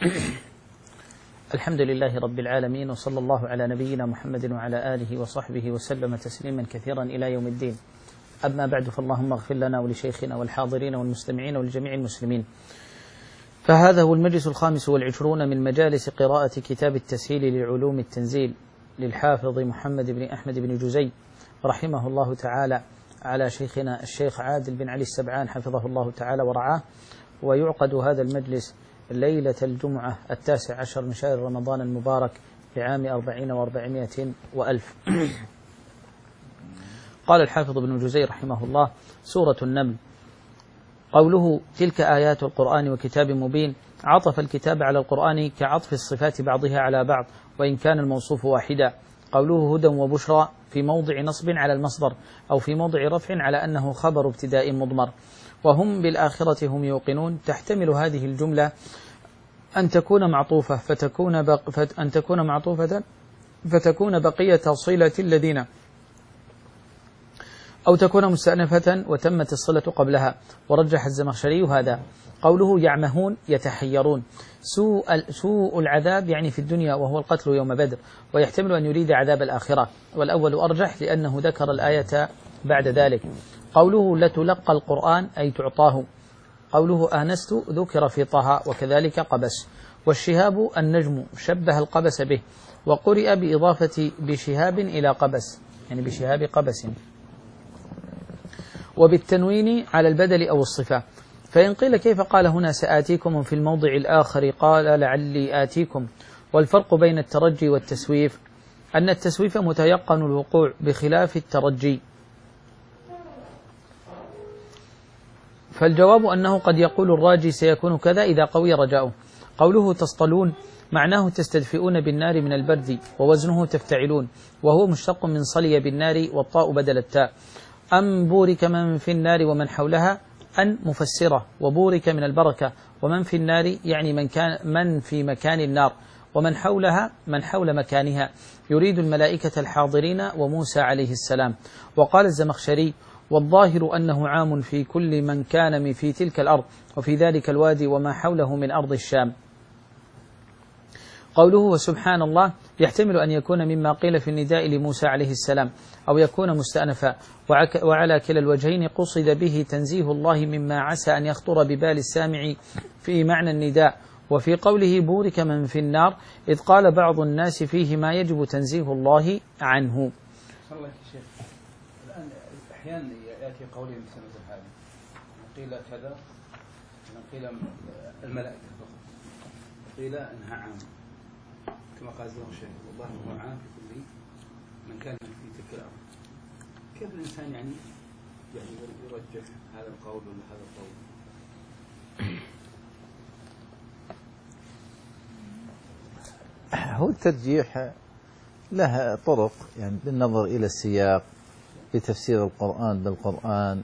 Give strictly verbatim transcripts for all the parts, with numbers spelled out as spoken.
الحمد لله رب العالمين، وصلى الله على نبينا محمد وعلى آله وصحبه وسلم تسليما كثيرا إلى يوم الدين. أما بعد، فاللهم اغفر لنا ولشيخنا والحاضرين والمستمعين ولجميع المسلمين. فهذا هو المجلس الخامس والعشرون من مجالس قراءة كتاب التسهيل لعلوم التنزيل للحافظ محمد بن أحمد بن جزي رحمه الله تعالى، على شيخنا الشيخ عادل بن علي السبعان حفظه الله تعالى ورعاه. ويعقد هذا المجلس ليلة الجمعة التاسع عشر من شهر رمضان المبارك لعام أربعين وأربعمائة وألف. قال الحافظ ابن جزي رحمه الله: سورة النمل. قوله: تلك آيات القرآن وكتاب مبين، عطف الكتاب على القرآن كعطف الصفات بعضها على بعض وإن كان الموصوف واحدا. قوله هدى وبشرى في موضع نصب على المصدر، أو في موضع رفع على أنه خبر ابتداء مضمر. وهم بالآخرة هم يوقنون، تحتمل هذه الجملة أن تكون معطوفة فتكون بق فت أن تكون معطوفة فتكون بقية صلة الذين، أو تكون مستأنفة وتمت الصلة قبلها. ورجح الزمخشري هذا. قوله يعمهون يتحيرون، سوء, سوء العذاب يعني في الدنيا وهو القتل يوم بدر، ويحتمل أن يريد عذاب الآخرة، والأول أرجح لأنه ذكر الآية بعد ذلك. قوله لتلقى القرآن أي تعطاه. قوله آنست ذكر في طه وكذلك قبس. والشهاب النجم شبه القبس به، وقرئ بإضافة بشهاب إلى قبس، يعني بشهاب قبس، وبالتنوين على البدل أو الصفة. فإن قيل كيف قال هنا سآتيكم في الموضع الآخر قال لعلي آتيكم؟ والفرق بين الترجي والتسويف أن التسويف متيقن الوقوع بخلاف الترجي. فالجواب أنه قد يقول الراجي سيكون كذا إذا قوي رجاؤه. قوله تصطلون معناه تستدفئون بالنار من البرد، ووزنه تفتعلون، وهو مشتق من صلي بالنار والطاء بدل التاء. أم بورك من في النار ومن حولها، أن مفسرة، وبورك من البركة، ومن في النار يعني من كان من في مكان النار، ومن حولها من حول مكانها، يريد الملائكة الحاضرين وموسى عليه السلام. وقال الزمخشري: والظاهر أنه عام في كل من كان من في تلك الأرض وفي ذلك الوادي وما حوله من أرض الشام. قوله وسبحان الله يحتمل أن يكون مما قيل في النداء لموسى عليه السلام، أو يكون مستأنفا، وعلى كلا الوجهين قصد به تنزيه الله مما عسى أن يخطر ببال السامع في معنى النداء. وفي قوله بورك من في النار إذ قال بعض الناس فيه ما يجب تنزيه الله عنه. الله يا شيخ، الآن أحيانا يأتي قولي مثل هذا، قيل كذا، قيل الملائكة، قيل إنها عام كما قال الزمخشري، والله هو عام في كل من كان في تلك الأرض. كيف الإنسان يعني يعني يرجح هذا القول ولا هذا القول؟ هو الترجيح له طرق، يعني بالنظر إلى السياق، بتفسير القرآن بالقرآن،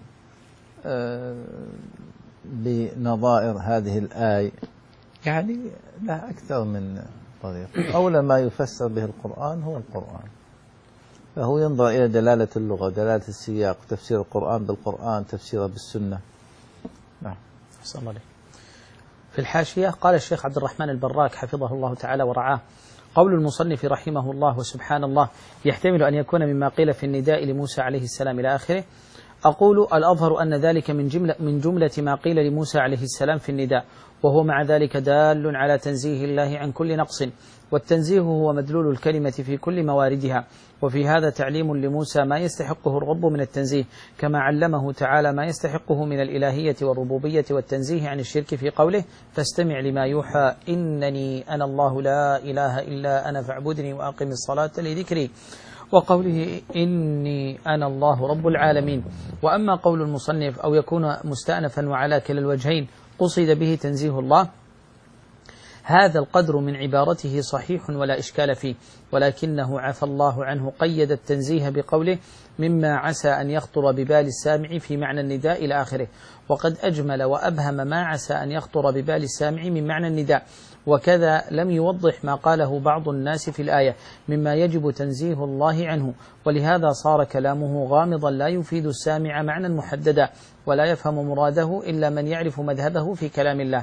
بنظائر هذه الآية، يعني له أكثر من طريق. أولى ما يفسر به القرآن هو القرآن، فهو ينظر إلى دلالة اللغة، دلالة السياق، تفسير القرآن بالقرآن، تفسيره بالسنة. نعم. أحسن الله عليك. في الحاشية قال الشيخ عبد الرحمن البراك حفظه الله تعالى ورعاه: قول المصنف رحمه الله وسبحان الله يحتمل أن يكون مما قيل في النداء لموسى عليه السلام إلى آخره. أقول الأظهر أن ذلك من جملة, من جملة ما قيل لموسى عليه السلام في النداء، وهو مع ذلك دال على تنزيه الله عن كل نقص، والتنزيه هو مدلول الكلمة في كل مواردها. وفي هذا تعليم لموسى ما يستحقه الرب من التنزيه، كما علمه تعالى ما يستحقه من الإلهية والربوبية والتنزيه عن الشرك في قوله: فاستمع لما يوحى إنني أنا الله لا إله إلا أنا فاعبدني وأقم الصلاة لذكري، وقوله إني أنا الله رب العالمين. وأما قول المصنف أو يكون مستأنفا وعلى كلا الوجهين قصد به تنزيه الله، هذا القدر من عبارته صحيح ولا إشكال فيه، ولكنه عفى الله عنه قيد التنزيه بقوله مما عسى أن يخطر ببال السامع في معنى النداء إلى آخره، وقد أجمل وأبهم ما عسى أن يخطر ببال السامع من معنى النداء. وكذا لم يوضح ما قاله بعض الناس في الآية مما يجب تنزيه الله عنه، ولهذا صار كلامه غامضا لا يفيد السامع معنى محددا، ولا يفهم مراده إلا من يعرف مذهبه في كلام الله.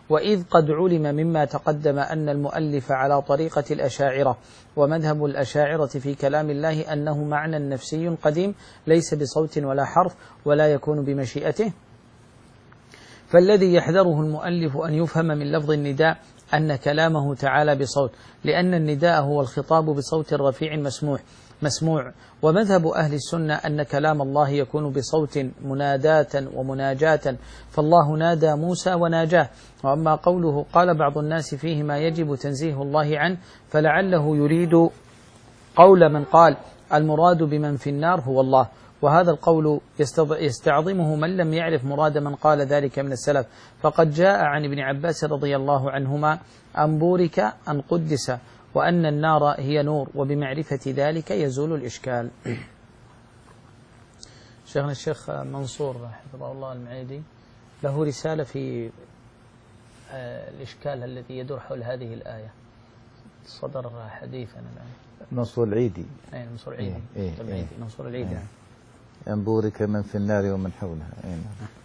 وإذ قد علم مما تقدم أن المؤلف على طريقة الأشاعرة، ومذهب الأشاعرة في كلام الله أنه معنى نفسي قديم ليس بصوت ولا حرف ولا يكون بمشيئته، فالذي يحذره المؤلف أن يفهم من لفظ النداء أن كلامه تعالى بصوت، لأن النداء هو الخطاب بصوت رفيع مسموع مسموع ومذهب أهل السنة أن كلام الله يكون بصوت مناداة ومناجاة، فالله نادى موسى وناجاه. وأما قوله قال بعض الناس فيه ما يجب تنزيه الله عنه، فلعله يريد قول من قال المراد بمن في النار هو الله، وهذا القول يستعظمه من لم يعرف مراد من قال ذلك من السلف، فقد جاء عن ابن عباس رضي الله عنهما أن بورك أن قدس، وأن النار هي نور، وبمعرفة ذلك يزول الإشكال. شيخنا الشيخ منصور حفظه الله المعيدي له رسالة في الإشكال الذي يدور حول هذه الآية، صدر حديثا الآن. منصور العيدي. أي منصور العيدي. إيه إيه إيه منصور العيدي. إيه أن بورك من في النار ومن حولها. إيه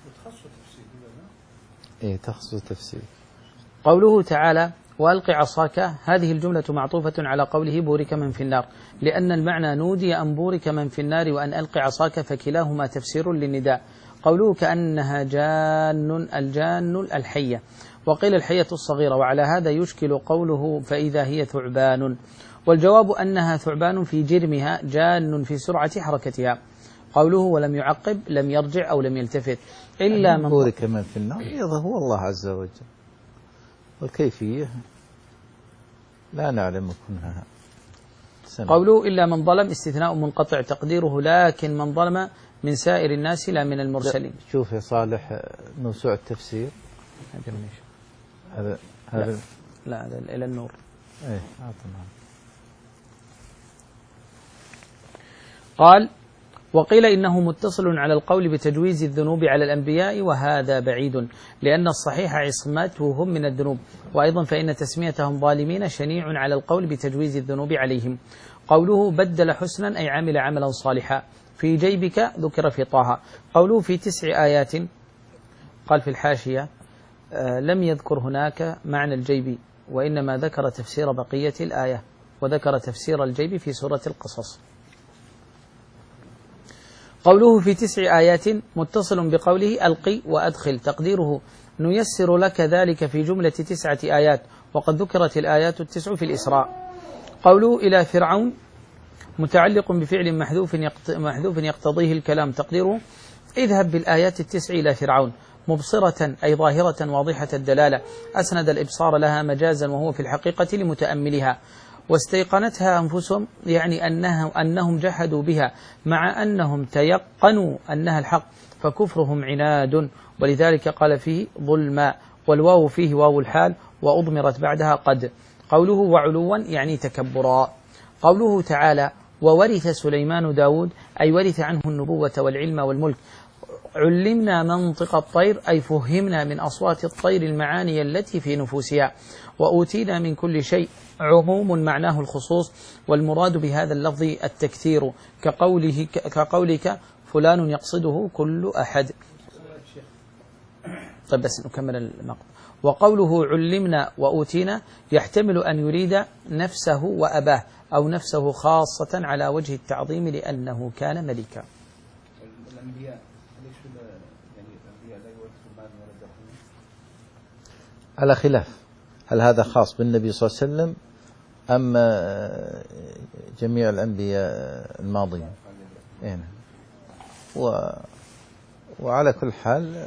إيه تخصص تفسير. قوله تعالى وألق عصاك، هذه الجملة معطوفة على قوله بورك من في النار، لأن المعنى نودي أن بورك من في النار وأن ألق عصاك، فكلاهما تفسير للنداء. قوله كأنها جان، الجان الحية، وقيل الحية الصغيرة، وعلى هذا يشكل قوله فإذا هي ثعبان، والجواب أنها ثعبان في جرمها، جان في سرعة حركتها. قوله ولم يعقب لم يرجع أو لم يلتفت إلا من بورك من في النار هو الله عز وجل، والكيفية لا نعلم كنها. قوله إلا من ظلم استثناء منقطع تقديره لكن من ظلم من سائر الناس لا من المرسلين. شوف يا صالح موسوعة التفسير هذا هذا لا هذا إلى النور. ايه اعطنا. قال وقيل إنه متصل على القول بتجويز الذنوب على الأنبياء، وهذا بعيد، لأن الصحيح عصمتهم من الذنوب، وأيضا فإن تسميتهم ظالمين شنيع على القول بتجويز الذنوب عليهم. قوله بدل حسنا أي عمل عملا صالحا، في جيبك ذكر في طه. قوله في تسع آيات، قال في الحاشية آه لم يذكر هناك معنى الجيب، وإنما ذكر تفسير بقية الآية، وذكر تفسير الجيب في سورة القصص. قوله في تسع آيات متصل بقوله ألقي وأدخل، تقديره نيسر لك ذلك في جملة تسعة آيات، وقد ذكرت الآيات التسع في الإسراء. قوله إلى فرعون متعلق بفعل محذوف محذوف يقتضيه الكلام، تقديره اذهب بالآيات التسع إلى فرعون، مبصرة أي ظاهرة واضحة الدلالة، أسند الإبصار لها مجازا وهو في الحقيقة لمتأملها، واستيقنتها أنفسهم، يعني أنها أنهم جحدوا بها مع أنهم تيقنوا أنها الحق، فكفرهم عناد، ولذلك قال فيه ظلما، والواو فيه واو الحال وأضمرت بعدها قد. قوله وعلوا يعني تكبرا. قوله تعالى وورث سليمان داود أي ورث عنه النبوة والعلم والملك. علمنا منطق الطير أي فهمنا من أصوات الطير المعاني التي في نفوسها. وأوتينا من كل شيء عموم معناه الخصوص، والمراد بهذا اللفظ التكثير، كقوله كقولك فلان يقصده كل أحد. طيب بس نكمل المقطع. وقوله علمنا وأوتينا يحتمل أن يريد نفسه وأباه، أو نفسه خاصة على وجه التعظيم لأنه كان ملكا. الأنبياء ليش يعني الأنبياء لا يورثوا المال ولا الدرهم؟ على خلاف، هل هذا خاص بالنبي صلى الله عليه وسلم أم جميع الأنبياء الماضين؟ إيه. و وعلى كل حال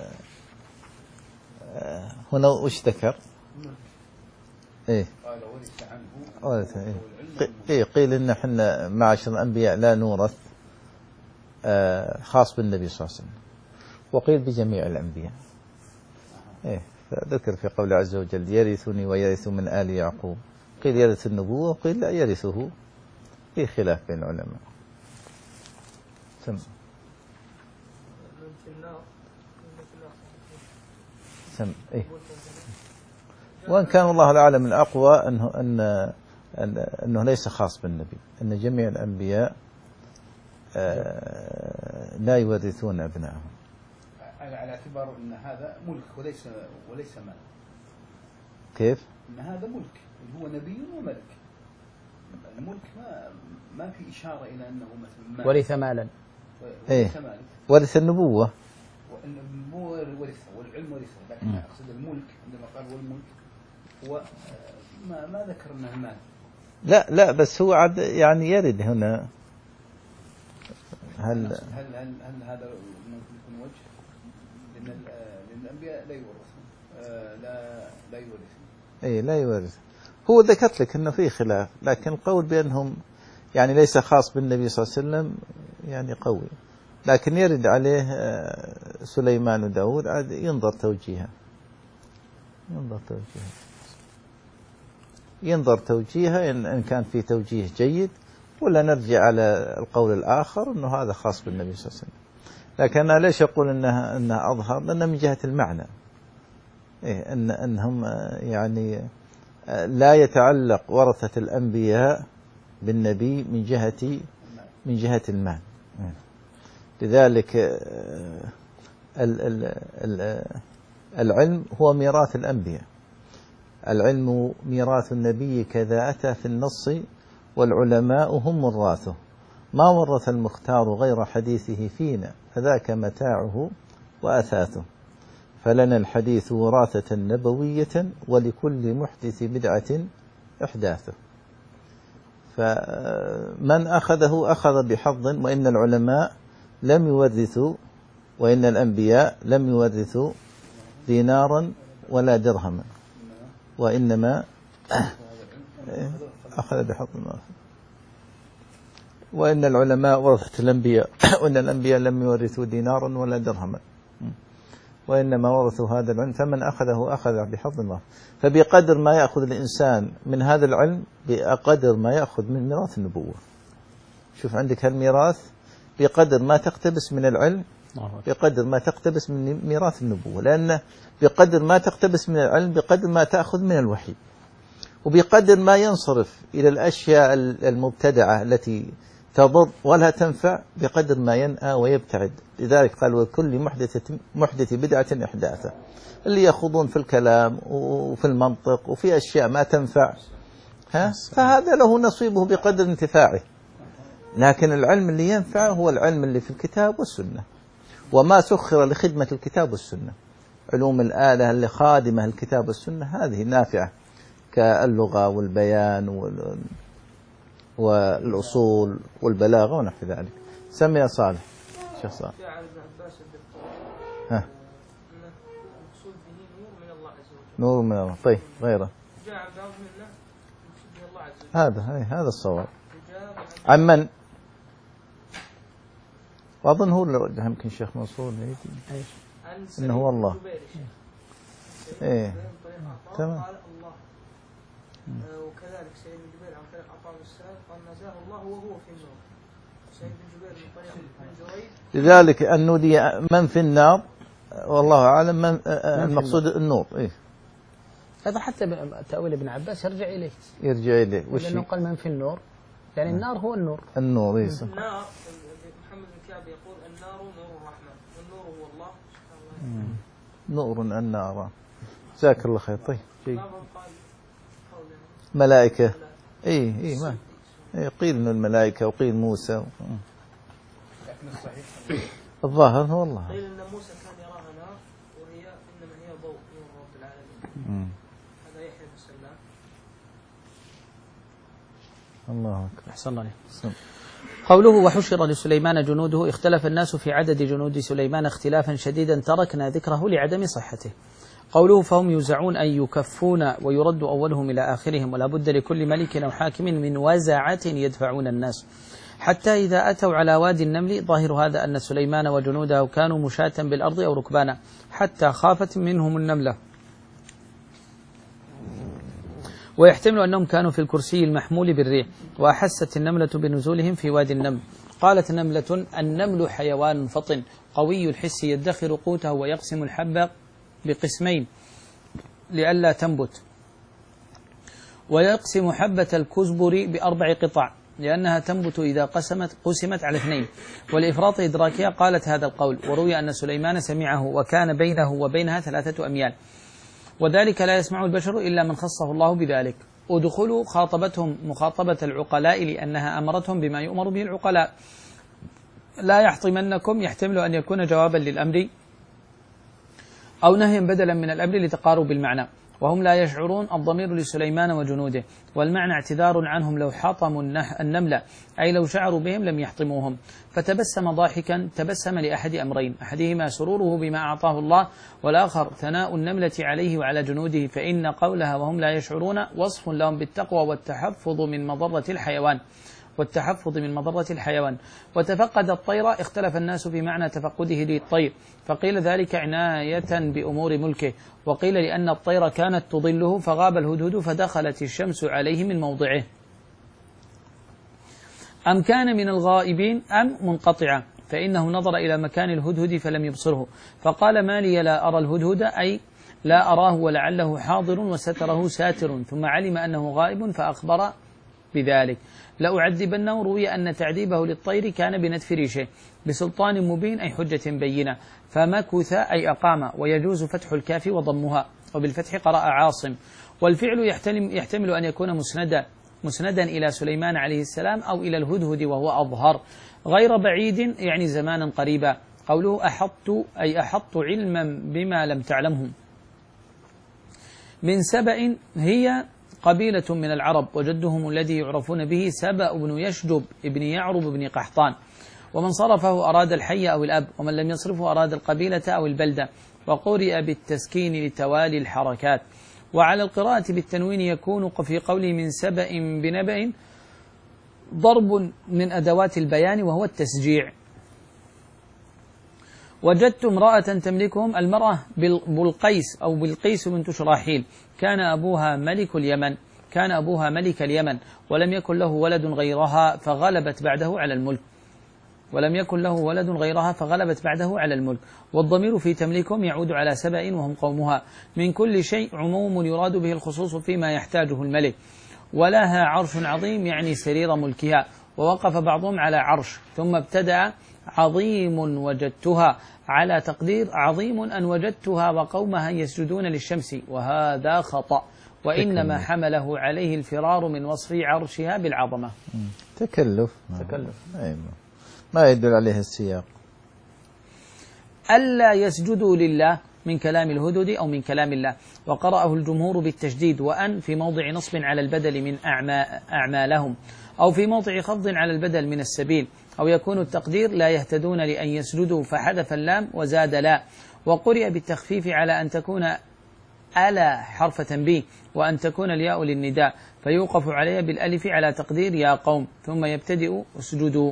هنا وش ذكر؟ إيه. قال ورث عنه. ورث إيه. إيه قيل إن إحنا معاشر الأنبياء لا نورث، خاص بالنبي صلى الله عليه وسلم، وقيل بجميع الأنبياء. إيه ذكر في قول عز وجل يرثني ويرث من آل يعقوب، قيل يرث النبوة وقيل لا يرثه، في خلاف بين العلماء. سم سم إيه. وإن كان الله الأعلم الأقوى أنه أن أنه ليس خاص بالنبي، أن جميع الأنبياء لا يورثون أبنائهم، على اعتبار أن هذا ملك وليس وليس مال. كيف؟ أن هذا ملك هو نبي وملك. الملك ما ما في إشارة إلى أنه مثل مال ورث مالا. إيه ورث النبوة. النبوة ورثة والعلم ورثة، لكن أقصد الملك عندما قال والملك هو ما ما ذكر أنه مال. لا لا بس هو عد يعني يرد هنا. هل هل هل هل, هل هذا ممكن يكون وجه؟ لأن لأن الأنبياء لا يورثون لا لا يورثون. إيه لا يورث. هو ذكرت لك أنه في خلاف، لكن القول بأنهم يعني ليس خاص بالنبي صلى الله عليه وسلم يعني قوي، لكن يرد عليه سليمان وداود ينظر توجيها ينظر توجيها ينظر توجيها إن كان في توجيه جيد، ولا نرجع على القول الآخر أنه هذا خاص بالنبي صلى الله عليه وسلم. لكن أنا ليش أقول أنها أنها أظهر؟ لأنها من جهة المعنى، إيه أن أنهم يعني لا يتعلق ورثة الأنبياء بالنبي من جهة من جهة المال. لذلك العلم هو ميراث الأنبياء. العلم ميراث النبي كذا أتى في النص، والعلماء هم وراثه. ما ورث المختار غير حديثه فينا، فذاك متاعه وأثاثه. فلنا الحديث وراثة نبوية، ولكل محدث بدعة إحداثه. فمن أخذه أخذ بحظ، وإن العلماء لم يورثوا وإن الأنبياء لم يورثوا دينارا ولا درهما، وإنما أخذ بحظ ما. وإن العلماء ورثة الأنبياء وإن الأنبياء لم يورثوا دينارا ولا درهما، وإنما ورثوا هذا العلم، فمن أخذه أخذ بحظ الله. فبقدر ما يأخذ الإنسان من هذا العلم بقدر ما يأخذ من ميراث النبوة. شوف عندك هالميراث، بقدر ما تقتبس من العلم بقدر ما تقتبس من ميراث النبوة، لأن بقدر ما تقتبس من العلم بقدر ما تأخذ من الوحي، وبقدر ما ينصرف إلى الأشياء المبتدعة التي تضر ولا تنفع بقدر ما ينأى ويبتعد. لذلك قال وكل محدثة محدث بدعة إحداثه. اللي يخوضون في الكلام وفي المنطق وفي أشياء ما تنفع، ها فهذا له نصيبه بقدر انتفاعه. لكن العلم اللي ينفع هو العلم اللي في الكتاب والسنة، وما سخر لخدمة الكتاب والسنة. علوم الآلة اللي خادمة الكتاب والسنة هذه نافعة، كاللغة والبيان وال والأصول والبلاغة ونحو ذلك. سمي يا صالح. شيخ صالح. ها. نور من الله. طيب غيره. هذا هذا الصواب. عن من؟ وأظن هو اللي رجح يمكن الشيخ منصور يجي. إنه هو الله. إيه. تمام. وكذلك سيد بن جبير عن طريق عطاء بن السائب قال نزاه الله وهو في النار. سيد بن جبير من طريق بن جريج. لذلك أن نودي من في النار والله أعلم من المقصود النور. إيه. هذا حتى تأويل ابن عباس يرجع إليه. يرجع إليه. وش لأنه قال من في النور، يعني النار هو النور. النور. إيه. النار محمد بن كعب يقول النار نور الرحمن، والنور هو الله سبحانه وتعالى. نور النار. جزاك الله خير. طيب. شيء. قال ملائكة. إيه إيه ما. إيه قيل إنه الملائكة وقيل موسى. لكن الصحيح الظاهر هو الله. قيل إن موسى كان يراها نار وهي إنما هي ضوء نور رب العالمين. هذا يحيى بن سلام. الله أكبر. أحسن الله عليه. قوله وحشر لسليمان جنوده، اختلف الناس في عدد جنود سليمان اختلافا شديدا تركنا ذكره لعدم صحته. قوله فهم يوزعون أن يكفون ويرد أولهم إلى آخرهم، ولا بد لكل ملك أو حاكم من وزعة يدفعون الناس، حتى إذا أتوا على وادي النمل. ظاهر هذا أن سليمان وجنوده كانوا مشاة بالأرض أو ركبانا، حتى خافت منهم النملة، ويحتمل أنهم كانوا في الكرسي المحمول بالريح، وأحست النملة بنزولهم في وادي النمل. قالت نملة النمل حيوان فطن قوي الحس يدخر قوته ويقسم الحب بقسمين لئلا تنبت، ويقسم حبة الكزبر بأربع قطع لأنها تنبت إذا قسمت قسمت على اثنين. والإفراط إدراكها قالت هذا القول. وروي أن سليمان سمعه وكان بينه وبينها ثلاثة أميال. وذلك لا يسمع البشر إلا من خصه الله بذلك. ودخلوا خاطبتهم مخاطبة العقلاء لأنها أمرتهم بما يؤمر به العقلاء. لا يحطمنكم يحتمل أن يكون جوابا للأمر أو نهيا بدلا من الأمر لتقارب المعنى، وهم لا يشعرون الضمير لسليمان وجنوده، والمعنى اعتذار عنهم لو حطموا النملة، أي لو شعروا بهم لم يحطموهم. فتبسم ضاحكا، تبسم لأحد أمرين، أحدهما سروره بما أعطاه الله، والآخر ثناء النملة عليه وعلى جنوده، فإن قولها وهم لا يشعرون وصف لهم بالتقوى والتحفظ من مضرة الحيوان والتحفظ من مضرة الحيوان. وتفقد الطير، اختلف الناس في معنى تفقده للطير، فقيل ذلك عناية بأمور ملكه، وقيل لأن الطير كانت تضله فغاب الهدهد فدخلت الشمس عليه من موضعه. أم كان من الغائبين أم منقطعة، فإنه نظر إلى مكان الهدهد فلم يبصره، فقال ما لي لا أرى الهدهد، أي لا أراه ولعله حاضر وستره ساتر، ثم علم أنه غائب فأخبر بذلك. لأعذبنه، روي أن تعذيبه للطير كان بنتف ريشه بسلطان مبين، أي حجة بينة، فمكث أي أقام، ويجوز فتح الكاف وضمها، وبالفتح قرأ عاصم. والفعل يحتمل أن يكون مسندا مسندا إلى سليمان عليه السلام أو إلى الهدهد وهو أظهر، غير بعيد يعني زمانا قريبا. قوله أحط أي أحط علما بما لم تعلمه. من سبأ هي قبيلة من العرب، وجدهم الذي يعرفون به سبأ بن يشجب ابن يعرب بن قحطان، ومن صرفه أراد الحي أو الأب، ومن لم يصرفه أراد القبيلة أو البلدة، وقرئ بالتسكين لتوالي الحركات. وعلى القراءة بالتنوين يكون في قوله من سبأ بنبأ ضرب من أدوات البيان وهو التسجيع. وجدت امرأة تملكهم، المرأة بلقيس أو بلقيس بنت شراحيل، كان أبوها ملك اليمن كان أبوها ملك اليمن ولم يكن له ولد غيرها فغلبت بعده على الملك ولم يكن له ولد غيرها فغلبت بعده على الملك. والضمير في تملكهم يعود على سبأ وهم قومها. من كل شيء عموم يراد به الخصوص فيما يحتاجه الملك. ولها عرش عظيم يعني سرير ملكها. ووقف بعضهم على عرش ثم ابتدأ عظيم وجدتها على تقدير عظيم أن وجدتها وقومها يسجدون للشمس، وهذا خطأ، وإنما حمله عليه الفرار من وصف عرشها بالعظمة. تكلف تكلف أيوة. ما يدل عليه السياق. ألا يسجدوا لله من كلام الهدد أو من كلام الله، وقرأه الجمهور بالتشديد، وأن في موضع نصب على البدل من أعمالهم، أو في موضع خفض على البدل من السبيل، أو يكون التقدير لا يهتدون لأن يسجدوا فحذف اللام وزاد لا. وقرئ بالتخفيف على أن تكون ألا حرف تنبيه، وأن تكون الياء للنداء، فيوقف عليها بالألف على تقدير يا قوم، ثم يبتدئ اسجدوا.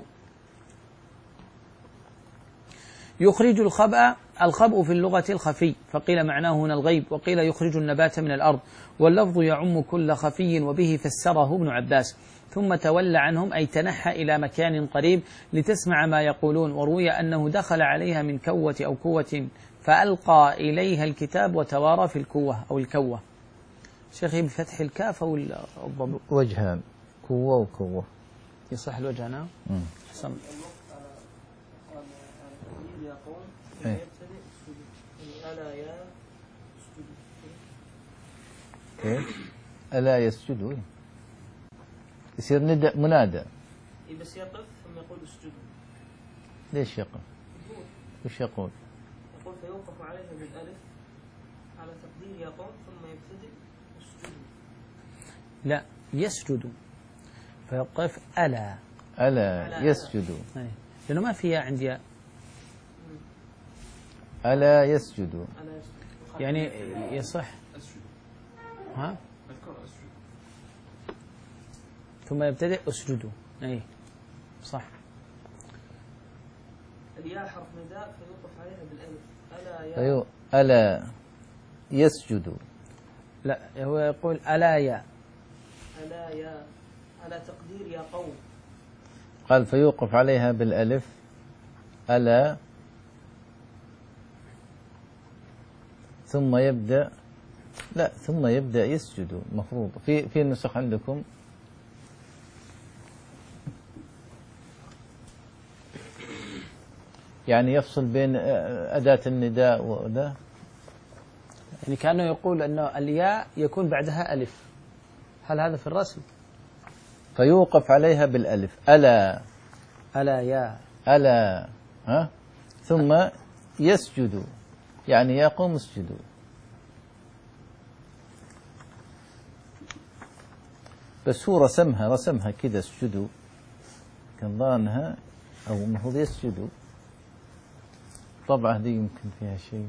يخرج الخبأ، الخبأ في اللغة الخفي، فقيل معناه هنا الغيب، وقيل يخرج النبات من الأرض، واللفظ يعم كل خفي، وبه فسره ابن عباس. ثم تولى عنهم أي تنحى إلى مكان قريب لتسمع ما يقولون. وروي أنه دخل عليها من كوة أو كوة فألقى إليها الكتاب وتوارى في الكوة أو الكوة. شيخي بفتح الكاف أو الضم؟ وجهان، كوة وكوة. يصح الوجه هنا؟ حسن. كيف؟ ألا يسجدوا، يصير نداء منادى. بس يقف ثم يقول اسجدوا. ليش يقف؟ وش يقول؟ يقول فيوقف عليها بالألف على تقدير يا قوم ثم يبتدئ اسجدوا. لا، يسجدوا فيوقف ألا ألا يسجدوا، لأنه ما فيها عندي ألا يسجدوا، يعني يصح ها ثم يبتدئ اسجدوا. اي صح. الياء حرف نداء فيوقف عليها بالالف. الا يا أيوه ألا يسجدوا. لا، هو يقول ألا يا ألا يا على تقدير يا قوم. قال فيوقف عليها بالألف ألا ثم يبدأ، لا ثم يبدأ يسجدوا. مفروض في في النسخ عندكم يعني يفصل بين أداة النداء وذا. يعني كأنه يقول أن الياء يكون بعدها ألف، هل هذا في الرسم؟ فيوقف عليها بالألف، ألا ألا يا ألا ها، ثم يسجد، يعني يقوم اسجدوا. بس هو رسمها رسمها كذا اسجدوا، كان ظانها أو المفروض يسجدوا. طبعا دي يمكن فيها شيء.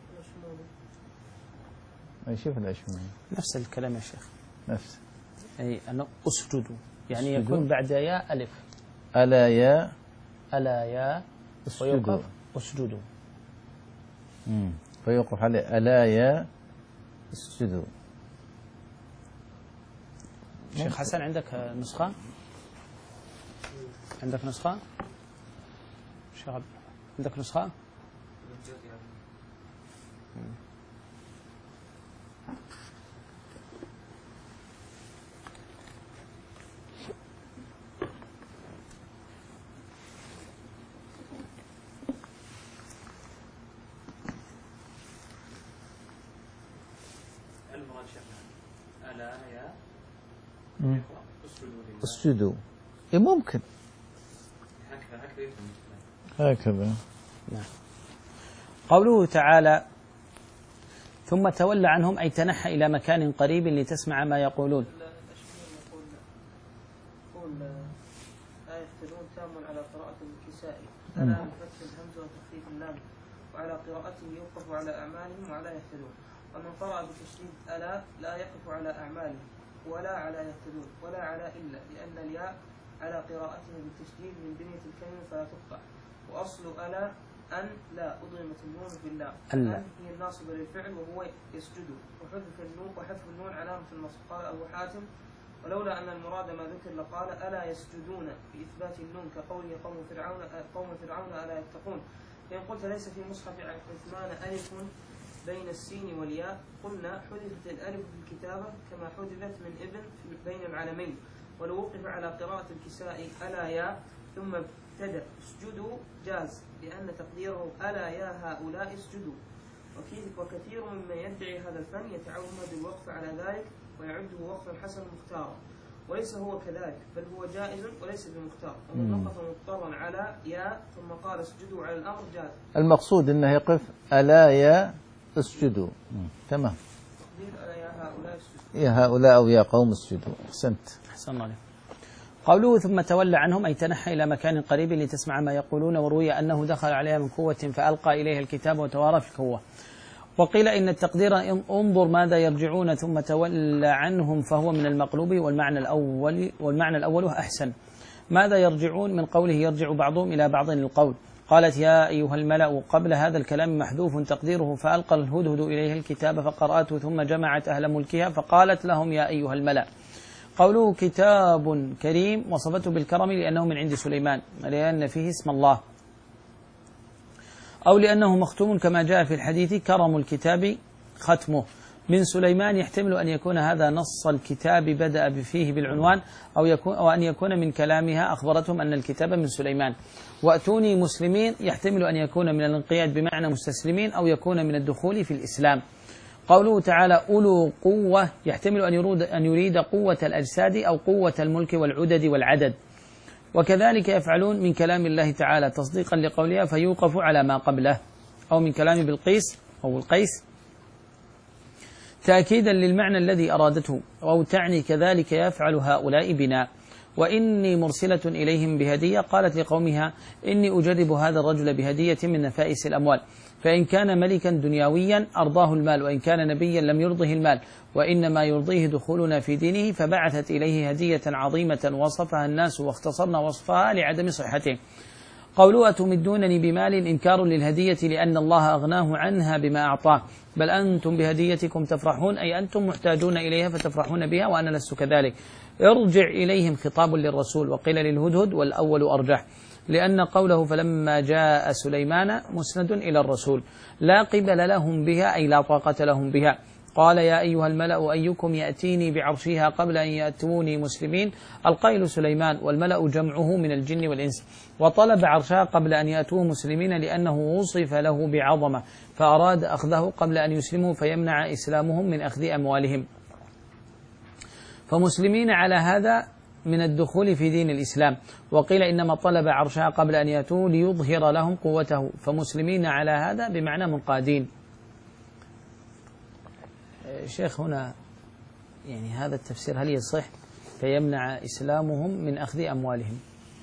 أي شوف الأشمال نفس الكلام يا شيخ، نفس أي أنه أسجدوا يعني اسجدوا. يكون بعد يا ألف، ألا يا ألا يا اسجدوا، أسجدوا. مم. فيوقف عليه ألا يا اسجدوا. شيخ حسن عندك نسخة؟ عندك نسخة؟ شيخ عبد عندك نسخة؟ ألا يا اسجدوا. إيه ممكن هكذا. نعم. قوله تعالى ثم تولى عنهم أي تنحى إلى مكان قريب لتسمع ما يقولون. يقول لا يفترون تام على قراءة الكسائي، ألا بفتح الهمز وتخفيف اللام، وعلى قراءته يوقف على أعمالهم وعلى يهتدون. ومن قرأ بتشديد ألا لا يقف على أعمالهم ولا على يهتدون ولا على إلا، لأن الياء على قراءته بالتشديد من بنية الكلمة فلا تقطع. وأصل ألا أن لا أضغمت النون في اللام، أن هي الناصبة للفعل وهو يسجد، وحذف النون وحذف النون علامة النصب. قال أبو حاتم ولولا أن المراد ما ذكر لقال ألا يسجدون بإثبات النون كقوله قوم فرعون قوم فرعون ألا يتقون. فإن قلت ليس في مصحف عثمان ألف بين السين والياء قلنا حذفت الألف في الكتابة كما حذفت من ابن بين العلمين. ولو وقف على قراءة الكسائي ألا يا ثم ابتدأ اسجدوا جاز، لأن تقديره ألا يا هؤلاء اسجدوا. وكثير ممن يدعي هذا الفن يتعمد الوقف على ذلك ويعده وقفا حسنا مختارا، وليس هو كذلك، بل هو جائز وليس بمختار. ومن وقف مضطرا على يا ثم قال اسجدوا على الأمر جاز. المقصود أنه يقف ألا يا اسجدوا. تمام. يا هؤلاء اسجدوا، يا هؤلاء أو يا قوم اسجدوا. أحسنت. أحسن الله. قوله ثم تولى عنهم أي تنحى إلى مكان قريب لتسمع ما يقولون. وروي أنه دخل عليها من قوة فألقى إليها الكتاب وتوارى في القوة. وقيل إن التقدير انظر ماذا يرجعون ثم تولى عنهم فهو من المقلوب، والمعنى الأول والمعنى الأول أحسن. ماذا يرجعون من قوله يرجع بعضهم إلى بعض القول. قالت يا أيها الملأ قبل هذا الكلام محذوف تقديره فألقى الهدهد إليها الكتاب فقرأته ثم جمعت أهل ملكها فقالت لهم يا أيها الملأ. قوله كتاب كريم وصفته بالكرم لأنه من عند سليمان لأن فيه اسم الله، أو لأنه مختوم كما جاء في الحديث كرم الكتاب ختمه. من سليمان يحتمل أن يكون هذا نص الكتاب بدأ فيه بالعنوان، أو يكون أو أن يكون من كلامها أخبرتهم أن الكتاب من سليمان. وأتوني مسلمين يحتمل أن يكون من الانقياد بمعنى مستسلمين، أو يكون من الدخول في الإسلام. قوله تعالى أولو قوة يحتمل أن يريد أن يريد قوة الأجساد أو قوة الملك والعدد والعدد. وكذلك يفعلون من كلام الله تعالى تصديقا لقولها فيوقف على ما قبله، أو من كلام بلقيس أو القيس تأكيدا للمعنى الذي أرادته، أو تعني كذلك يفعل هؤلاء بنا. وإني مرسلة إليهم بهدية قالت لقومها إني أجرب هذا الرجل بهدية من نفائس الأموال، فإن كان ملكا دنيويا أرضاه المال، وإن كان نبيا لم يرضه المال، وإنما يرضيه دخولنا في دينه. فبعثت إليه هدية عظيمة وصفها الناس واختصرنا وصفها لعدم صحته. قولوا أتمدونني بمال إنكار للهدية لأن الله أغناه عنها بما أعطاه، بل أنتم بهديتكم تفرحون، أي أنتم محتاجون إليها فتفرحون بها وأنا لست كذلك. ارجع إليهم خطاب للرسول، وقيل للهدهد والأول أرجح، لأن قوله فلما جاء سليمان مسند إلى الرسول لا قبل لهم بها أي لا طاقة لهم بها. قال يا أيها الملأ أيكم يأتيني بعرشها قبل أن يأتوني مسلمين. القائل سليمان، والملأ جمعه من الجن والإنس، وطلب عرشها قبل أن يأتوه مسلمين لأنه وصف له بعظمة، فأراد أخذه قبل أن يسلموا فيمنع إسلامهم من أخذ أموالهم. فمسلمين على هذا من الدخول في دين الإسلام. وقيل إنما طلب عرشها قبل أن يأتوه ليظهر لهم قوته، فمسلمين على هذا بمعنى منقادين. شيخ هنا يعني هذا التفسير هل يصح فيمنع إسلامهم من أخذ أموالهم؟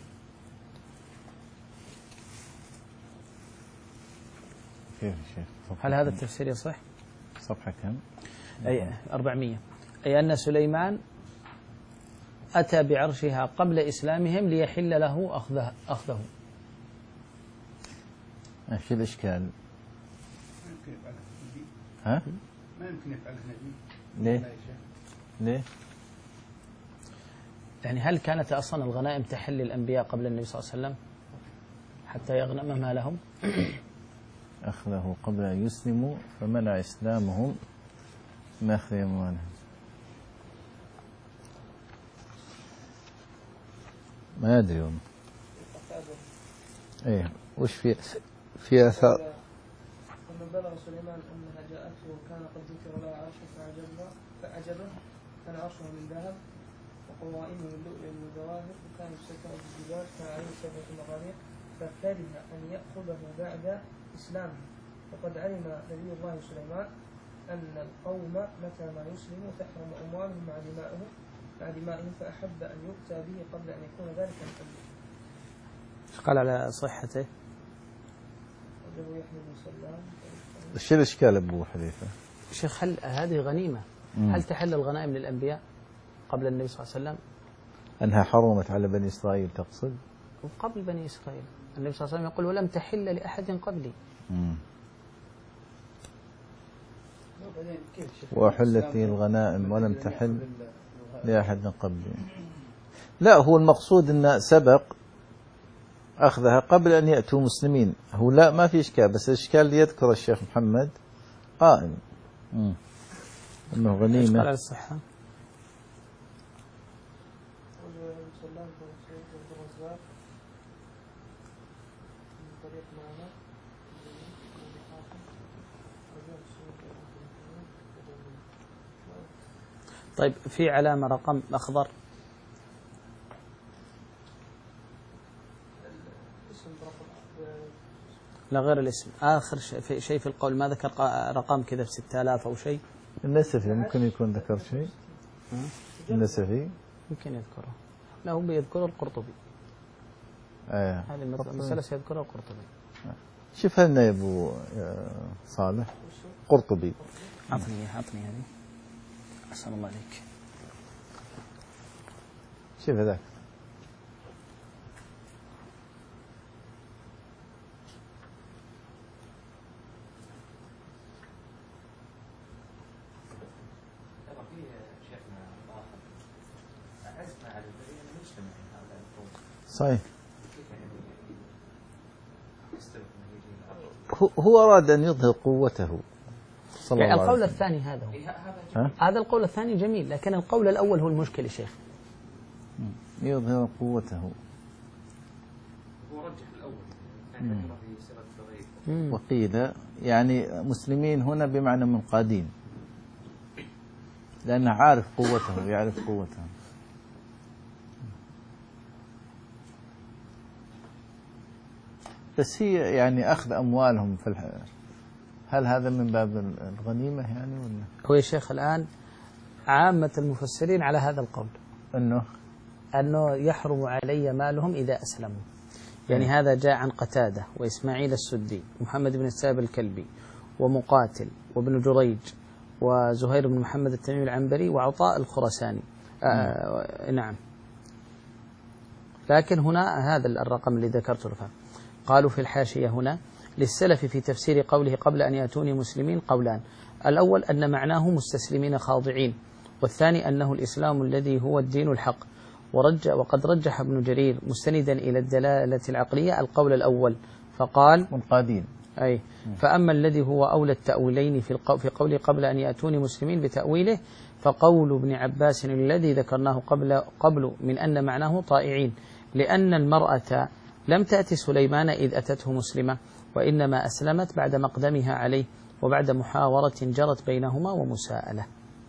كيف شيخ؟ هل هذا التفسير يصح؟ صفحة كم؟ أي أربعمية. أي أن سليمان أتى بعرشها قبل إسلامهم ليحل له أخذه أخذه. ايش الإشكال؟ ما يمكن يفعله نبي. ها؟ ما يمكن يفعله نبي. ليه؟ ليه؟ يعني هل كانت أصلا الغنائم تحل للأنبياء قبل النبي صلى الله عليه وسلم حتى يغنم مالهم؟ أخذه قبل أن يسلموا فمنع إسلامهم من أخذ أموالهم. ما أدري والله. إيه وش في في أثر؟ لما بلغ سليمان أنها جاءته وكان قد ذكر لها عرش فعجبها فأعجبه، كان عرشه من ذهب وقوائمه من لؤلؤ وجواهر، وكان يسكن بالجبال، كان عليه سبعة مغاريق، فكره أن يأخذه بعد إسلامه. وقد علم نبي الله سليمان أن القوم متى ما يسلموا تحرم أموالهم مع دمائهم مع دمائهم فأحب أن يؤتى به قبل أن يكون ذلك الأمر. قال على صحته. وله يحيى بن سلام. ايش الإشكال أبو حذيفة؟ شيخ هل هذه غنيمة؟ مم. هل تحل الغنائم للأنبياء قبل النبي صلى الله عليه وسلم؟ أنها حرمت على بني إسرائيل تقصد؟ وقبل بني إسرائيل النبي صلى الله عليه وسلم يقول ولم تحل لأحد قبلي. مم. كيف شيخ؟ وأحلت لي الغنائم ولم تحل لأحد قبلي. لا هو المقصود أن سبق أخذها قبل أن يأتوا مسلمين. هو لا ما في إشكال، بس الإشكال اللي يذكر الشيخ محمد قائم مم. أنه غنيمة. على الصحة. طيب في علامة رقم أخضر. لا غير الاسم. آخر شيء شيء في القول ما ذكر رقم كذا في ستة آلاف أو شيء. النسفي ممكن يكون ذكر شيء. النسفي يمكن يذكره. لا هم بيذكروا القرطبي. آه. هذه المسألة سيذكرها القرطبي. شوف لنا يا أبو صالح قرطبي. أعطني أعطني هذه. أحسن الله عليك. شوف هذاك. صحيح. هو أراد أن يظهر قوته صلى يعني الله عليه القول وسلم. الثاني هذا هو. ها؟ هذا القول الثاني جميل، لكن القول الأول هو المشكل يا شيخ. يظهر قوته. هو رجح الأول يعني ذكر في سيرة الغيب. وقيل يعني مسلمين هنا بمعنى منقادين، لأنه عارف قوته يعرف قوته. بس هي يعني أخذ أموالهم في الح... هل هذا من باب الغنيمة يعني ولا؟ هو يا شيخ الآن عامة المفسرين على هذا القول أنه أنه يحرم علي مالهم إذا أسلموا. يعني م. هذا جاء عن قتادة وإسماعيل السدي ومحمد بن السائب الكلبي ومقاتل وابن جريج وزهير بن محمد التميمي العنبري وعطاء الخرساني. آه نعم. لكن هنا هذا الرقم اللي ذكرته لك. قالوا في الحاشية هنا للسلف في تفسير قوله قبل أن يأتوني مسلمين قولان. الأول أن معناه مستسلمين خاضعين، والثاني أنه الإسلام الذي هو الدين الحق. ورجع وقد رجح ابن جرير مستندا إلى الدلالة العقلية القول الأول فقال منقادين. أي فأما الذي هو أولى التأويلين في في قوله قبل أن يأتوني مسلمين بتأويله فقول ابن عباس الذي ذكرناه قبل قبل من أن معناه طائعين، لأن المرأة لم تأتي سليمان إذ أتته مسلمة، وإنما أسلمت بعد مقدمها عليه وبعد محاورة جرت بينهما ومساءلة.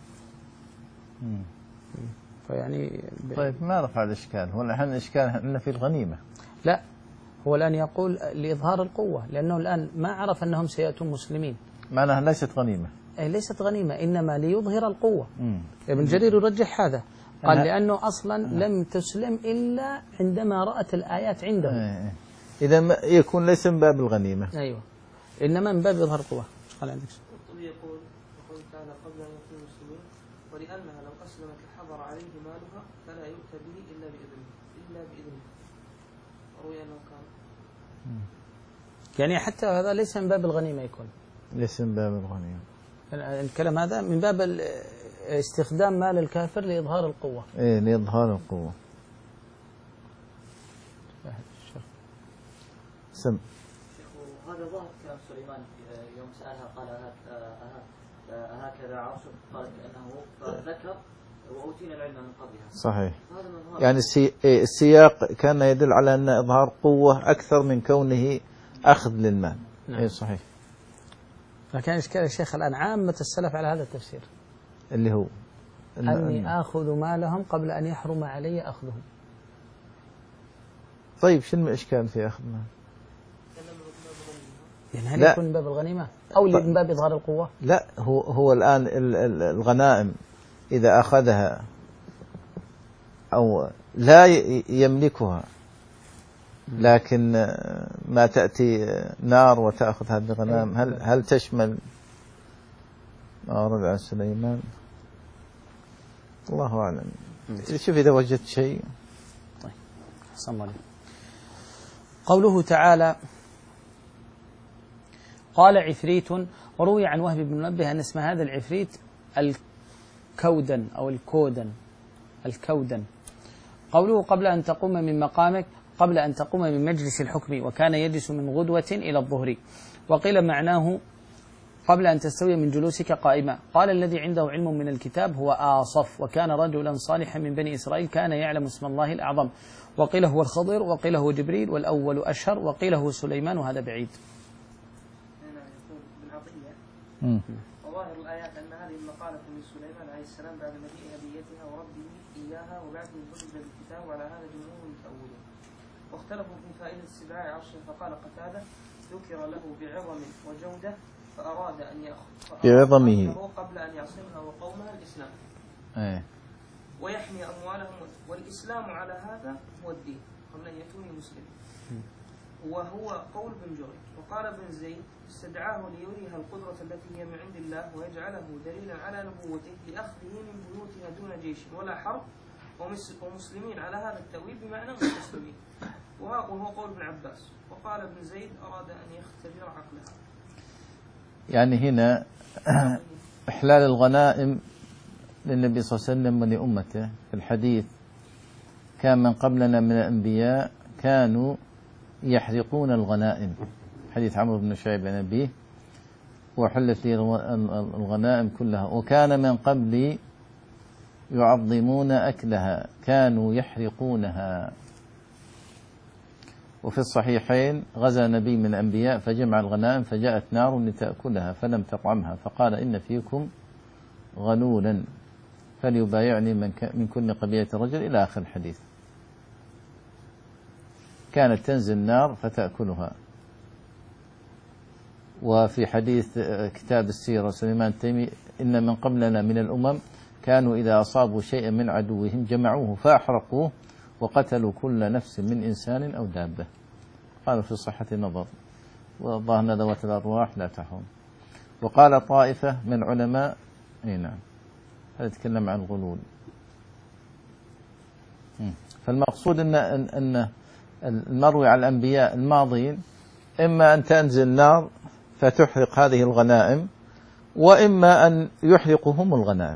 فيعني طيب ما رفع الإشكال؟ هو الآن الإشكال أن في الغنيمة. لا، هو الآن يقول لإظهار القوة، لأنه الآن ما عرف أنهم سيأتون مسلمين. معناها ليست غنيمة. أي ليست غنيمة، إنما ليظهر القوة. مم. ابن جرير يرجح هذا، قال لأنه أصلا لم تسلم إلا عندما رأت الآيات عنده. إيه. إذا يكون ليس من باب الغنيمة. أيوة، إنما من باب إظهار القوة. قال عندك يقول يقول تعالى قبل أن يكونوا مسلمين، ولأنها لو أسلمت لحضر عليه مالها فلا يؤتى به إلا بإذنه إلا بإذنه. روي أنه كان يعني حتى هذا ليس من باب الغنيمة، يكون ليس من باب الغنيمة. الكلام هذا من باب استخدام مال الكافر لإظهار القوة. إيه، لإظهار القوة. سم. هذا ظاهر كلام سليمان يوم سألها قال هكذا عرش، قال كأنه ذكر وأوتينا العلم من قبلها. صحيح. يعني السياق كان يدل على أن إظهار قوة أكثر من كونه أخذ للمال. نعم. إيه صحيح. فكان إشكال الشيخ الآن عامة السلف على هذا التفسير اللي هو أني آخذ مالهم قبل أن يحرم علي أخذهم. طيب شنو الإشكال في أخذ مال؟ يعني هل يكون من باب الغنيمة أو من باب إظهار القوة؟ لا، هو هو الآن الغنائم إذا أخذها أو لا يملكها، لكن ما تأتي نار وتأخذ هذه الغنائم، هل هل تشمل ما ورد عن سليمان؟ الله أعلم. شوف إذا وجدت شيء. طيب أحسن الله. قوله تعالى قال عفريت، وروي عن وهب بن منبه أن اسم هذا العفريت الكودن أو الكودن الكودن. قوله قبل أن تقوم من مقامك، قبل أن تقوم من مجلس الحكم، وكان يجلس من غدوة إلى الظهر. وقيل معناه قبل أن تستوي من جلوسك قائما. قال الذي عنده علم من الكتاب هو آصف، وكان رجلا صالحا من بني إسرائيل كان يعلم اسم الله الأعظم. وقيل هو الخضر، وقيل هو جبريل، والأول أشهر، وقيل هو سليمان، وهذا بعيد. وظاهر الآيات أن هذه المقالة من سليمان عليه السلام بعد مجيء هديتها وربه إياها وبعد الهدى بالكتاب، وعلى هذا جمهور المتأولين. واختلفوا في فائدة استدعاء عرشه، فقال قتادة ذكر له بعظم وجودة فأراد أن يأخذ بعظمه قبل أن يعصمها وقومها الإسلام أيه. ويحمي أموالهم، والإسلام على هذا هو الدين قبل أن يأتوني مسلمين. وهو قول بن جريج. وقال ابن زيد استدعاه ليريها القدرة التي هي من عند الله ويجعله دليلا على نبوته لأخذه من بيوتها دون جيش ولا حرب، ومسلمين على هذا التأويل بمعنى مسلمين، وهو قول ابن عباس. وقال ابن زيد أراد أن يختبر عقلها. يعني هنا إحلال الغنائم للنبي صلى الله عليه وسلم ولأمته. في الحديث كان من قبلنا من الأنبياء كانوا يحرقون الغنائم، حديث عمرو بن شعيب عن أبيه، وحلت لي الغنائم كلها، وكان من قبلي يعظمون أكلها كانوا يحرقونها. وفي الصحيحين غزا نبي من الأنبياء فجمع الغنائم فجاءت نار لتأكلها فلم تطعمها، فقال إن فيكم غنولا فليبايعني من, من كل قبيلة رجل إلى آخر الحديث. كانت تنزل النار فتأكلها. وفي حديث كتاب السيرة سليمان التيمي إن من قبلنا من الأمم كانوا إذا أصابوا شيئا من عدوهم جمعوه فأحرقوه وقتلوا كل نفس من إنسان أو دابة. قالوا في صحة النظر، وظاهرنا ذوات الأرواح لا تحوم. وقال طائفة من علماء اي نعم هذا يتكلم عن الغلول. فالمقصود أن أن المروي على الأنبياء الماضين إما أن تنزل نار فتحرق هذه الغنائم، وإما أن يحرقهم الغنائم.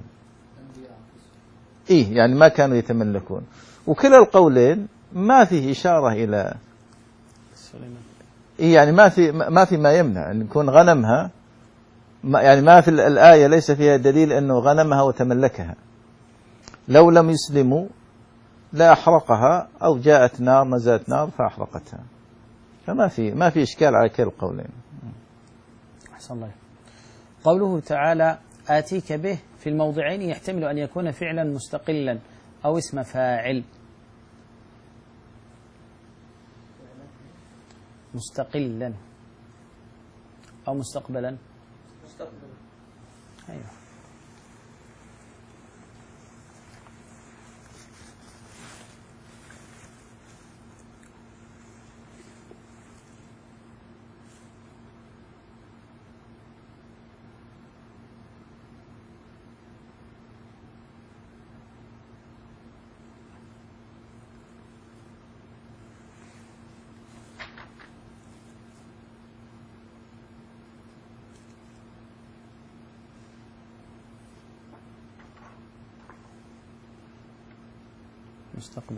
إيه يعني ما كانوا يتملكون. وكلا القولين ما فيه إشارة إلى سليمان. يعني ما في ما في ما يمنع أن يكون غنمها، يعني ما في الآية ليس فيها دليل أنه غنمها وتملكها، لو لم يسلموا لا أحرقها أو جاءت نار نزلت نار فأحرقتها، فما في ما في إشكال على كلا القولين. أحسن الله. قوله تعالى آتيك به في الموضعين يحتمل أن يكون فعلا مستقلا أو اسم فاعل. مستقلا أو مستقبلا. مستقبلا. أيوه. مستقبلا.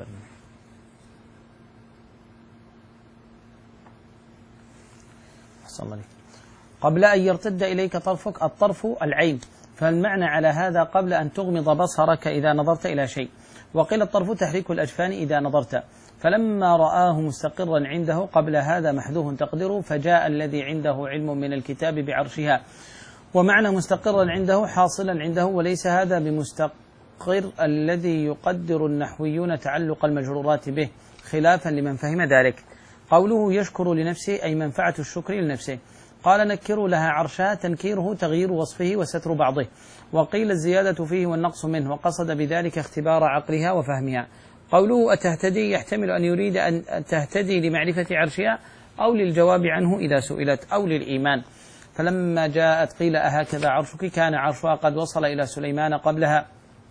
أحسن الله عليك. قبل أن يرتد إليك طرفك، الطرف العين، فالمعنى على هذا قبل أن تغمض بصرك إذا نظرت إلى شيء. وقيل الطرف تحريك الأجفان إذا نظرت، فلما رآه مستقرا عنده قبل هذا محذوف تقدره فجاء الذي عنده علم من الكتاب بعرشها. ومعنى مستقرا عنده حاصلا عنده، وليس هذا بمستقر الذي يقدر النحويون تعلق المجرورات به، خلافا لمن فهم ذلك. قوله يشكر لنفسه أي منفعة الشكر لنفسه. قال نكروا لها عرشها، تنكيره تغيير وصفه وستر بعضه، وقيل الزيادة فيه والنقص منه، وقصد بذلك اختبار عقلها وفهمها. قوله أتهتدي يحتمل أن يريد أن تهتدي لمعرفة عرشها أو للجواب عنه إذا سئلت أو للإيمان. فلما جاءت قيل أهكذا عرشك، كان عرشها قد وصل إلى سليمان قبلها،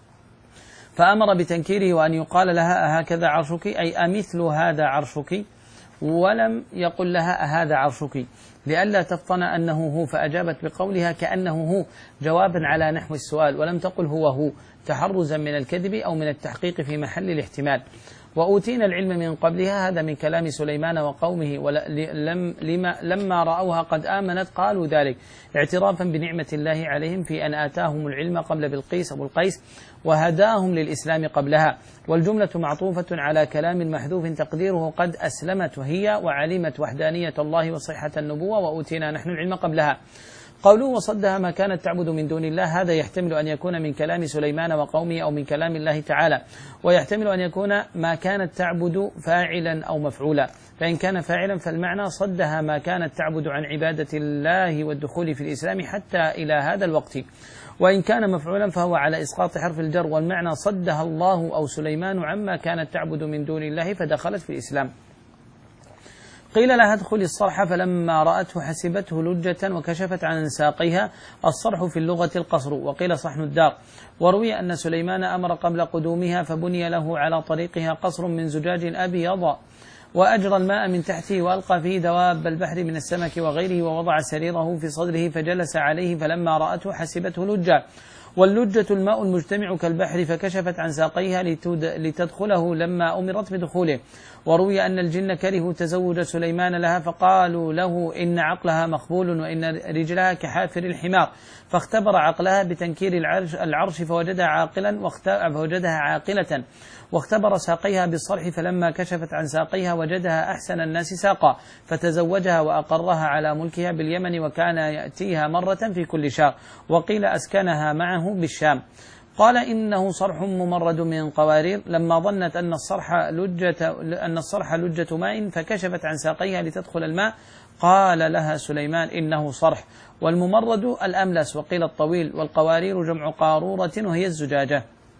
فأمر بتنكيره وأن يقال لها أهكذا عرشك أي أمثل هذا عرشك، ولم يقل لها أهذا عرشك لئلا تفطن أنه هو، فأجابت بقولها كأنه هو جوابا على نحو السؤال، ولم تقل هو هو تحرزا من الكذب أو من التحقيق في محل الاحتمال. وأوتينا العلم من قبلها، هذا من كلام سليمان وقومه، ولم لما لما رأوها قد آمنت قالوا ذلك اعترافا بنعمة الله عليهم في أن آتاهم العلم قبل بلقيس أبو القيس وهداهم للإسلام قبلها. والجملة معطوفة على كلام محذوف تقديره قد أسلمت وهي وعلمت وحدانية الله وصحة النبوة وأوتينا نحن العلم قبلها. قوله وصدها ما كانت تعبد من دون الله، هذا يحتمل أن يكون من كلام سليمان وقومه أو من كلام الله تعالى، ويحتمل أن يكون ما كانت تعبد فاعلا أو مفعولا. فإن كان فاعلا فالمعنى صدها ما كانت تعبد عن عبادة الله والدخول في الإسلام حتى إلى هذا الوقت. وإن كان مفعولا فهو على إسقاط حرف الجر، والمعنى صدها الله أو سليمان عما كانت تعبد من دون الله فدخلت في الإسلام. قيل لها ادخلي الصرح، فلما رأته حسبته لجة وكشفت عن ساقيها. الصرح في اللغة القصر، وقيل صحن الدار. وروي أن سليمان أمر قبل قدومها فبني له على طريقها قصر من زجاج أبيض، وأجرى الماء من تحته وألقى فيه دواب البحر من السمك وغيره، ووضع سريره في صدره فجلس عليه، فلما رأته حسبته لجة. واللجة الماء المجتمع كالبحر، فكشفت عن ساقيها لتدخله لما أمرت بدخوله. وروي أن الجن كرهوا تزوج سليمان لها، فقالوا له إن عقلها مخبول وإن رجلها كحافر الحمار، فاختبر عقلها بتنكير العرش, العرش فوجدها عاقلا فوجدها عاقلة، واختبر ساقيها بالصرح، فلما كشفت عن ساقيها وجدها أحسن الناس ساقا، فتزوجها وأقرها على ملكها باليمن، وكان يأتيها مرة في كل شهر. وقيل أسكنها معه بالشام. قال إنه صرح ممرد من قوارير، لما ظنت أن الصرح لجة أن الصرح لجة ماء فكشفت عن ساقيها لتدخل الماء، قال لها سليمان إنه صرح. والممرد الأملس، وقيل الطويل، والقوارير جمع قارورة وهي الزجاجة.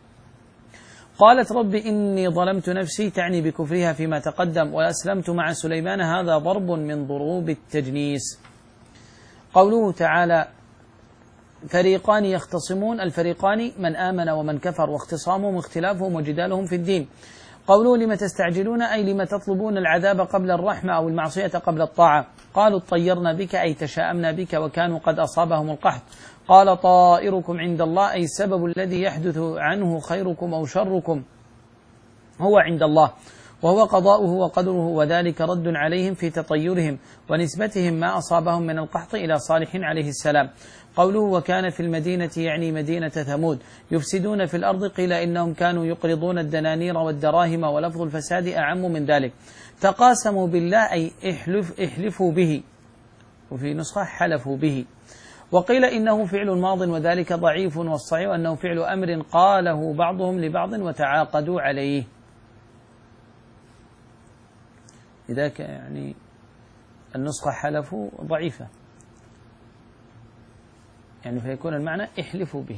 قالت رب إني ظلمت نفسي، تعني بكفرها فيما تقدم، وأسلمت مع سليمان، هذا ضرب من ضروب التجنيس. قوله تعالى فريقان يختصمون، الفريقان من آمن ومن كفر، واختصامهم اختلافهم وجدالهم في الدين. قوله لم تستعجلون أي لم تطلبون العذاب قبل الرحمة أو المعصية قبل الطاعة. قالوا اطيرنا بك أي تشاءمنا بك، وكانوا قد أصابهم القحط. قال طائركم عند الله أي السبب الذي يحدث عنه خيركم أو شركم هو عند الله. وهو قضاؤه وقدره، وذلك رد عليهم في تطيرهم ونسبتهم ما أصابهم من القحط إلى صالح عليه السلام. قوله وكان في المدينة يعني مدينة ثمود يفسدون في الأرض، قيل إنهم كانوا يقرضون الدنانير والدراهم، ولفظ الفساد أعم من ذلك. تقاسموا بالله أي احلف احلفوا به، وفي نسخة حلفوا به. وقيل إنه فعل ماض وذلك ضعيف، والصحيح أنه فعل أمر قاله بعضهم لبعض وتعاقدوا عليه. لذلك يعني النسخة حلفوا ضعيفة، يعني فيكون المعنى احلفوا به.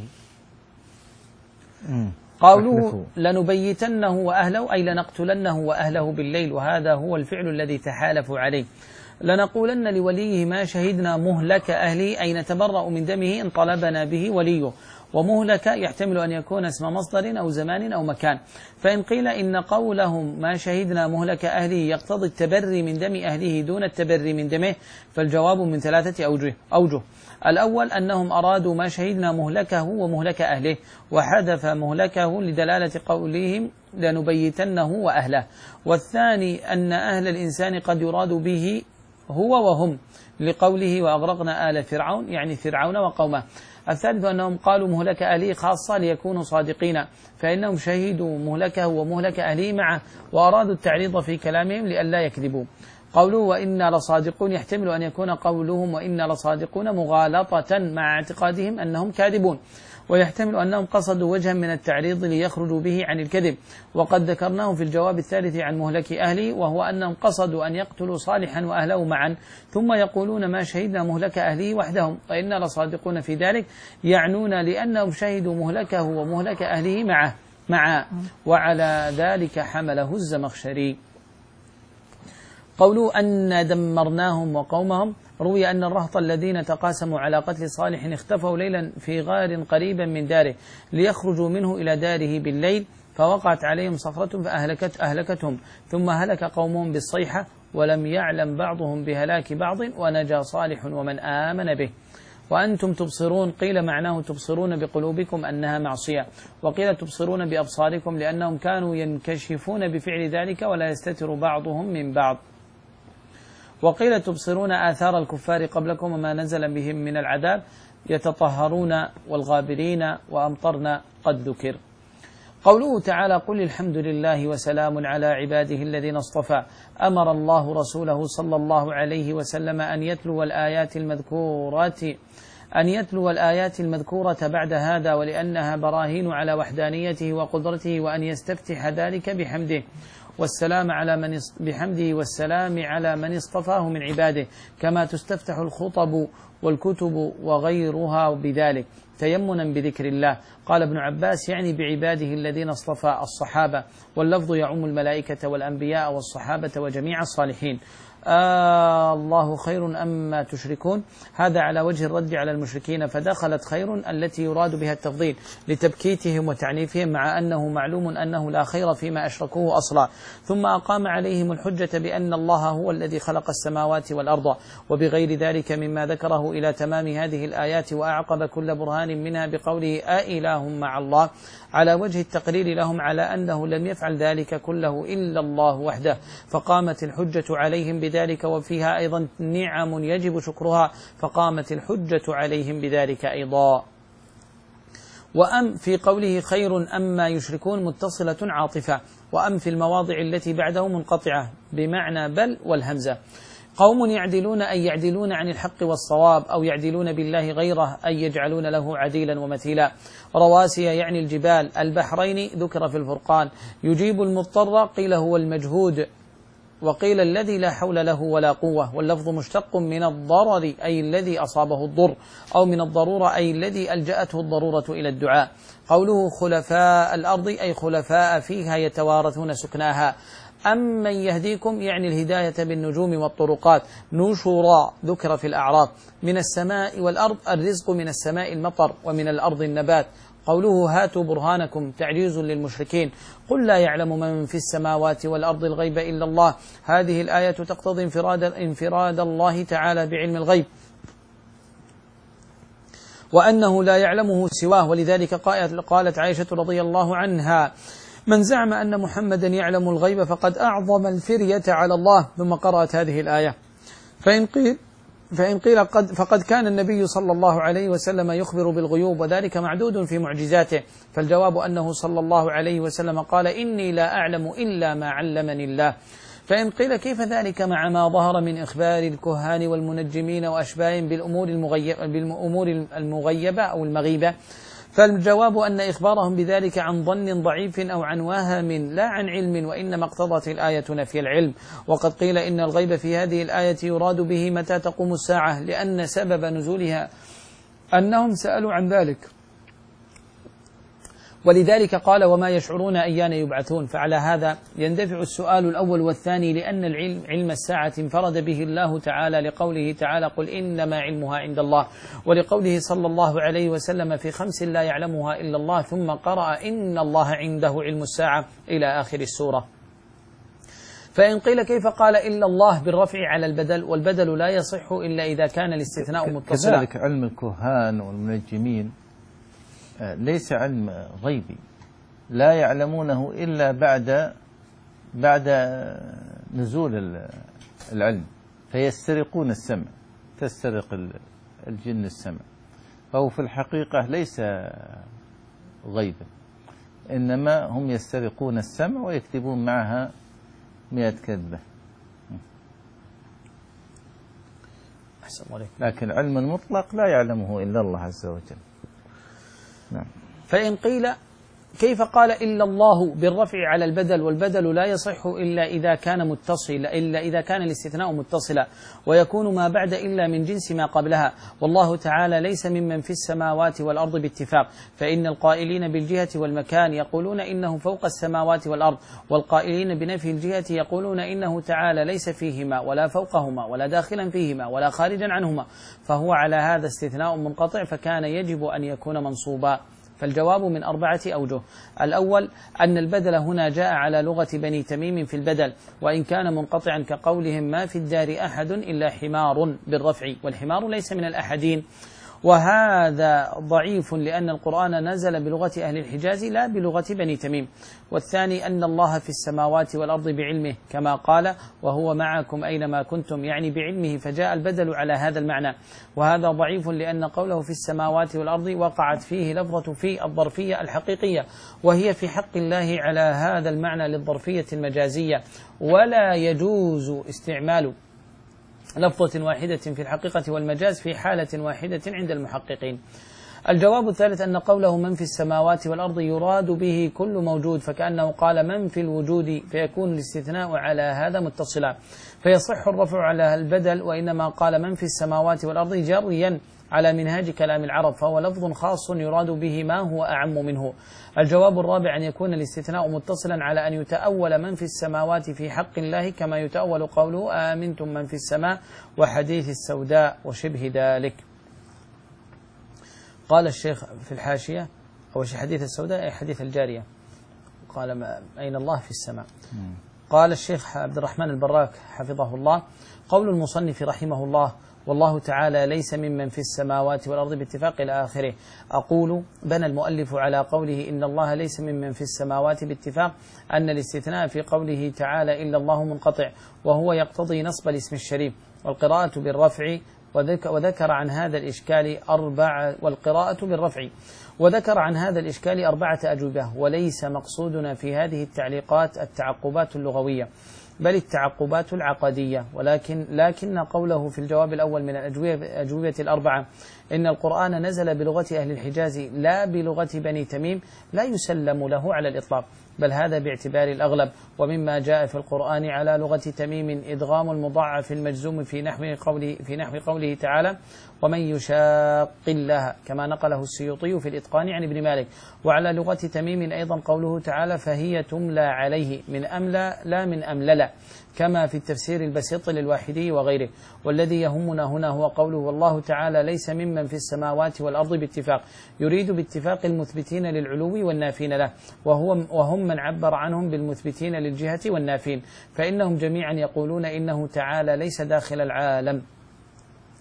قوله لنبيتنه وأهله أي لنقتلنه وأهله بالليل، وهذا هو الفعل الذي تحالفوا عليه. لنقولن لوليه ما شهدنا مهلك أهله أي نتبرأ من دمه إن طلبنا به وليه. ومهلك يحتمل أن يكون اسم مصدر أو زمان أو مكان، فإن قيل إن قولهم ما شهدنا مهلك أهله يقتضي التبري من دم أهله دون التبري من دمه، فالجواب من ثلاثة أوجه, أوجه الأول أنهم أرادوا ما شهدنا مهلكه ومهلك أهله، وحذف مهلكه لدلالة قولهم لنبيتنه وأهله. والثاني أن أهل الإنسان قد يراد به هو وهم، لقوله وأغرقنا آل فرعون يعني فرعون وقومه. الثالث أنهم قالوا مهلك أهله خاصة ليكونوا صادقين، فإنهم شهدوا مهلكه ومهلك أهله معه، وأرادوا التعريض في كلامهم لئلا يكذبوا. قوله وإنا لصادقون يحتمل أن يكون قولهم وإنا لصادقون مغالطة مع اعتقادهم أنهم كاذبون، ويحتمل أنهم قصدوا وجها من التعريض ليخرجوا به عن الكذب، وقد ذكرناه في الجواب الثالث عن مهلك أهله، وهو أنهم قصدوا أن يقتلوا صالحا وأهله معا، ثم يقولون ما شهدنا مهلك أهله وحدهم، وإنا لصادقون في ذلك، يعنون لأنهم شهدوا مهلكه ومهلك أهله معه معا وعلى ذلك حمله الزمخشري. قولوا أن دمرناهم وقومهم، روي أن الرهط الذين تقاسموا على قتل صالح اختفوا ليلا في غار قريبا من داره ليخرجوا منه إلى داره بالليل، فوقعت عليهم صخرة فأهلكت أهلكتهم، ثم هلك قومهم بالصيحة، ولم يعلم بعضهم بهلاك بعض، ونجا صالح ومن آمن به. وأنتم تبصرون، قيل معناه تبصرون بقلوبكم أنها معصية، وقيل تبصرون بأبصاركم لأنهم كانوا ينكشفون بفعل ذلك ولا يستتر بعضهم من بعض. وقيل تبصرون آثار الكفار قبلكم وما نزل بهم من العذاب، يتطهرون والغابرين وأمطرنا قد ذكر. قوله تعالى قل الحمد لله وسلام على عباده الذين اصطفى، أمر الله رسوله صلى الله عليه وسلم أن يتلو الآيات المذكورة أن يتلو الآيات المذكورة بعد هذا، ولأنها براهين على وحدانيته وقدرته، وأن يستفتح ذلك بحمده والسلام على من بحمده والسلام على من اصطفاه من عباده، كما تستفتح الخطب والكتب وغيرها بذلك تيمنا بذكر الله. قال ابن عباس يعني بعباده الذين اصطفى الصحابة، واللفظ يعم الملائكة والأنبياء والصحابة وجميع الصالحين. آه الله خير أما تشركون، هذا على وجه الرد على المشركين، فدخلت خير التي يراد بها التفضيل لتبكيتهم وتعنيفهم، مع أنه معلوم أنه لا خير فيما أشركوه أصلا. ثم أقام عليهم الحجة بأن الله هو الذي خلق السماوات والأرض، وبغير ذلك مما ذكره إلى تمام هذه الآيات، وأعقب كل برهان منها بقوله أإله مع الله، على وجه التقرير لهم على أنه لم يفعل ذلك كله إلا الله وحده، فقامت الحجة عليهم بذلك، وفيها أيضا نعم يجب شكرها، فقامت الحجة عليهم بذلك أيضا. وأم في قوله خير أما يشركون متصلة عاطفة، وأم في المواضع التي بعده منقطعة بمعنى بل والهمزة. قوم يعدلون أي يعدلون عن الحق والصواب، أو يعدلون بالله غيره أي يجعلون له عديلا ومثيلا. رواسي يعني الجبال، البحرين ذكر في الفرقان. يجيب المضطر قيل هو المجهود، وقيل الذي لا حول له ولا قوة، واللفظ مشتق من الضرر أي الذي أصابه الضر، أو من الضرورة أي الذي ألجأته الضرورة إلى الدعاء. قوله خلفاء الأرض أي خلفاء فيها يتوارثون سكناها. أمن يهديكم يعني الهداية بالنجوم والطرقات. نشورا ذكر في الأعراف. من السماء والأرض الرزق، من السماء المطر، ومن الأرض النبات. قوله هاتوا برهانكم تعجيز للمشركين. قل لا يعلم من في السماوات والأرض الغيب إلا الله. هذه الآية تقتضي انفراد, انفراد الله تعالى بعلم الغيب، وأنه لا يعلمه سواه، ولذلك قالت عائشة رضي الله عنها من زعم أن محمدا يعلم الغيب فقد أعظم الفرية على الله. ثم قرأت هذه الآية: فإن قيل فإن قيل قد فقد كان النبي صلى الله عليه وسلم يخبر بالغيوب وذلك معدود في معجزاته. فالجواب أنه صلى الله عليه وسلم قال: إني لا أعلم إلا ما علمني الله. فإن قيل كيف ذلك مع ما ظهر من إخبار الكهان والمنجمين وأشباههم بالأمور المغيبة, بالأمور المغيبة أو المغيبة؟ فالجواب أن إخبارهم بذلك عن ظن ضعيف أو عن وهم لا عن علم، وإنما اقتضت الآية نفي العلم. وقد قيل إن الغيب في هذه الآية يراد به متى تقوم الساعة، لأن سبب نزولها أنهم سألوا عن ذلك، ولذلك قال: وما يشعرون أيان يبعثون. فعلى هذا يندفع السؤال الأول والثاني، لأن العلم علم الساعة انفرد به الله تعالى لقوله تعالى: قل إنما علمها عند الله، ولقوله صلى الله عليه وسلم في خمس لا يعلمها إلا الله، ثم قرأ: إن الله عنده علم الساعة إلى آخر السورة. فإن قيل كيف قال إلا الله بالرفع على البدل، والبدل لا يصح إلا إذا كان الاستثناء متصلا. كذلك علم الكهان والمنجمين ليس علم غيبي، لا يعلمونه إلا بعد بعد نزول العلم، فيسترقون السمع، تسترق الجن السمع، فهو في الحقيقة ليس غيبا، إنما هم يسترقون السمع ويكتبون معها مئة كذبة. لكن علم المطلق لا يعلمه إلا الله عز وجل. نعم. فإن قيل كيف قال إلا الله بالرفع على البدل، والبدل لا يصح إلا إذا كان متصلا إلا إذا كان الاستثناء متصلا، ويكون ما بعد إلا من جنس ما قبلها. والله تعالى ليس ممن في السماوات والأرض باتفاق، فإن القائلين بالجهة والمكان يقولون إنه فوق السماوات والأرض، والقائلين بنفي الجهة يقولون إنه تعالى ليس فيهما ولا فوقهما ولا داخلا فيهما ولا خارجا عنهما، فهو على هذا استثناء منقطع، فكان يجب أن يكون منصوبا. فالجواب من أربعة أوجه. الأول أن البدل هنا جاء على لغة بني تميم في البدل، وإن كان منقطعا كقولهم: ما في الدار أحد إلا حمار بالرفع، والحمار ليس من الأحدين، وهذا ضعيف لأن القرآن نزل بلغة أهل الحجاز لا بلغة بني تميم. والثاني أن الله في السماوات والأرض بعلمه، كما قال: وهو معكم أينما كنتم، يعني بعلمه، فجاء البدل على هذا المعنى، وهذا ضعيف لأن قوله في السماوات والأرض وقعت فيه لفظة في الظرفية الحقيقية، وهي في حق الله على هذا المعنى للظرفية المجازية، ولا يجوز استعمال لفظة واحدة في الحقيقة والمجاز في حالة واحدة عند المحققين. الجواب الثالث أن قوله من في السماوات والأرض يراد به كل موجود، فكأنه قال من في الوجود، فيكون الاستثناء على هذا متصلا، فيصح الرفع على البدل، وإنما قال من في السماوات والأرض جريا على منهاج كلام العرب، فهو لفظ خاص يراد به ما هو أعم منه. الجواب الرابع أن يكون الاستثناء متصلا على أن يتأول من في السماوات في حق الله، كما يتأول قوله آمنتم من في السماء، وحديث السوداء وشبه ذلك. قال الشيخ في الحاشية: أو حديث السوداء أي حديث الجارية، قال ما أين الله في السماء. قال الشيخ عبد الرحمن البراك حفظه الله: قول المصنف رحمه الله: والله تعالى ليس ممن في السماوات والأرض باتفاق إلى آخره. أقول: بنى المؤلف على قوله إن الله ليس ممن في السماوات باتفاق أن الاستثناء في قوله تعالى إلا الله منقطع، وهو يقتضي نصب الاسم الشريف، والقراءة بالرفع، وذكر عن هذا الإشكال أربعة والقراءة بالرفع وذكر عن هذا الإشكال أربعة أجوبة، وليس مقصودنا في هذه التعليقات التعقبات اللغوية، بل التعقبات العقدية. ولكن لكن قوله في الجواب الأول من الأجوبة الأربعة إن القرآن نزل بلغة أهل الحجاز لا بلغة بني تميم لا يسلم له على الإطلاق، بل هذا باعتبار الأغلب. ومما جاء في القرآن على لغة تميم إدغام المضاعف المجزوم في نحو قوله في نحو قوله تعالى ومن يشاق الله، كما نقله السيوطي في الإتقان عن ابن مالك. وعلى لغة تميم أيضا قوله تعالى فهي تملى عليه من أملى لا من أملل، كما في التفسير البسيط للواحدي وغيره. والذي يهمنا هنا هو قوله والله تعالى ليس ممن في السماوات والأرض باتفاق، يريد باتفاق المثبتين للعلو والنافين له، وهو وهم من عبر عنهم بالمثبتين للجهة والنافين، فإنهم جميعا يقولون إنه تعالى ليس داخل العالم.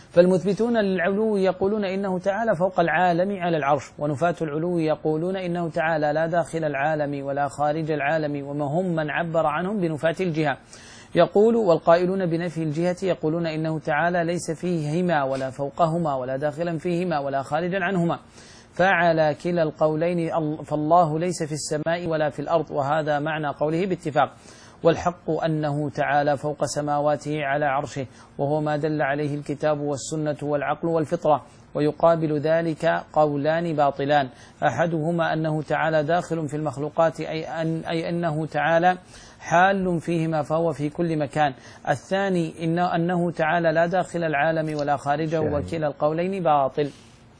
فالمثبتون للعلو يقولون إنه تعالى فوق العالم على العرش، ونفاة العلو يقولون إنه تعالى لا داخل العالم ولا خارج العالم، وما هم من عبر عنهم بنفاة الجهة. يقول والقائلون بنفي الجهة يقولون إنه تعالى ليس فيهما ولا فوقهما ولا داخلا فيهما ولا خارجا عنهما، فعلى كلا القولين فالله ليس في السماء ولا في الأرض، وهذا معنى قوله باتفاق. والحق أنه تعالى فوق سماواته على عرشه، وهو ما دل عليه الكتاب والسنة والعقل والفطرة. ويقابل ذلك قولان باطلان، أحدهما أنه تعالى داخل في المخلوقات، أي, أن أي أنه تعالى حال فيهما فهو في كل مكان. الثاني إن أنه تعالى لا داخل العالم ولا خارجه، وكلا القولين باطل.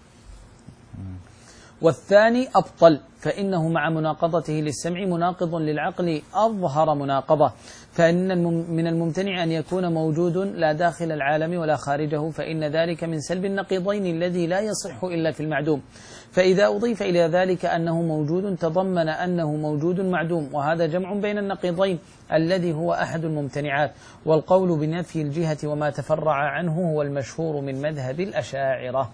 والثاني أبطل، فإنه مع مناقضته للسمع مناقض للعقل أظهر مناقضة، فإن من الممتنع أن يكون موجود لا داخل العالم ولا خارجه، فإن ذلك من سلب النقيضين الذي لا يصح إلا في المعدوم. فإذا أضيف إلى ذلك أنه موجود تضمن أنه موجود معدوم، وهذا جمع بين النقيضين الذي هو أحد الممتنعات. والقول بنفي الجهة وما تفرع عنه هو المشهور من مذهب الأشاعرة.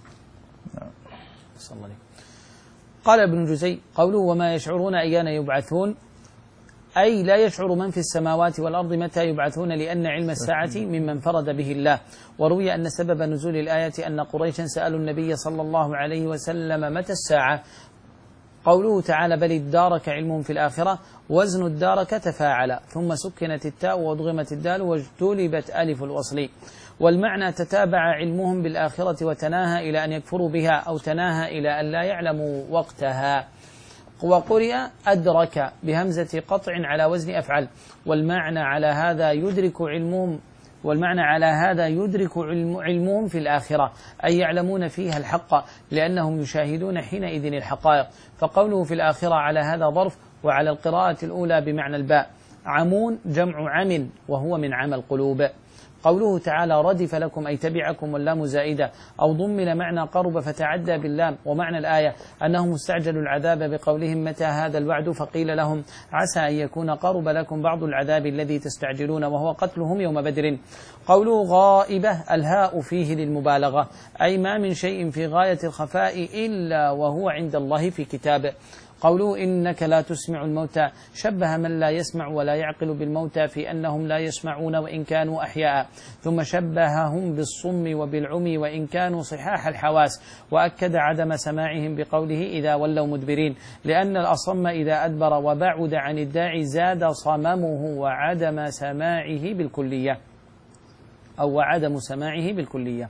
صلى الله عليه. قال ابن جزي قوله وما يشعرون أيان يبعثون، أي لا يشعر من في السماوات والأرض متى يبعثون، لأن علم الساعة ممن فرد به الله. وروي أن سبب نزول الآية أن قريشا سألوا النبي صلى الله عليه وسلم متى الساعة. قوله تعالى بل ادارك علمهم في الآخرة، وزن ادارك تفاعل، ثم سكنت التاء وأضغمت الدال واجتلبت ألف الوصل. والمعنى تتابع علمهم بالآخرة وتناهى إلى أن يكفروا بها، أو تناهى إلى أن لا يعلموا وقتها. وقرئ أدرك بهمزة قطع على وزن أفعل، والمعنى على هذا يدرك علمهم والمعنى على هذا يدرك علم علمهم في الآخرة، أي يعلمون فيها الحق، لأنهم يشاهدون حينئذ الحقائق. فقوله في الآخرة على هذا ظرف، وعلى القراءة الأولى بمعنى الباء. عمون جمع عم، وهو من عمى القلوب. قوله تعالى ردف لكم أي تبعكم، واللام زائدة، أو ضمن معنى قرب فتعدى باللام. ومعنى الآية أنهم استعجلوا العذاب بقولهم متى هذا الوعد، فقيل لهم عسى أن يكون قرب لكم بعض العذاب الذي تستعجلون، وهو قتلهم يوم بدر. قوله غائبة الهاء فيه للمبالغة، أي ما من شيء في غاية الخفاء إلا وهو عند الله في كتابه. قوله إنك لا تسمع الموتى، شبه من لا يسمع ولا يعقل بالموتى في أنهم لا يسمعون وإن كانوا أحياء، ثم شبههم بالصم وبالعمي وإن كانوا صحاح الحواس، وأكد عدم سماعهم بقوله إذا ولوا مدبرين، لأن الأصم إذا أدبر وبعد عن الداعي زاد صممه وعدم سماعه بالكلية، أو وعدم سماعه بالكلية.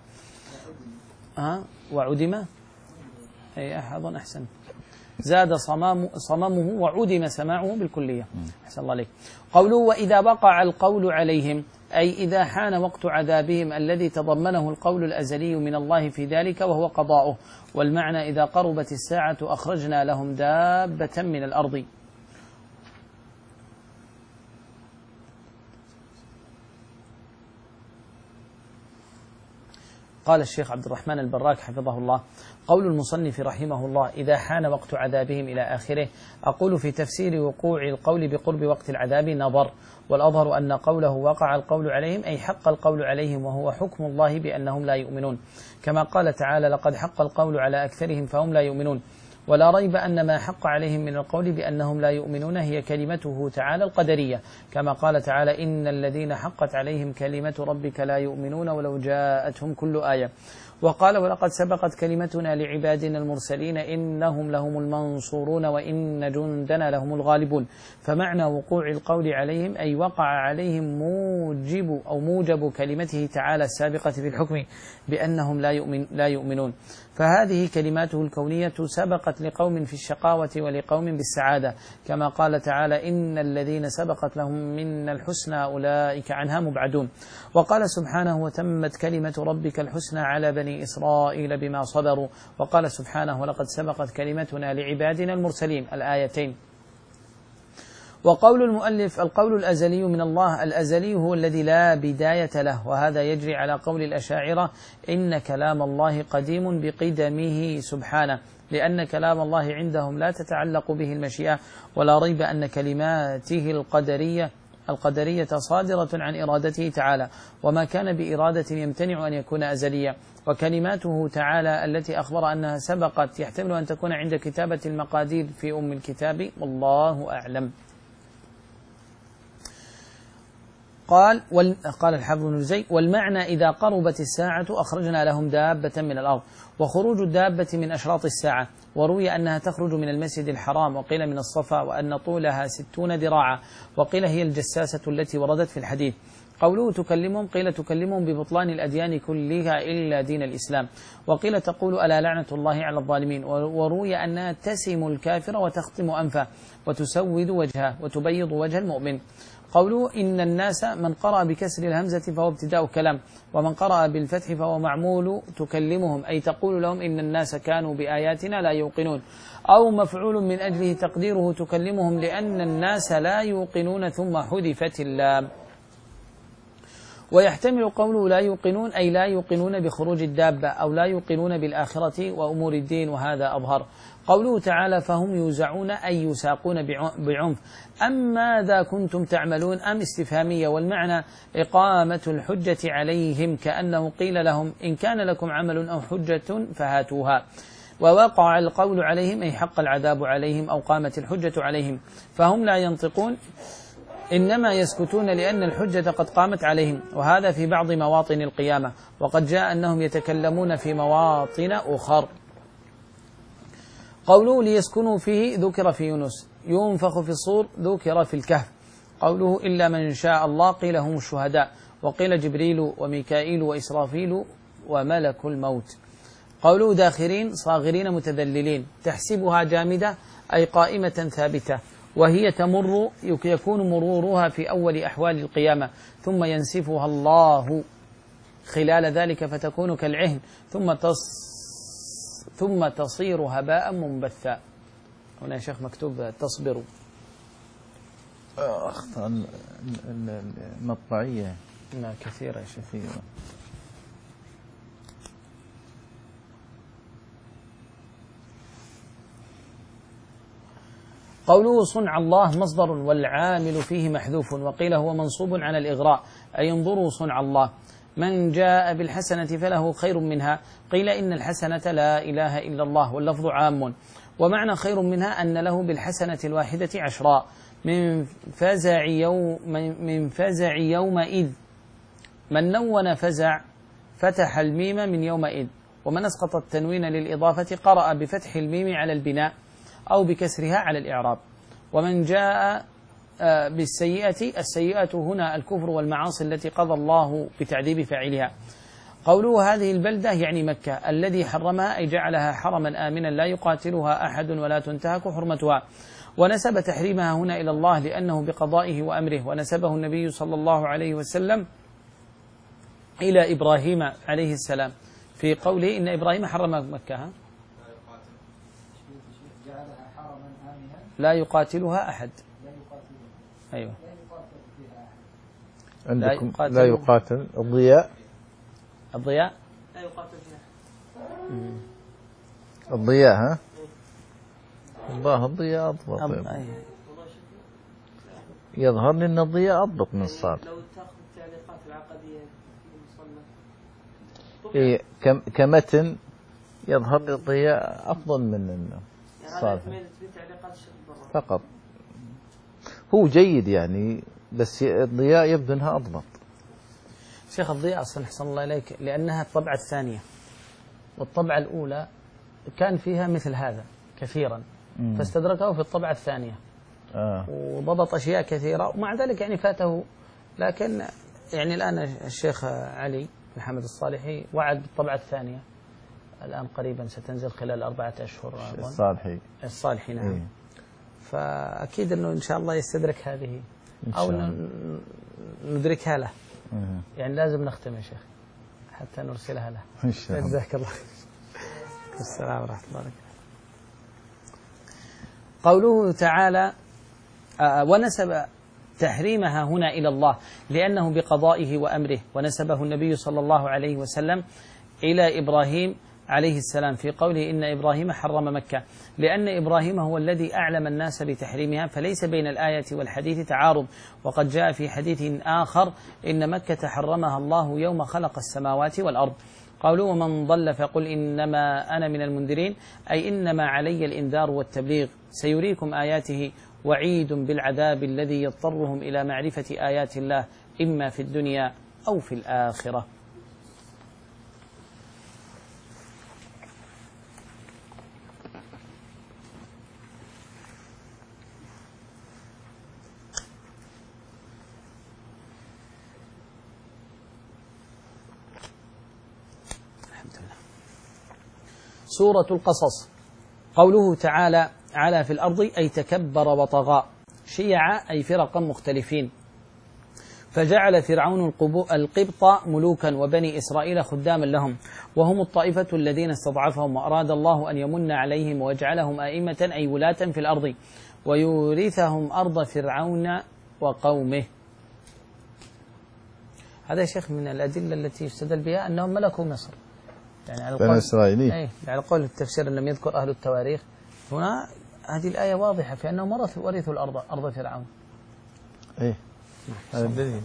أه؟ وعدم أي أحد أحسن، زاد صمام صممه وعدم سماعه بالكلية. أحسن الله عليك. قوله وإذا وقع القول عليهم، أي إذا حان وقت عذابهم الذي تضمنه القول الأزلي من الله في ذلك وهو قضاؤه. والمعنى إذا قربت الساعة أخرجنا لهم دابة من الأرض. قال الشيخ عبد الرحمن البراك حفظه الله قول المصنف رحمه الله إذا حان وقت عذابهم إلى آخره. أقول في تفسير وقوع القول بقرب وقت العذاب نظر، والأظهر أن قوله وقع القول عليهم أي حق القول عليهم، وهو حكم الله بأنهم لا يؤمنون، كما قال تعالى لقد حق القول على أكثرهم فهم لا يؤمنون. ولا ريب أن ما حق عليهم من القول بأنهم لا يؤمنون هي كلمته تعالى القدرية، كما قال تعالى إن الذين حقت عليهم كلمة ربك لا يؤمنون ولو جاءتهم كل آية. وقال ولقد سبقت كلمتنا لعبادنا المرسلين إنهم لهم المنصورون وإن جندنا لهم الغالبون. فمعنى وقوع القول عليهم أي وقع عليهم موجب أو موجب كلمته تعالى السابقة في الحكم بأنهم لا يؤمن لا يؤمنون. فهذه كلماته الكونية سبقت لقوم في الشقاوة ولقوم بالسعادة، كما قال تعالى إن الذين سبقت لهم من الحسنى أولئك عنها مبعدون. وقال سبحانه وتمت كلمة ربك الحسنى على بني إسرائيل بما صبروا. وقال سبحانه ولقد سبقت كلمتنا لعبادنا المرسلين الآيتين. وقول المؤلف القول الأزلي من الله، الأزلي هو الذي لا بداية له، وهذا يجري على قول الأشاعرة إن كلام الله قديم بقدمه سبحانه، لأن كلام الله عندهم لا تتعلق به المشيئة. ولا ريب أن كلماته القدرية القدرية صادرة عن إرادته تعالى، وما كان بإرادة يمتنع أن يكون أزليا. وكلماته تعالى التي أخبر أنها سبقت يحتمل أن تكون عند كتابة المقادير في أم الكتاب، والله أعلم. قال وال... قال الحافظ بن جزي: والمعنى إذا قربت الساعة أخرجنا لهم دابة من الأرض. وخروج الدابة من أشراط الساعة، وروي أنها تخرج من المسجد الحرام، وقيل من الصفا، وأن طولها ستون ذراعا، وقيل هي الجساسة التي وردت في الحديث. قوله تكلمهم، قيل تكلمهم ببطلان الأديان كلها إلا دين الإسلام، وقيل تقول ألا لعنة الله على الظالمين. وروي أنها تسم الكافر وتختم أنفه وتسود وجهه وتبيض وجه المؤمن. قوله إن الناس، من قرأ بكسر الهمزة فهو ابتداء كلام، ومن قرأ بالفتح فهو معمول تكلمهم، أي تقول لهم إن الناس كانوا بآياتنا لا يوقنون، أو مفعول من أجله تقديره تكلمهم لأن الناس لا يوقنون ثم حذفت اللام. ويحتمل قوله لا يوقنون أي لا يوقنون بخروج الدابة، أو لا يوقنون بالآخرة وأمور الدين، وهذا أظهر. قوله تعالى فهم يوزعون أي يساقون بعنف. أم ماذا كنتم تعملون، أم استفهامية، والمعنى إقامة الحجة عليهم، كأنه قيل لهم إن كان لكم عمل أو حجة فهاتوها. ووقع القول عليهم أي حق العذاب عليهم أو قامت الحجة عليهم، فهم لا ينطقون إنما يسكتون لأن الحجة قد قامت عليهم، وهذا في بعض مواطن القيامة، وقد جاء أنهم يتكلمون في مواطن أخر. قوله ليسكنوا فيه ذكر في يونس، ينفخ في الصور ذكر في الكهف. قوله إلا من شاء الله قيل هم الشهداء، وقيل جبريل وميكائيل وإسرافيل وملك الموت. قوله داخرين صاغرين متذللين، تحسبها جامدة أي قائمة ثابتة، وهي تمر يكون مرورها في أول أحوال القيامة، ثم ينسفها الله خلال ذلك فتكون كالعهن، ثم تص ثم تصير هباء منبثا. هنا يا شيخ مكتوب تصبروا. أخطأ المطبعية لا كثيرة يا شيخ. كثيرة. قوله صنع الله مصدر والعامل فيه محذوف، وقيل هو منصوب على الإغراء أي انظروا صنع الله. من جاء بالحسنة فله خير منها، قيل إن الحسنة لا إله إلا الله، واللفظ عام. ومعنى خير منها أن له بالحسنة الواحدة عشراء. من فزع يوم من فزع يومئذ، من نون فزع فتح الميم من يومئذ، ومن أسقط التنوين للإضافة قرأ بفتح الميم على البناء أو بكسرها على الإعراب. ومن جاء بالسيئة، السيئة هنا الكفر والمعاصي التي قضى الله بتعذيب فاعلها. قوله هذه البلدة يعني مكة الذي حرمها أي جعلها حرما آمنا لا يقاتلها أحد ولا تنتهك حرمتها. ونسب تحريمها هنا إلى الله لأنه بقضائه وأمره، ونسبه النبي صلى الله عليه وسلم إلى إبراهيم عليه السلام في قوله إن إبراهيم حرم مكة لا يقاتلها أحد. أيوة. عندكم لا يقاتل الضياء الضياء لا يقاتل فيها. الضياء ها الله الضياء أضبط. أب... يظهر لي أن الضياء أضبط من الصاد. لو تأخذ التعليقات العقدية في المصنف إيه كم كمتن يظهر لي الضياء أفضل من الصاد فقط. هو جيد يعني، بس الضياء يبدو أنها أضبط. شيخ الضياء أصلا أحسن الله إليك لأنها الطبعة الثانية، والطبعة الأولى كان فيها مثل هذا كثيرا مم. فاستدركه في الطبعة الثانية آه. وضبط أشياء كثيرة، ومع ذلك يعني فاته. لكن يعني الآن الشيخ علي محمد الصالحي وعد بالطبعة الثانية الآن قريبا ستنزل خلال أربعة أشهر. الصالحي الصالحي نعم. إيه. فأكيد أنه إن شاء الله يستدرك هذه أو ندركها له. مم. يعني لازم نختم يا شيخ حتى نرسلها له إن شاء الله. جزاك الله خير. السلام ورحمة الله وبركاته. قوله تعالى آه ونسب تحريمها هنا إلى الله لأنه بقضائه وأمره، ونسبه النبي صلى الله عليه وسلم إلى إبراهيم عليه السلام في قوله إن إبراهيم حرم مكة، لأن إبراهيم هو الذي أعلم الناس بتحريمها، فليس بين الآية والحديث تعارض. وقد جاء في حديث آخر إن مكة حرمها الله يوم خلق السماوات والأرض. قالوا ومن ضل فقل إنما أنا من المنذرين، أي إنما علي الإنذار والتبليغ، سيريكم آياته وعيد بالعذاب الذي يضطرهم إلى معرفة آيات الله إما في الدنيا أو في الآخرة. سورة القصص. قوله تعالى على في الأرض أي تكبر وطغى، شيعا أي فرقا مختلفين، فجعل فرعون القبط ملوكا وبني إسرائيل خداما لهم، وهم الطائفة الذين استضعفهم، وأراد الله أن يمن عليهم ويجعلهم أئمة أي ولاة في الأرض ويورثهم أرض فرعون وقومه. هذا يا شيخ من الأدلة التي يستدل بها أنهم ملكوا مصر، يعني على بني إسرائيل. أي على قول التفسير لم يذكر أهل التواريخ هنا، هذه الآية واضحة في أنهم ورثوا ورثوا الأرض أرض فرعون. إيه هذا الدليل.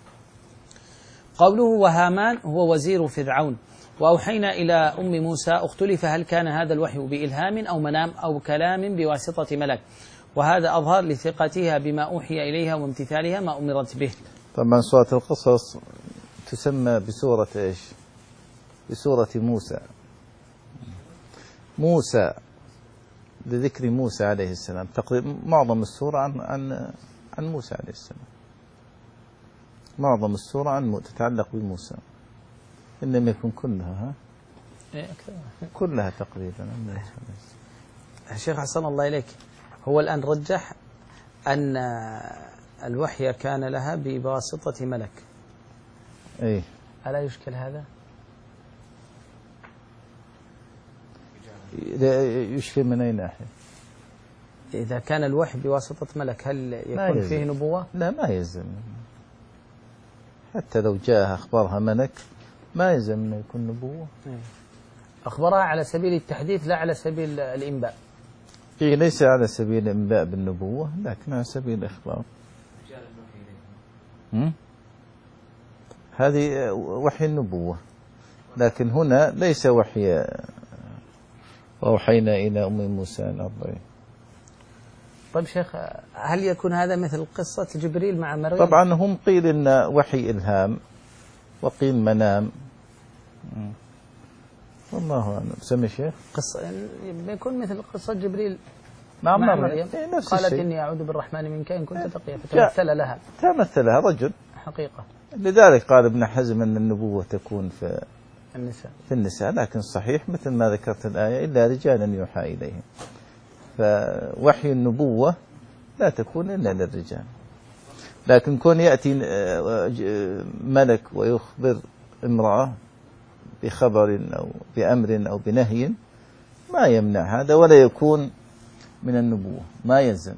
قوله وهامان هو وزير فرعون. وأوحينا إلى أم موسى، اختلف هل كان هذا الوحي بإلهام أو منام أو كلام بواسطة ملك، وهذا أظهر لثقتها بما أوحي إليها وامتثالها ما أمرت به. طبعا سورة القصص تسمى بسورة إيش؟ بسورة موسى. موسى لذكر موسى عليه السلام، تقريبا معظم السورة عن عن عن موسى عليه السلام، معظم السورة عن تتعلق بموسى، إنما يكون كلها ها كلها تقريبا. الشيخ حسن الله إليك، هو الآن رجح أن الوحي كان لها بواسطة ملك. إيه ألا يشكل هذا؟ يشكل من أي ناحية؟ إذا كان الوحي بواسطة ملك هل يكون فيه نبوة؟ لا ما يلزم، حتى لو جاء أخبارها ملك ما يلزم أنه يكون نبوة. أخبرها على سبيل التحديث لا على سبيل الإنباء. إيه ليس على سبيل الإنباء بالنبوة، لكن على سبيل الإخبار. هذه وحي النبوة، لكن هنا ليس وحي وأوحينا إلى أم موسى أن أرضعيه. طيب شيخ، هل يكون هذا مثل قصة جبريل مع مريم؟ طبعا هم قيل إن وحي إلهام وقيل منام، والله أعلم. سمي شيخ قصة يكون مثل قصة جبريل مع, مع مريم, مريم. إيه نفس قالت الشيء. إني أعوذ بالرحمن منك إن كنت تقيا، فتمثل لها تمثلها رجل حقيقة. لذلك قال ابن حزم أن النبوة تكون في النساء في النساء، لكن صحيح مثل ما ذكرت الآية إلا رجالا يوحى إليهم، فوحي النبوة لا تكون إلا للرجال. لكن كون يأتي ملك ويخبر امرأة بخبر أو بأمر أو بنهي ما يمنع هذا، ولا يكون من النبوة، ما يلزم.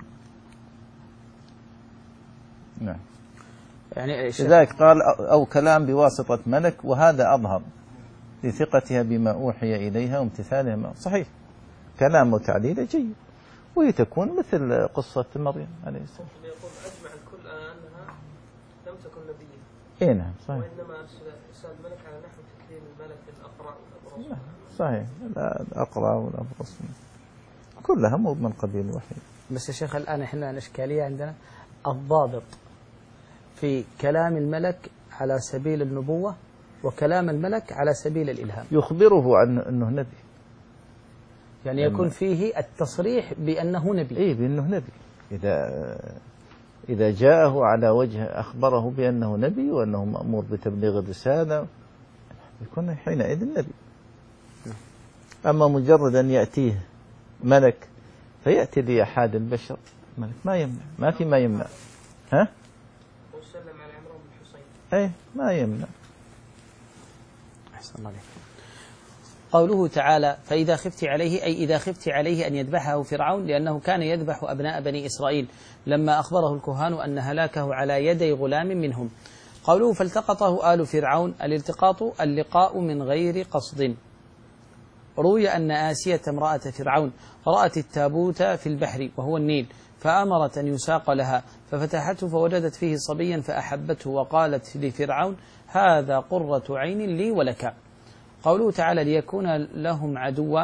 نعم. يعني لذلك قال أو كلام بواسطة ملك، وهذا أظهر لثقتها بما أوحي إليها وامتثالها ما صحيح، كلام وتعليل جيد، وهي تكون مثل قصة مريم عليه السلام. يقول أجمع الكل أنها لم تكن نبيا. إيه نعم صحيح. وإنما أرسل الملك على نحو تكريم الملك الأقرع والأبرص. صحيح، الأقرع والأبرص كلها مو من قبيل الوحي. بس يا شيخ الآن إحنا الإشكالية عندنا الضابط في كلام الملك على سبيل النبوة وكلام الملك على سبيل الإلهام. يخبره عن أنه نبي، يعني يكون فيه التصريح بأنه نبي. إيه بأنه نبي. إذا إذا جاءه على وجه أخبره بأنه نبي وأنه مأمور بتبليغ الرسالة يكون حينئذ نبي. أما مجرد أن يأتيه ملك فيأتي لأحد البشر ملك ما يمنع، ما في ما يمنع. ها؟ وسلم على عمران بن حسين. إيه ما يمنع. أحسن الله عليك. قوله تعالى فإذا خفت عليه، أي إذا خفت عليه أن يذبحه فرعون، لأنه كان يذبح أبناء بني إسرائيل لما أخبره الكهان أن هلاكه على يدي غلام منهم. قوله فالتقطه آل فرعون، الالتقاط اللقاء من غير قصد. روي أن آسية امرأة فرعون رأت التابوت في البحر وهو النيل فأمرت أن يساق لها ففتحته فوجدت فيه صبيا فأحبته وقالت لفرعون هذا قرة عين لي ولك. قوله تعالى ليكون لهم عدوا،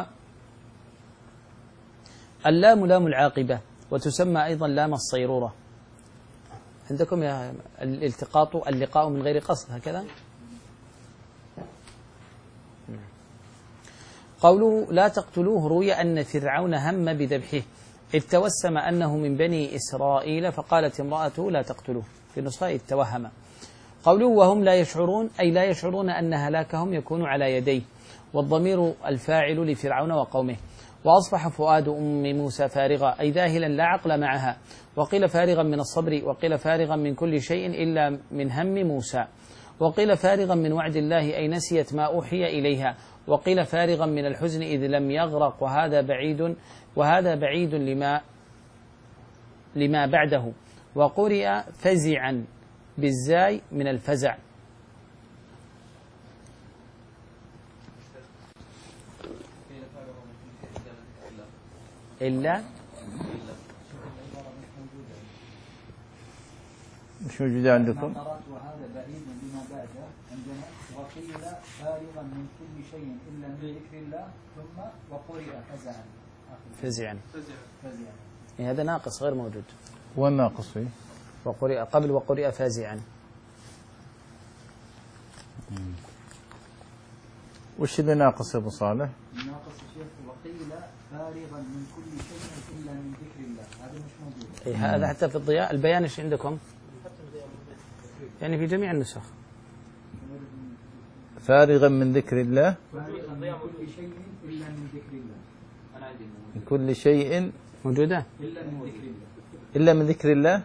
اللام لام العاقبة وتسمى أيضا لام الصيرورة. عندكم يا الالتقاط اللقاء من غير قصد هكذا. قوله لا تقتلوه روي أن فرعون هم بذبحه إذ توسم أنه من بني إسرائيل فقالت امرأته لا تقتلوه، في نسخة إذ توهم. قوله وهم لا يشعرون أي لا يشعرون أن هلاكهم يكون على يديه، والضمير الفاعل لفرعون وقومه. وأصبح فؤاد أم موسى فارغا أي ذاهلا لا عقل معها، وقيل فارغا من الصبر، وقيل فارغا من كل شيء إلا من هم موسى، وقيل فارغا من وعد الله أي نسيت ما أوحي إليها، وقيل فارغا من الحزن إذ لم يغرق، وهذا بعيد وهذا بعيد لما لما بعده. وقرئ فزعا بالزاي من الفزع. إلا مش موجودة عندكم؟ وهذا بعيد بما بعده عندنا. وقيل فارغا من كل شيء إلا من ذكر الله، ثم وقرئ فزعا فزعا فزعا. يعني هذا ناقص غير موجود. والناقص فيه وقرئ قبل وقرئ فازعا. وش اللي ناقص يا أبو صالح؟ ناقص الشيخ وقيل فارغا من كل شيء إلا من ذكر الله، هذا مش موجود. إيه هذا حتى في الضياء. البيان ايش عندكم؟ يعني في جميع النسخ فارغا من ذكر الله، فارغا من كل شيء إلا من ذكر الله. أنا عندي من كل شيء موجودة إلا من ذكر الله. إلا من ذكر الله.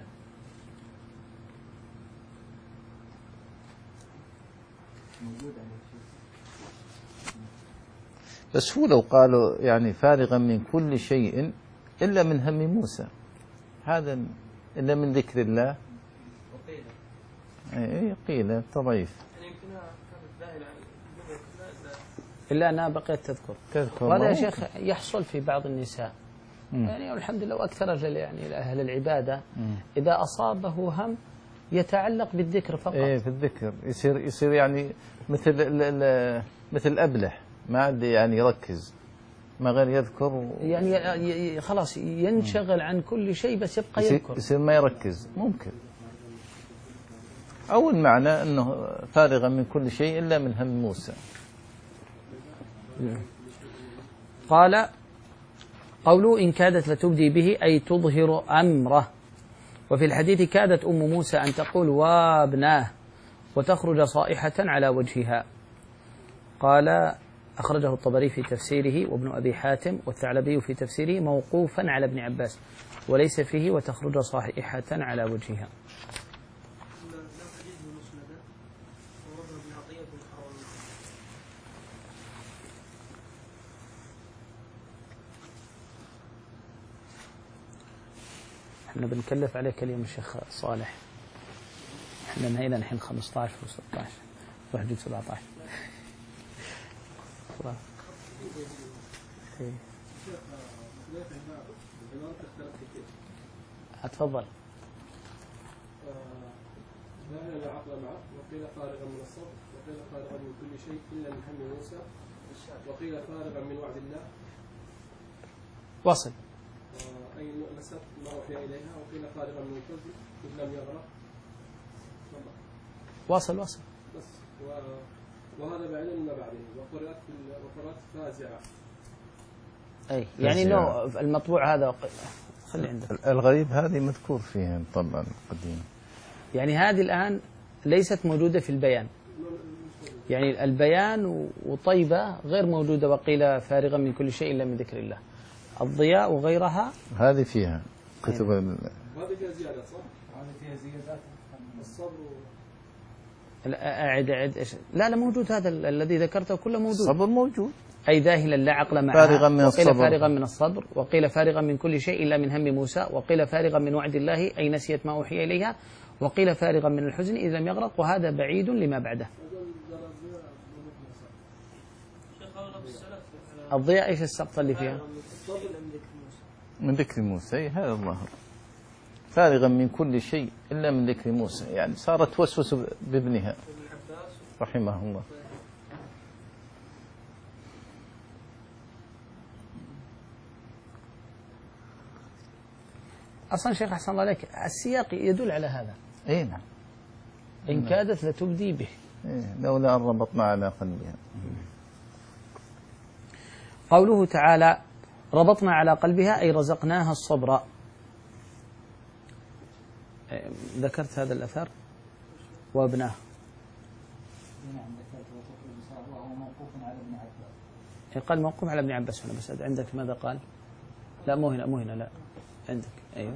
بس هو لو قالوا يعني فارغا من كل شيء إلا من هم موسى، هذا إلا من ذكر الله. وقيل إيه قيل تضعيف. يعني يمكنها كانت ذاهلة إلا أنها بقيت تذكر. تذكر وهذا يا الله. شيخ يحصل في بعض النساء. مم. يعني والحمد لله وأكثر يعني أهل العبادة مم. إذا أصابه هم يتعلق بالذكر فقط. إيه في الذكر يصير يصير يعني مثل ال ال مثل الأبلح، ما عاد يعني يركز، ما غير يذكر يعني ي- ي- خلاص ينشغل عن كل شيء بس يبقى يصير, يذكر. يصير ما يركز. ممكن. أو المعنى أنه فارغا من كل شيء إلا من هم موسى. قال قوله إن كادت لتبدي به أي تظهر أمره. وفي الحديث كادت أم موسى أن تقول وابناه وتخرج صائحة على وجهها. قال أخرجه الطبري في تفسيره وابن أبي حاتم والثعلبي في تفسيره موقوفا على ابن عباس، وليس فيه وتخرج صائحة على وجهها. احنا بنكلف عليك اليوم الشيخ صالح، احنا نهينا الحين خمسة عشر و ستة عشر وحدود سبعة عشر. اتفضل. ذاهل العقل معه، وقيل فارغا من الصبر، وقيل فارغا من كل شيء الا من هم موسى، وقيل فارغا من وعد الله. وصل. أي نسب ما أوحي إليها، وقيل فارغا من الحزن إذ لم يغرق. وصل وصل. بس و... وهذا بعيد مما بعده. وقرأت في وقرأت فازعة. أي يعني إنه المطبوع هذا خلي عندك. الغريب هذه مذكور فيها طبعا قديم. يعني هذه الآن ليست موجودة في البيان. يعني البيان وطيبة غير موجودة، وقيل فارغا من كل شيء إلا من ذكر الله. الضياء وغيرها هذه فيها كتب ال... وهذه فيها زيادة صح؟ هذا فيها زيادات. الصبر أعد أعد إيش؟ لا لا موجود، هذا ال- الذي ذكرته كله موجود. الصبر موجود. أي ذاهلا لا عقل معها، فارغا من وقيل الصبر. فارغا من الصبر، وقيل فارغا من كل شيء إلا من هم موسى، وقيل فارغا من وعد الله أي نسيت ما أوحي إليها، وقيل فارغا من الحزن إذ لم يغرق، وهذا بعيد لما بعده. شيخ أغلب السلف على الضياء إيش السقطة اللي فيها؟ من ذكر موسى، أي هذا الله، فارغا من كل شيء إلا من ذكر موسى، يعني صارت توسوس بابنها رحمه الله. أصلا شيخ أحسن الله عليك السياق يدل على هذا. أي نعم. إن كادت لتبدي به. إيه لولا أن ربطنا على قلبها. قوله تعالى ربطنا على قلبها أي رزقناها الصبر. ذكرت هذا الأثر وابناه. قال موقوف على ابن عباس هنا، بس عندك ماذا قال؟ لا مو هنا، مو هنا، لا عندك. أيوه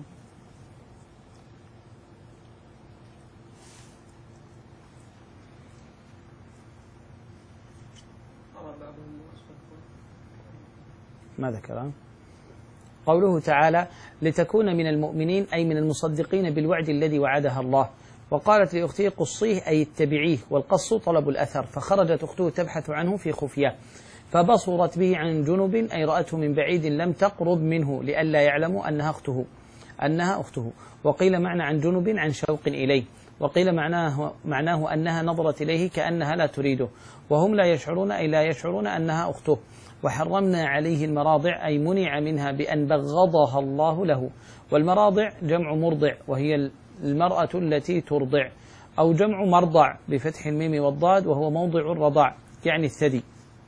ما ذكره. قوله تعالى لتكون من المؤمنين أي من المصدقين بالوعد الذي وعدها الله. وقالت لأخته قصيه أي اتبعيه، والقص طلب الأثر، فخرجت أخته تبحث عنه في خفية فبصرت به عن جنب أي رأته من بعيد لم تقرب منه لئلا يعلموا أنها أخته أنها أخته. وقيل معنى عن جنب عن شوق إليه، وقيل معناه معناه أنها نظرت إليه كأنها لا تريده، وهم لا يشعرون أي لا يشعرون أنها أخته. وحرمنا عليه المراضع أي منع منها بأن بغضها الله له. والمراضع جمع مرضع وهي المرأة التي ترضع، أو جمع مرضع بفتح الميم والضاد وهو موضع الرضاع يعني الثدي.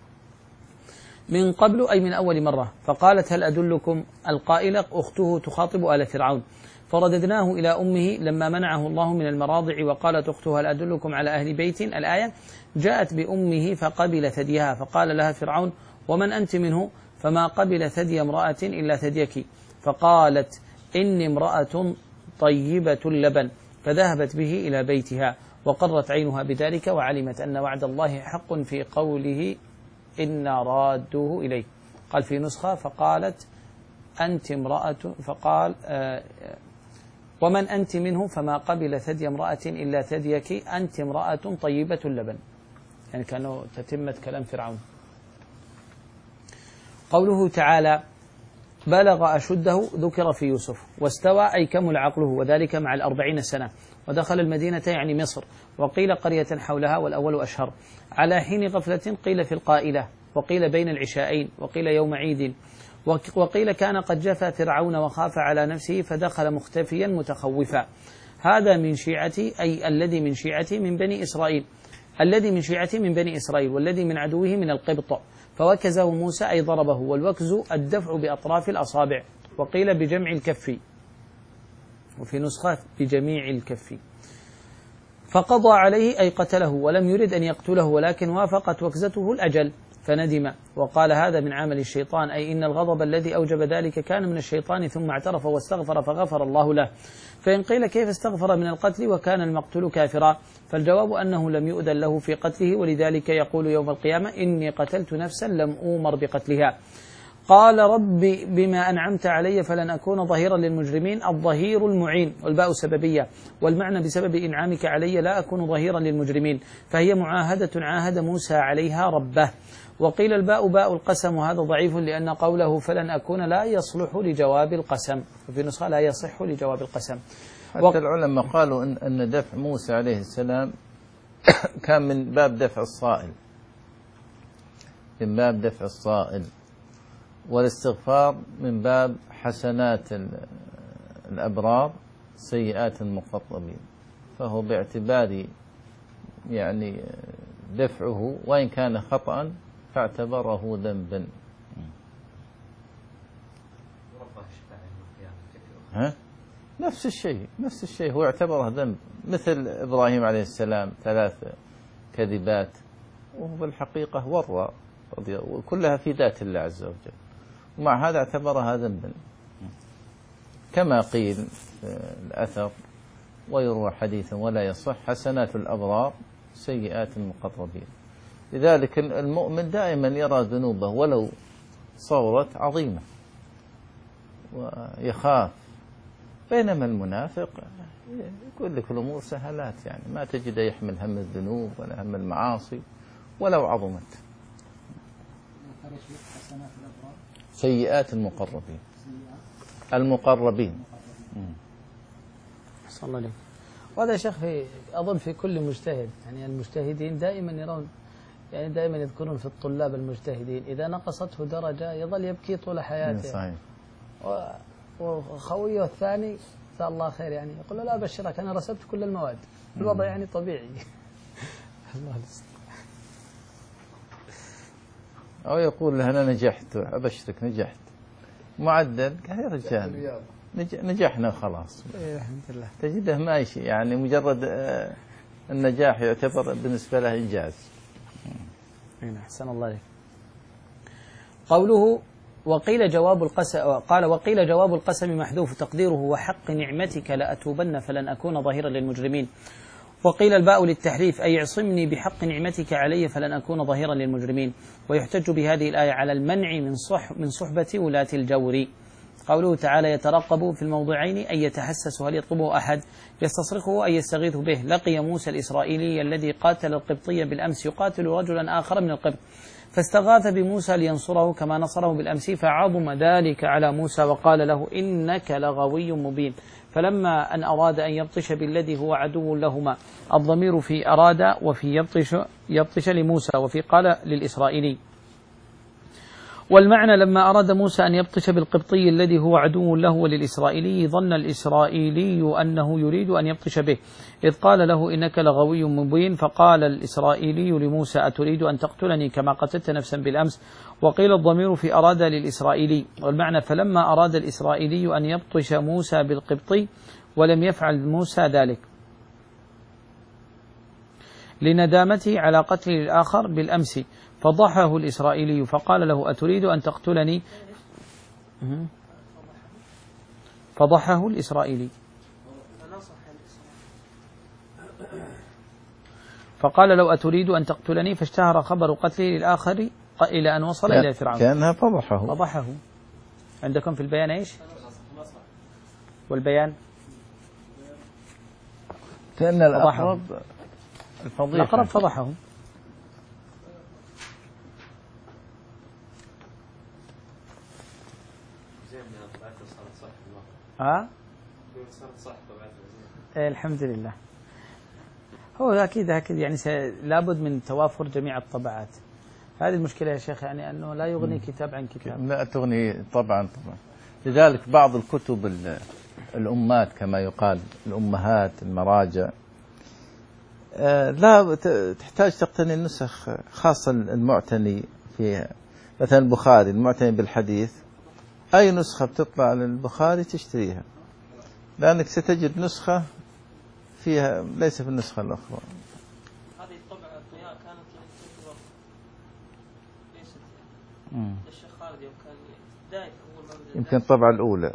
من قبل أي من أول مرة. فقالت هل أدلكم القائلة أخته تخاطب آل فرعون، فرددناه إلى أمه لما منعه الله من المراضع. وقالت أخته هل أدلكم على أهل بيت، الآية جاءت بأمه فقبل ثديها، فقال لها فرعون ومن أنت منه، فما قبل ثدي امرأة إلا ثديك، فقالت إني امرأة طيبة اللبن، فذهبت به إلى بيتها وقرت عينها بذلك وعلمت أن وعد الله حق في قوله إنا رادوه إليه. قال في نسخة فقالت أنت امرأة، فقال آه ومن أنت منه، فما قبل ثدي امرأة إلا ثديك، أنت امرأة طيبة اللبن، يعني كانوا تتمة كلام فرعون. قوله تعالى بلغ أشده ذكر في يوسف، واستوى أي كمل عقله، وذلك مع الأربعين سنة، ودخل المدينة يعني مصر، وقيل قرية حولها والأول أشهر، على حين غفلة قيل في القائلة، وقيل بين العشاءين، وقيل يوم عيد، وقيل كان قد جفى فرعون وخاف على نفسه فدخل مختفيا متخوفا. هذا من شيعتي أي الذي من شيعتي من بني إسرائيل، الذي من شيعتي من بني إسرائيل، والذي من عدوه من القبط، فوكزه موسى أي ضربه، والوكز الدفع بأطراف الأصابع، وقيل بجمع الكف، وفي نسخة بجميع الكف. فقضى عليه أي قتله، ولم يرد أن يقتله، ولكن وافقت وكزته الأجل فندم. وقال هذا من عمل الشيطان، أي إن الغضب الذي أوجب ذلك كان من الشيطان، ثم اعترف واستغفر فغفر الله له. فإن قيل كيف استغفر من القتل وكان المقتول كافرا، فالجواب أنه لم يؤذن له في قتله، ولذلك يقول يوم القيامة إني قتلت نفسا لم أومر بقتلها. قال رب بما أنعمت علي فلن أكون ظهيرا للمجرمين، الظهير المعين، والباء سببية، والمعنى بسبب إنعامك علي لا أكون ظهيرا للمجرمين، فهي معاهدة عاهد موسى عليها ربه. وقيل الباء باء القسم، وهذا ضعيف لأن قوله فلن أكون لا يصلح لجواب القسم، وفي نسخة لا يصح لجواب القسم. حتى و... العلماء قالوا إن, أن دفع موسى عليه السلام كان من باب دفع الصائل، من باب دفع الصائل، والاستغفار من باب حسنات الأبرار سيئات المقربين، فهو باعتبار يعني دفعه وإن كان خطأ فاعتبره ذنبا. ها؟ نفس الشيء نفس الشيء هو اعتبره ذنب، مثل إبراهيم عليه السلام ثلاث كذبات، وهو بالحقيقة ورى، وكلها في ذات الله عز وجل، ومع هذا اعتبرها ذنبا، كما قيل الأثر ويروى حديثا ولا يصح حسنات الأبرار سيئات المقربين. لذلك المؤمن دائما يرى ذنوبه ولو صورت عظيمة ويخاف، بينما المنافق يقول لك الأمور سهلات، يعني ما تجد يحمل هم الذنوب ولا هم المعاصي ولو عظمت. سيئات المقربين المقربين. صلى الله عليه. وهذا يا شيخ في أظن في كل مجتهد، يعني المجتهدين دائما يرون، يعني دائما يذكرون في الطلاب المجتهدين إذا نقصته درجة يظل يبكي طول حياته. صحيح. وخويه الثاني جزاه الله خير يعني يقول له لا أبشرك أنا رسبت كل المواد. الوضع يعني طبيعي. الله المستعان. أو يقول له أنا نجحت أبشرك نجحت معدل يا رجال نجحنا خلاص. إيه الحمد لله. تجده ماشي يعني مجرد النجاح يعتبر بالنسبة له إنجاز. أحسن الله عليك. قوله وقيل جواب القسم، قال وقيل جواب القسم محذوف تقديره وحق نعمتك لأتوبن فلن أكون ظهيرا للمجرمين. وقيل الباء للتحريف أي اعصمني بحق نعمتك علي فلن أكون ظهيرا للمجرمين. ويحتج بهذه الآية على المنع من صح من صحبة ولاة الجور. قوله تعالى يترقب في الموضعين أي يتحسس هل يطلبه أحد يستصرخه أي يستغيث به. لقي موسى الإسرائيلي الذي قاتل القبطي بالأمس يقاتل رجلا آخر من القبط فاستغاث بموسى لينصره كما نصره بالأمس فعظم ذلك على موسى وقال له إنك لغوي مبين. فلما أن أراد أن يبطش بالذي هو عدو لهما الضمير في أراد وفي يبطش, يبطش لموسى وفي قال للإسرائيلي. والمعنى لما أراد موسى أن يبطش بالقبطي الذي هو عدو له وللإسرائيلي ظن الإسرائيلي أنه يريد أن يبطش به إذ قال له إنك لغوي مبين فقال الإسرائيلي لموسى أتريد أن تقتلني كما قتلت نفسا بالأمس. وقيل الضمير في أراد للإسرائيلي. والمعنى فلما أراد الإسرائيلي أن يبطش موسى بالقبطي ولم يفعل موسى ذلك لندامته على قتل الآخر بالأمس فضحه الإسرائيلي فقال له أتريد أن تقتلني فضحه الإسرائيلي فقال لو أتريد أن تقتلني فاشتهر خبر قتله للآخر إلى أن وصل إلى فرعون كأنها فضحه فضحه. عندكم في البيان إيش والبيان كأن الأقرب الفضيحة الأقرب فضحه. ها؟ إيه الحمد لله. هو أكيد أكيد يعني لابد من توافر جميع الطبعات. هذه المشكلة يا شيخ يعني أنه لا يغني كتاب عن كتاب. لا تغني طبعا طبعا. لذلك بعض الكتب الأمات كما يقال الأمهات المراجع لا تحتاج تقتني النسخ خاصة المعتني فيها مثلا البخاري المعتني بالحديث أي نسخة بتطلع للبخاري تشتريها لأنك ستجد نسخة فيها ليس في النسخة الأخرى. هذه الطبعة الضياء كانت تكبر ليست للشيخ خالد يوم كان بداية أول ما يمكن الطبعة الأولى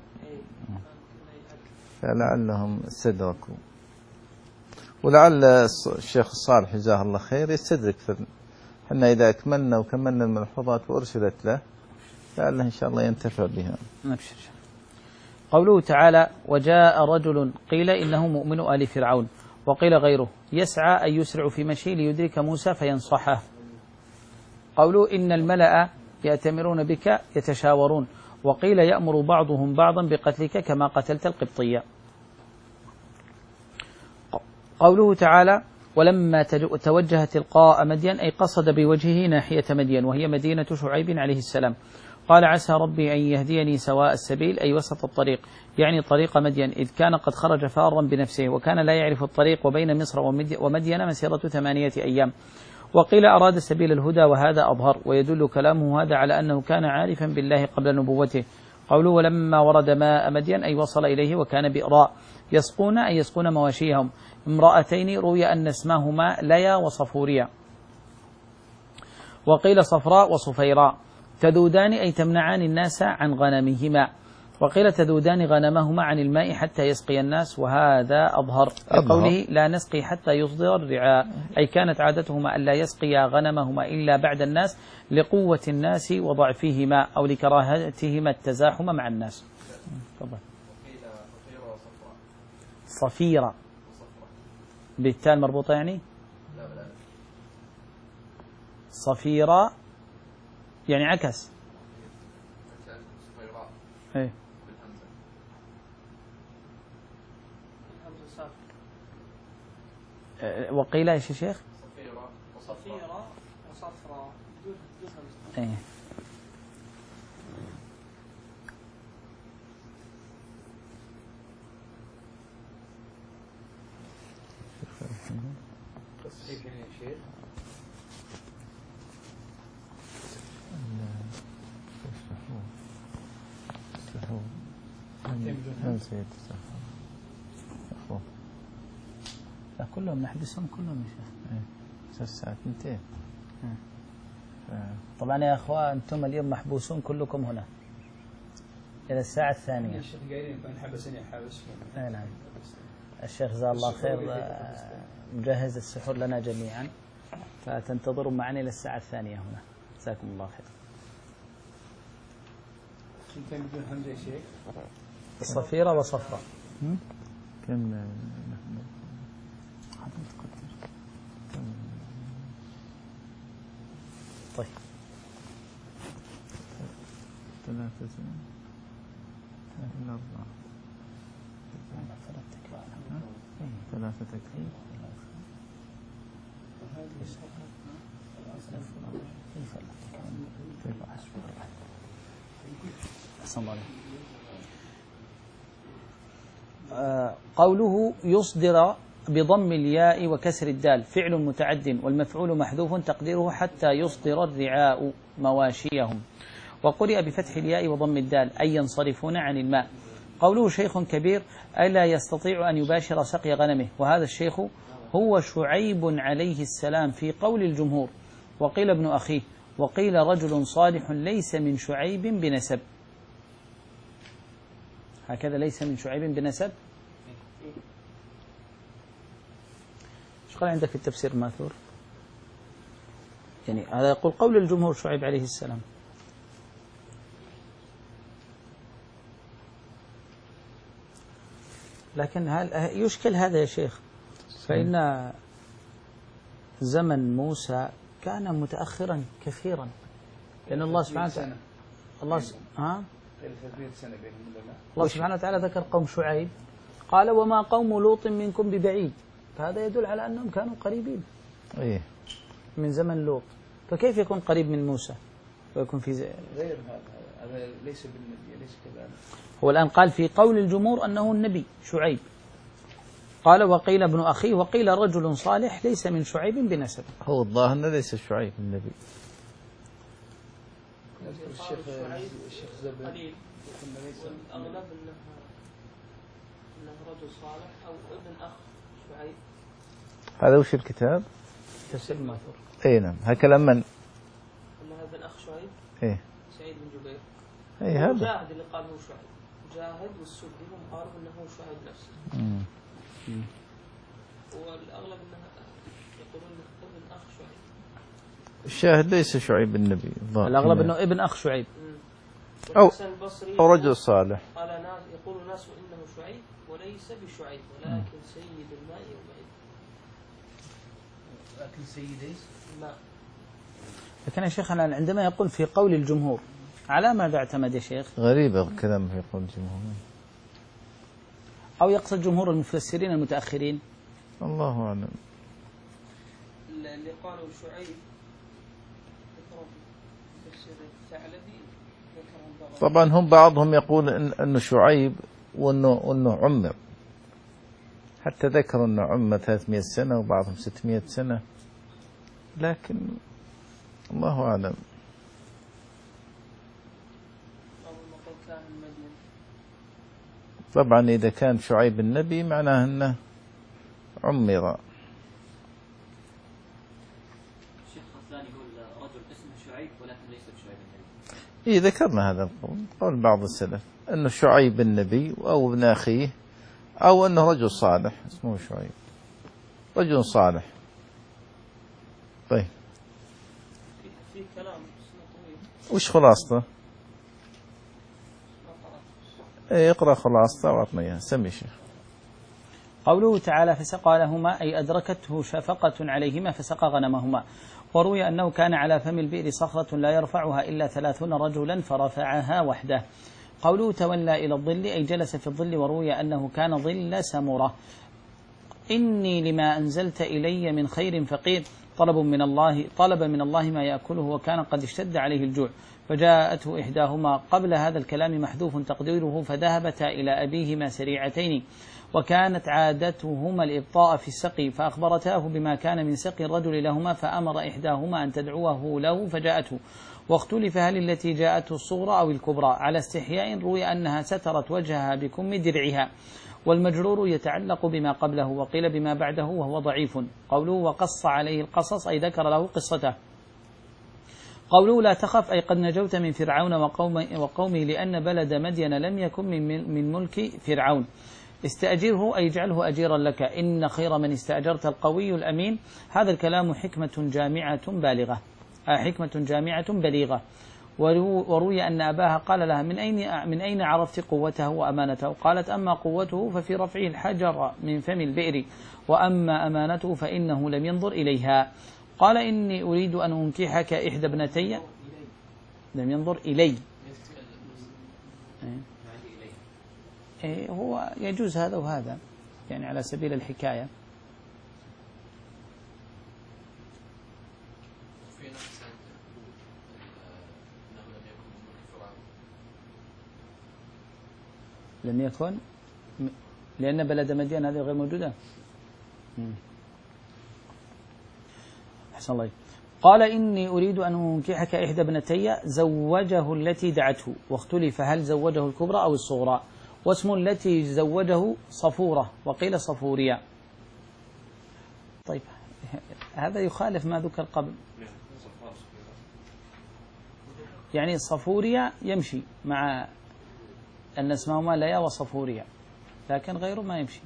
فلعلهم استدركوا ولعل الشيخ الصالح جزاه الله خير يستدرك. احنا إذا أكملنا وكملنا الملحوظات وأرسلت له لعله إن شاء الله ينتفع بها. نبشر. قوله تعالى وجاء رجل قيل إنه مؤمن آل فرعون وقيل غيره يسعى أن يسرع في مشي ليدرك موسى فينصحه. قوله إن الملأ يأتمرون بك يتشاورون وقيل يأمر بعضهم بعضا بقتلك كما قتلت القبطية. قوله تعالى ولما توجه تلقاء مدين أي قصد بوجهه ناحية مدين وهي مدينة شعيب عليه السلام قال عسى ربي أن يهديني سواء السبيل أي وسط الطريق يعني طريق مدين إذ كان قد خرج فارا بنفسه وكان لا يعرف الطريق وبين مصر ومدين مسيرة ثمانية أيام. وقيل أراد سبيل الهدى وهذا أظهر ويدل كلامه هذا على أنه كان عارفا بالله قبل نبوته. قوله ولما ورد ماء مدين أي وصل إليه وكان بئراء يسقون أي يسقون مواشيهم امرأتين روي أن اسماهما ليا وصفوريا. وقيل صفراء وصفيراء تذودان أي تمنعان الناس عن غنمهما وقيل تذودان غنمهما عن الماء حتى يسقي الناس وهذا أظهر بقوله لا نسقي حتى يصدر الرعاء أي كانت عادتهما ألا يسقيا غنمهما إلا بعد الناس لقوة الناس وضعفهما أو لكراهتهما التزاحم مع الناس. تفضل. صفيرة بالتاء المربوطة يعني صفيرة يعني عكس. ايه وقيل ايش يا شيخ؟ صفيرة وصفيرة وصفراء. ايه تصحيح يا شيخ. لا كلهم نحبسهم كلهم يا شيخ. ايه الساعة اثنتين. طبعا يا اخوان انتم اليوم محبوسون كلكم هنا الى الساعة الثانية. الشيخ قايلين حبسني حابس. اي نعم. الشيخ جزاه الله خير مجهز السحور لنا جميعا، فتنتظروا معنا الى الساعة الثانية هنا. جزاكم الله خير. كم بدون همزة يا شيخ؟ صفيرة وصفراء. كم طيب ثلاثة سنين إلا أربعة ثلاثة تكفير. آه قوله يصدر بضم الياء وكسر الدال فعل متعد والمفعول محذوف تقديره حتى يصدر الرعاء مواشيهم، وقرئ بفتح الياء وضم الدال أي ينصرفون عن الماء. قوله شيخ كبير أي لا يستطيع أن يباشر سقي غنمه، وهذا الشيخ هو شعيب عليه السلام في قول الجمهور، وقيل ابن أخيه، وقيل رجل صالح ليس من شعيب بنسب. هكذا ليس من شعيب بنسب. ايش قال عندك في التفسير الماثور؟ يعني هذا يقول قول الجمهور شعيب عليه السلام. لكن هل يشكل هذا يا شيخ؟ فإن زمن موسى كان متأخرا كثيرا، لأن الله سبحانه وتعالى الله س... ها؟ الله سبحانه وتعالى ذكر قوم شعيب قال وما قوم لوط منكم ببعيد، فهذا يدل على أنهم كانوا قريبين إيه من زمن لوط، فكيف يكون قريب من موسى ويكون في زي... غير هذا، هذا ليس بالنبي، ليس كذلك. هو الآن قال في قول الجمهور أنه النبي شعيب، قال وقيل ابن أخيه، وقيل رجل صالح ليس من شعيب بنسب. هو الظاهر أنه ليس شعيب النبي. الشيخ الشيخ زبير قليل، والأغلب أنه أنه رجل صالح أو ابن أخ شعيب. هذا وش الكتاب؟ تفسير الماثور. اي نعم. ها كلام من؟ أنه ابن أخ شعيب. ايه سعيد بن جبير. اي هذا. مجاهد اللي قال هو شعيب، مجاهد والسدي هم قالوا أنه هو شعيب نفسه. مم. والأغلب أنه يقولون أنه ابن أخ شعيب. الشاهد ليس شعيب النبي. الأغلب أنه ابن أخ شعيب. أو أو رجل صالح. قال ناس يقول ناس إنه شعيب وليس بشعيب ولكن سيد الماء والمعين. لكن سيدي لا. لكن يا شيخ أنا عندما يقول في قول الجمهور على ماذا اعتمد يا شيخ؟ غريبة كلام في قول الجمهور. أو يقصد جمهور المفسرين المتأخرين؟ الله أعلم. اللي قالوا شعيب ذكروا في تفسير الثعلبي ذكروا طبعا هم بعضهم يقول إن أنه شعيب وأنه وأنه عمر، حتى ذكروا أنه عمر ثلاثمائة سنة وبعضهم ستمائة سنة، لكن الله أعلم. طبعا إذا كان شعيب النبي معناه أنه عمر. الشيخ الثاني يقول رجل اسمه شعيب ولكن ليس بشعيب النبي. إيه ذكرنا هذا القول، قول بعض السلف أنه شعيب النبي أو ابن أخيه أو أنه رجل صالح اسمه شعيب، رجل صالح. طيب في كلام طويل. وش خلاصته؟ اقرأ خلاصته واعطنا اياها. سمي شيخ. قوله تعالى فسقى لهما أي أدركته شفقة عليهما فسقى غنمهما. وروي أنه كان على فم البئر صخرة لا يرفعها إلا ثلاثون رجلا فرفعها وحده. قوله تولى إلى الظل أي جلس في الظل. وروي أنه كان ظل سمرة. إني لما أنزلت إلي من خير فقير طلب من الله طلب من الله ما يأكله وكان قد اشتد عليه الجوع فجاءته إحداهما. قبل هذا الكلام محذوف تقديره فذهبتا إلى أبيهما سريعتين وكانت عادتهما الإبطاء في السقي فأخبرتاه بما كان من سقي الرجل لهما فأمر إحداهما أن تدعوه له فجاءته. واختلف هل التي جاءته الصغرى أو الكبرى على استحياء. روي أنها سترت وجهها بكم درعها والمجرور يتعلق بما قبله وقيل بما بعده وهو ضعيف. قوله وقص عليه القصص أي ذكر له قصته. قوله لا تخف أي قد نجوت من فرعون وقومه لأن بلد مدين لم يكن من ملك فرعون. استأجره أي اجعله أجيرا لك إن خير من استأجرت القوي الأمين. هذا الكلام حكمة جامعة بالغة حكمة جامعة بليغة. وروي أن أباها قال لها من أين من أين عرفت قوته وأمانته؟ قالت أما قوته ففي رفعه الحجر من فم البئر وأما أمانته فإنه لم ينظر إليها. قال إني أريد أن أنكحك إحدى ابنتي. لم ينظر إلي إيه هو يجوز هذا وهذا يعني على سبيل الحكاية. لم يكن لأن بلد مدين هذه غير موجودة. أحسن الله. قال إني أريد أن أنكحك إحدى ابنتي زوجه التي دعته. واختلف هل زوجه الكبرى أو الصغرى. واسم التي زوجه صفورة وقيل صفورية. طيب هذا يخالف ما ذكر قبل يعني صفورية يمشي مع أن اسمهما ليا وصفورية لكن غيره ما يمشي.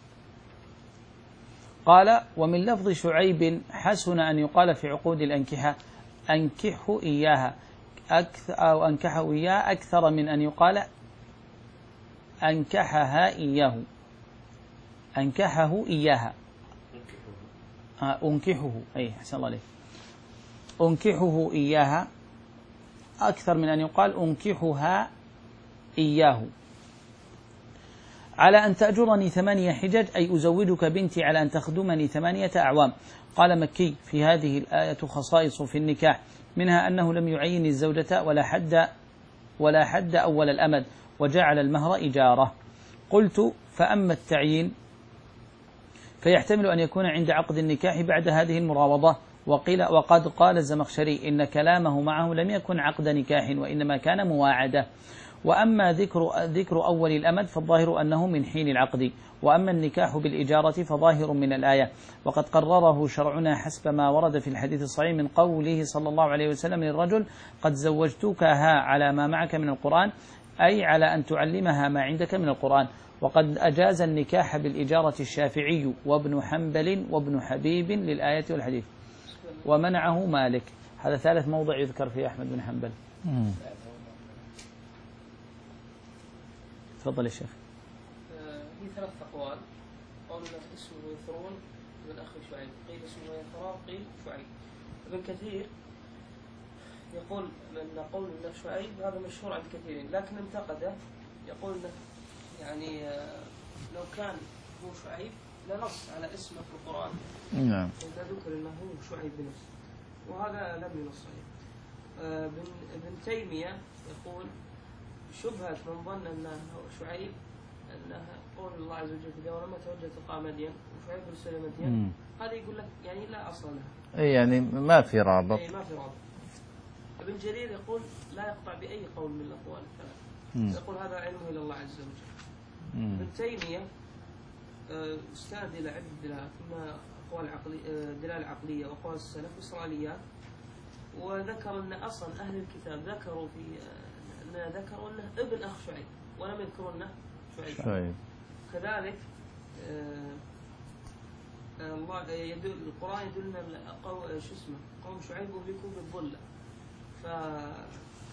قال ومن لفظ شعيب حسن أن يقال في عقود الأنكحة أنكحه إياها أكثر أو أنكحه إياه أكثر من أن يقال أنكحها إياه أنكحه إياها أنكحه أي أحسن الله عليك أنكحه إياها أكثر من أن يقال أنكحها إياه. على أن تأجرني ثمانية حجج أي أزوجك بنتي على أن تخدمني ثمانية أعوام. قال مكي في هذه الآية خصائص في النكاح منها أنه لم يعين الزوجة ولا حد ولا حد أول الأمد وجعل المهر إجارة. قلت فأما التعيين فيحتمل أن يكون عند عقد النكاح بعد هذه المراوضة. وقيل وقد قال الزمخشري إن كلامه معه لم يكن عقد نكاح وإنما كان مواعدة. وأما ذكر ذكر أول الأمد فالظاهر أنه من حين العقد. وأما النكاح بالإجارة فظاهر من الآية وقد قرره شرعنا حسب ما ورد في الحديث الصحيح من قوله صلى الله عليه وسلم للرجل قد زوجتكها على ما معك من القرآن أي على أن تعلمها ما عندك من القرآن. وقد أجاز النكاح بالإجارة الشافعي وابن حنبل وابن حبيب للآية والحديث ومنعه مالك. هذا ثالث موضع يذكر في أحمد بن حنبل. تفضل يا شيخ. في ثلاث أقوال. قول اسمه يثرون من أخي شعيب قيل اسمه يثران قيل شعيب. ابن كثير يقول من قول ابن شعيب هذا مشهور عند كثيرين لكن انتقده يقول يعني لو كان هو شعيب لنص على اسمه في القرآن. نعم. إذا ذكر أنه هو شعيب بنفسه وهذا لم ينص عليه. ابن تيمية يقول شبهة من ظن أنه شعيب أنه قول الله عز وجل في ولما توجه تلقى مدين وشعيب رسل مدين هذا يقول لك يعني لا أصل لها. أي يعني ما في رابط. أي ما في رابط. ابن جرير يقول لا يقطع بأي قول من الأقوال الثلاث. يقول هذا علمه إلى الله عز وجل. ابن تيمية استند إلى عدة دلالات إما أقوال عقلية دلالة عقلية وأقوال السلف وإسرائيليات وذكر أن أصلا أهل الكتاب ذكروا في أن ذكروا أنه ابن أخ شعيب ولم يذكروا أنه شعيب. شعيب. كذلك الله يدل القرآن يدلنا قوم شو اسمه قوم شعيب أهلكوا بالظلة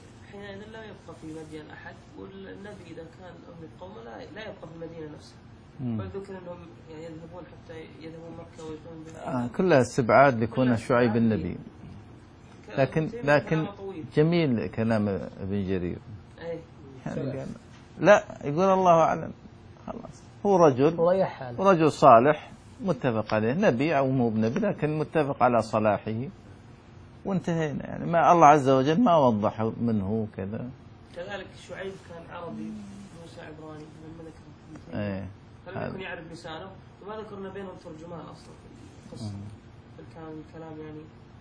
فحينئذ لا يبقى في مدين أحد والنبي إذا كان أهلك قومه لا لا يبقى في المدينة نفسها بل ذكر أنهم يعني يذهبون حتى يذهبون مكة ويكونون آه كلها استبعاد لكون شعيب النبي. لكن لكن جميل كلام ابن جرير. يعني لا يقول الله أعلم خلاص، هو رجل رجل صالح متفق عليه، نبي أو مو بنبي لكن متفق على صلاحه وانتهينا. يعني ما الله عز وجل ما وضح منه كذا. كذلك شعيب كان عربي، موسى عبراني من ملك. ايه فلم يكن يعرف لسانه، وما ذكرنا بينهم ترجمان أصلا في القصة. كان الكلام يعني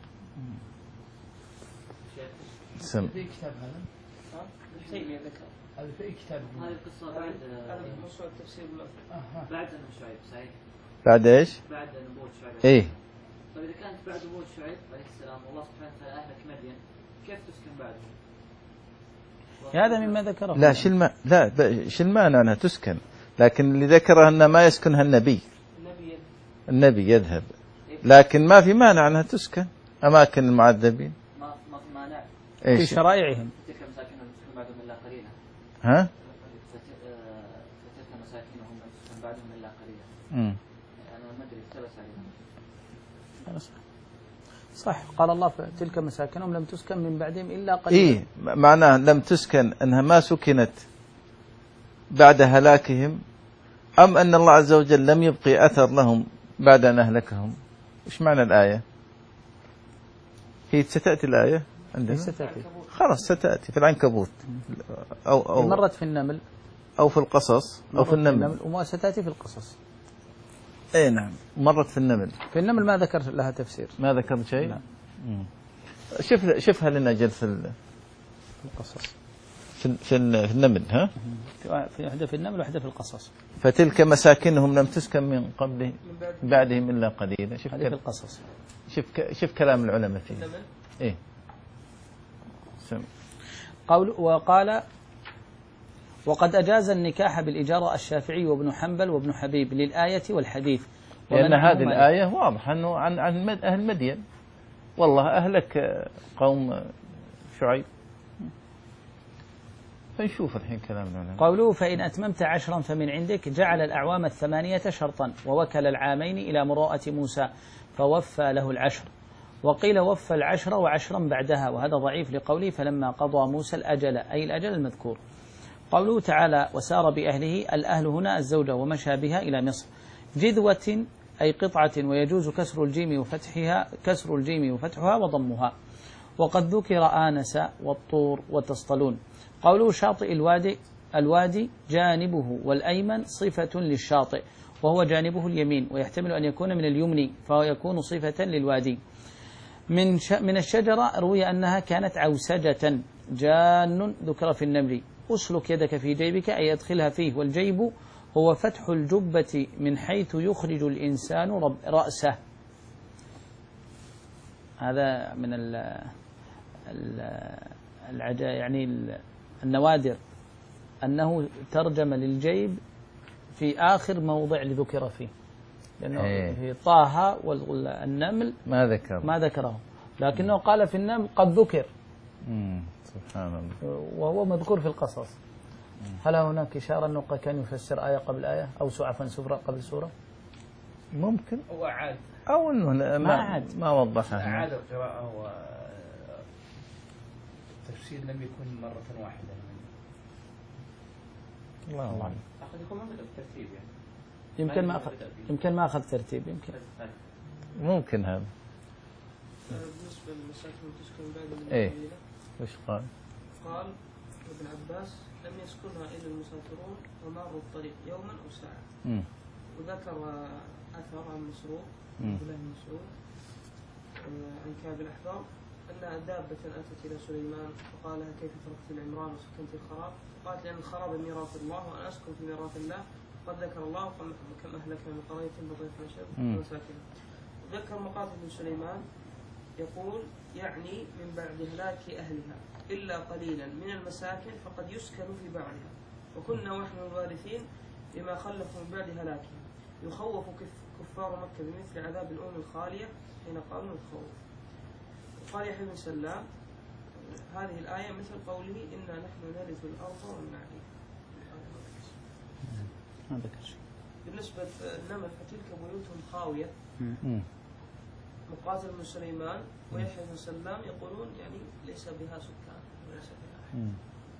سم. في كتاب هذا؟ ها؟ تيمية ذكر. هذا في كتاب. هذه القصة بعد هذا موسوعة التفسير بعد نبوة شعيب صحيح؟ بعد ايش؟ بعد نبوة شعيب. ايه. طيب إذا كانت بعد نبوة شعيب عليه السلام والله سبحانه وتعالى أهلك مدين، كيف تسكن بعده؟ هذا مما ذكره. لا شلما لا شلمان أنها تسكن، لكن اللي ذكره أن ما يسكنها النبي. النبي النبي يذهب، لكن ما في مانع أنها تسكن أماكن المعذبين. ما ما في مانع. في شرائعهم. تلك مساكنهم تسكن بعدهم إلا قليلا. ها؟ فتلك مساكنهم تسكن بعدهم إلا قليلا. امم. أنا ما أدري اقتبس عليهم. صح، قال الله تلك مساكنهم لم تسكن من بعدهم إلا قليلا. إيه معناه لم تسكن أنها ما سكنت بعد هلاكهم، أم أن الله عز وجل لم يبقي أثر لهم بعد أن أهلكهم؟ إيش معنى الآية؟ هي ستأتي الآية عندنا؟ ستأتي. خلاص ستأتي في العنكبوت أو أو مرت في النمل أو في القصص أو في النمل، وما ستأتي في القصص. أي نعم مرت في النمل. في النمل ما ذكر لها تفسير. ما ذكر شيء؟ لا. شوف شوفها لنا جل في القصص. في في النمل ها؟ في واحدة في النمل وواحدة في القصص. فتلك مساكنهم لم تسكن من قبله بعدهم إلا قليلا. شوف هذه في القصص. شوف شوف كلام العلماء فيه. إيه. سم. قول وقال وقد أجاز النكاح بالإجارة الشافعي وابن حنبل وابن حبيب للآية والحديث. لأن هذه الآية واضحة أنه عن عن أهل مدين، والله أهلك قوم شعيب. فنشوف الحين كلام العلماء. قوله فإن أتممت عشرا فمن عندك، جعل الأعوام الثمانية شرطا، ووكل العامين إلى مروءة موسى فوفى له العشر، وقيل وفى العشر وعشرا بعدها، وهذا ضعيف لقوله فلما قضى موسى الأجل، أي الأجل المذكور. قوله تعالى وسار بأهله، الأهل هنا الزوجة ومشى بها إلى مصر. جذوة أي قطعة، ويجوز كسر الجيم وفتحها كسر الجيم وفتحها وضمها. وقد ذكر آنس والطور وتسطلون. قوله شاطئ الوادي، الوادي جانبه والأيمن صفة للشاطئ وهو جانبه اليمين، ويحتمل أن يكون من اليمن فهو يكون صفة للوادي. من من الشجرة روي أنها كانت عوسجة، جان ذكر في النمل. أسلك يدك في جيبك أي أدخلها فيه، والجيب هو فتح الجبة من حيث يخرج الإنسان رأسه. هذا من ال ال يعني النوادر أنه ترجم للجيب في آخر موضع لذكر فيه، لأنه إيه. في طه والنمل ما ذكر ما ذكره، لكنه قال في النمل قد ذكر. مم. سبحان الله. وهو مذكور في القصص. هل هناك إشارة أنه كان يفسر آية قبل آية أو سورة سورة قبل سورة؟ ممكن هو أعاد أو أنه ما ما عاد ما وضحها. أعاد القراءة والتفسير لم يكن مرة واحدة. الله أعلم. أخذ يكون ما بدأ بالترتيب يعني. يمكن ما أخذ يمكن ما أخذ ترتيب يمكن. ممكن هذا. بالنسبة للمساكن تسكن بعد إيه. وش قال؟ قال ابن عباس لم يسكنها إلا المسافرون وماروا الطريق يوما أو ساعة. مم. وذكر أثر عن مسروق مم. بن مسعود عن كعب الأحبار أن دابة أتت إلى سليمان فقالها كيف تركت العمران وسكنت الخراب؟ قالت لأن الخراب ميراث الله وأنا أسكن في ميراث الله. قد ذكر الله كم أهلكنا من قرية بطيئة نشب ومساكن. ذكر مقاتل بن سليمان يقول يعني من بعد هلاك أهلها إلا قليلا من المساكن فقد يسكن في بعضها، وكنا نحن الوارثين بما خلفوا من بعد هلاكها. يخوف كفار مكة بمثل عذاب الأم الخالية حين قالوا الخوف. وقال يحيى بن سلام هذه الآية مثل قوله إنا نحن نرث الأرض ومن عليها. ما ذكر شيء. بالنسبة للنمل فتلك بيوتهم خاوية مم. مقاتل بن سليمان ويحيى بن سلام يقولون يعني ليس بها سكان ليس بها أحد. مم.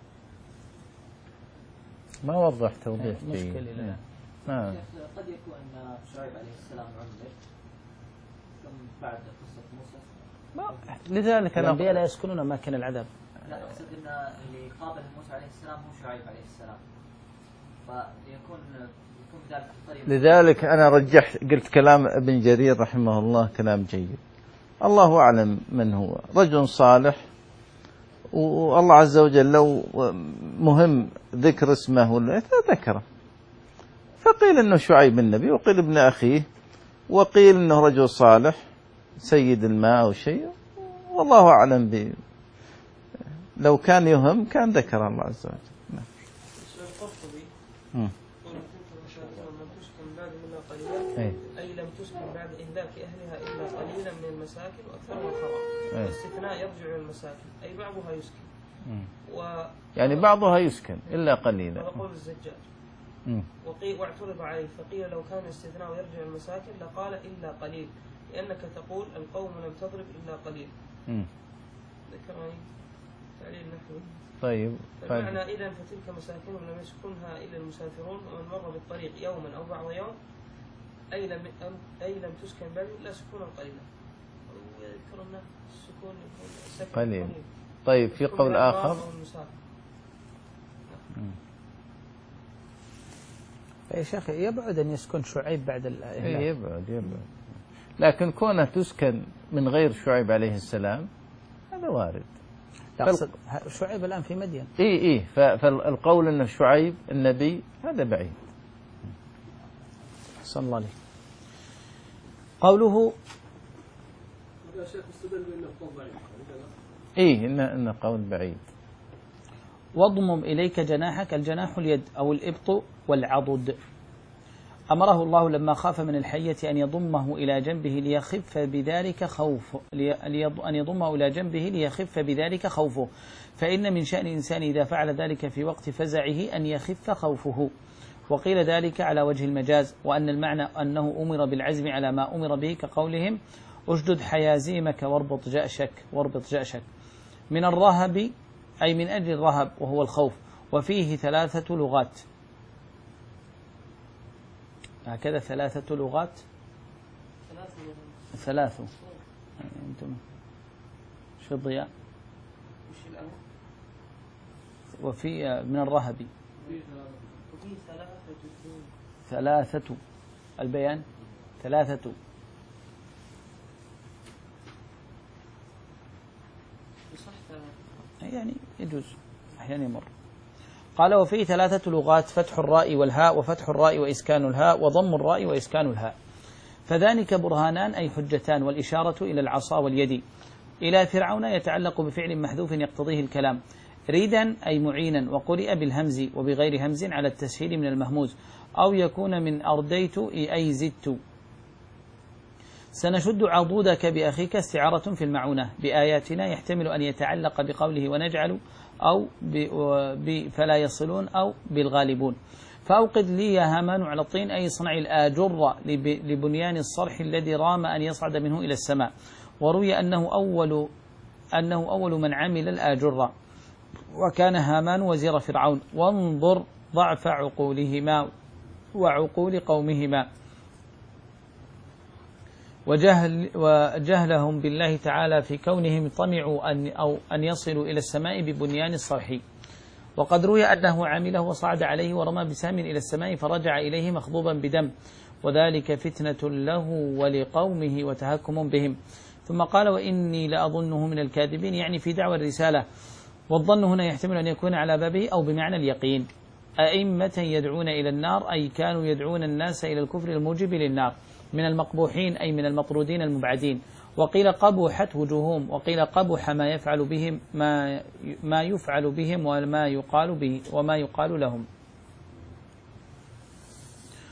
ما وضح توضيح مشكلة جيد. لا. نعم. قد يكون أن شعيب عليه السلام عمر ثم بعد قصة موسى. ما- لذلك أنا الأنبياء لا يسكنون أماكن العذاب. لا أقصد أن اللي قابل موسى عليه السلام هو شعيب عليه السلام، فيكون يكون بذلك الطريق. لذلك أنا رجحت قلت كلام ابن جرير رحمه الله كلام جيد. الله أعلم من هو، رجل صالح والله عز وجل لو مهم ذكر اسمه ولا ذكره، فقيل انه شعيب النبي وقيل ابن اخيه وقيل انه رجل صالح سيد الماء او شيء، والله اعلم ب لو كان يهم كان ذكر الله عز وجل. نعم. السؤال القرطبي مم. يقول تلك المشاكل لم تسكن بعد منها قليلا أي. أي لم تسكن بعد إهلاك أهلها إلا قليلا من المساكن وأكثرها خراب. أي. والاستثناء يرجع إلى المساكن أي بعضها يسكن. مم. و يعني بعضها يسكن الا قليلا. هذا قول الزجاج. مم. وقيل واعترض عليه فقيل لو كان الاستثناء يرجع إلى المساكن لقال إلا قليل لأنك تقول القوم لم تضرب إلا قليل. مم. ذكرني تعليل نحوي. طيب. فالمعنى إذا فتلك مساكنهم لم يسكنها إلا المسافرون ومن مر بالطريق يوما أو بعض يوم أي لم أي لم تسكن بل لا سكونا قليلا. ويذكرنا السكون السكن قليل. طيب في قول آخر. يا شيخ يبعد أن يسكن شعيب بعد الإهلاك. إيه يبعد يبعد، لكن كونه تسكن من غير شعيب عليه السلام هذا وارد. لا أقصد شعيب الآن في مدين. إيه إيه فالقول أن شعيب النبي هذا بعيد. صلى الله عليه. قوله هذا شيخ استدل بأنه قول ضعيف. إيه إنه إنه قول بعيد. واضمم إليك جناحك، الجناح اليد أو الإبط والعضد. أمره الله لما خاف من الحية أن يضمه إلى جنبه ليخف بذلك خوف أن يضمه إلى جنبه ليخف بذلك خوفه، فإن من شأن الإنسان إذا فعل ذلك في وقت فزعه أن يخف خوفه. وقيل ذلك على وجه المجاز، وأن المعنى أنه أمر بالعزم على ما أمر به كقولهم أشدد حيازيمك واربط جأشك واربط جأشك من الرهب أي من أجل الرهب وهو الخوف. وفيه ثلاثة لغات، هكذا ثلاثة لغات ثلاث. يعني أنتم شو الضياء؟ وفي من الرهب ثلاثة البيان ثلاثة. يعني يجوز أحيانا يمر. قال وفيه ثلاثة لغات، فتح الراء والهاء وفتح الراء وإسكان الهاء وضم الراء وإسكان الهاء، فذلك برهانان أي حجتان، والإشارة إلى العصا واليد. إلى فرعون يتعلق بفعل محذوف يقتضيه الكلام، ريدا أي معينا، وقرئ بالهمز وبغير همز على التسهيل من المهموز، أو يكون من أرديت أي زدت. سنشد عضودك بأخيك استعارة في المعونة بآياتنا، يحتمل أن يتعلق بقوله ونجعل أو ب فلا يصلون أو بالغالبون. فأوقد لي يا هامان على الطين أي صنع الآجر لبنيان الصرح الذي رام أن يصعد منه إلى السماء. وروي أنه أول أنه أول من عمل الآجر، وكان هامان وزير فرعون. وانظر ضعف عقولهما وعقول قومهما وجهل وجهلهم بالله تعالى في كونهم طمعوا أن أو أن يصلوا إلى السماء ببنيان الصرح. وقد روي أنه عمله وصعد عليه ورمى بسهم إلى السماء فرجع إليه مخضوبا بدم، وذلك فتنة له ولقومه وتهكم بهم. ثم قال وإني لأظنه من الكاذبين، يعني في دعوى الرسالة. والظن هنا يحتمل أن يكون على بابه أو بمعنى اليقين. أئمة يدعون إلى النار أي كانوا يدعون الناس إلى الكفر الموجب للنار، من المقبوحين أي من المطرودين المبعدين. وقيل قبحت وجوههم، وقيل قبح ما يفعل بهم ما ما يفعل بهم وما يقال به وما يقال لهم.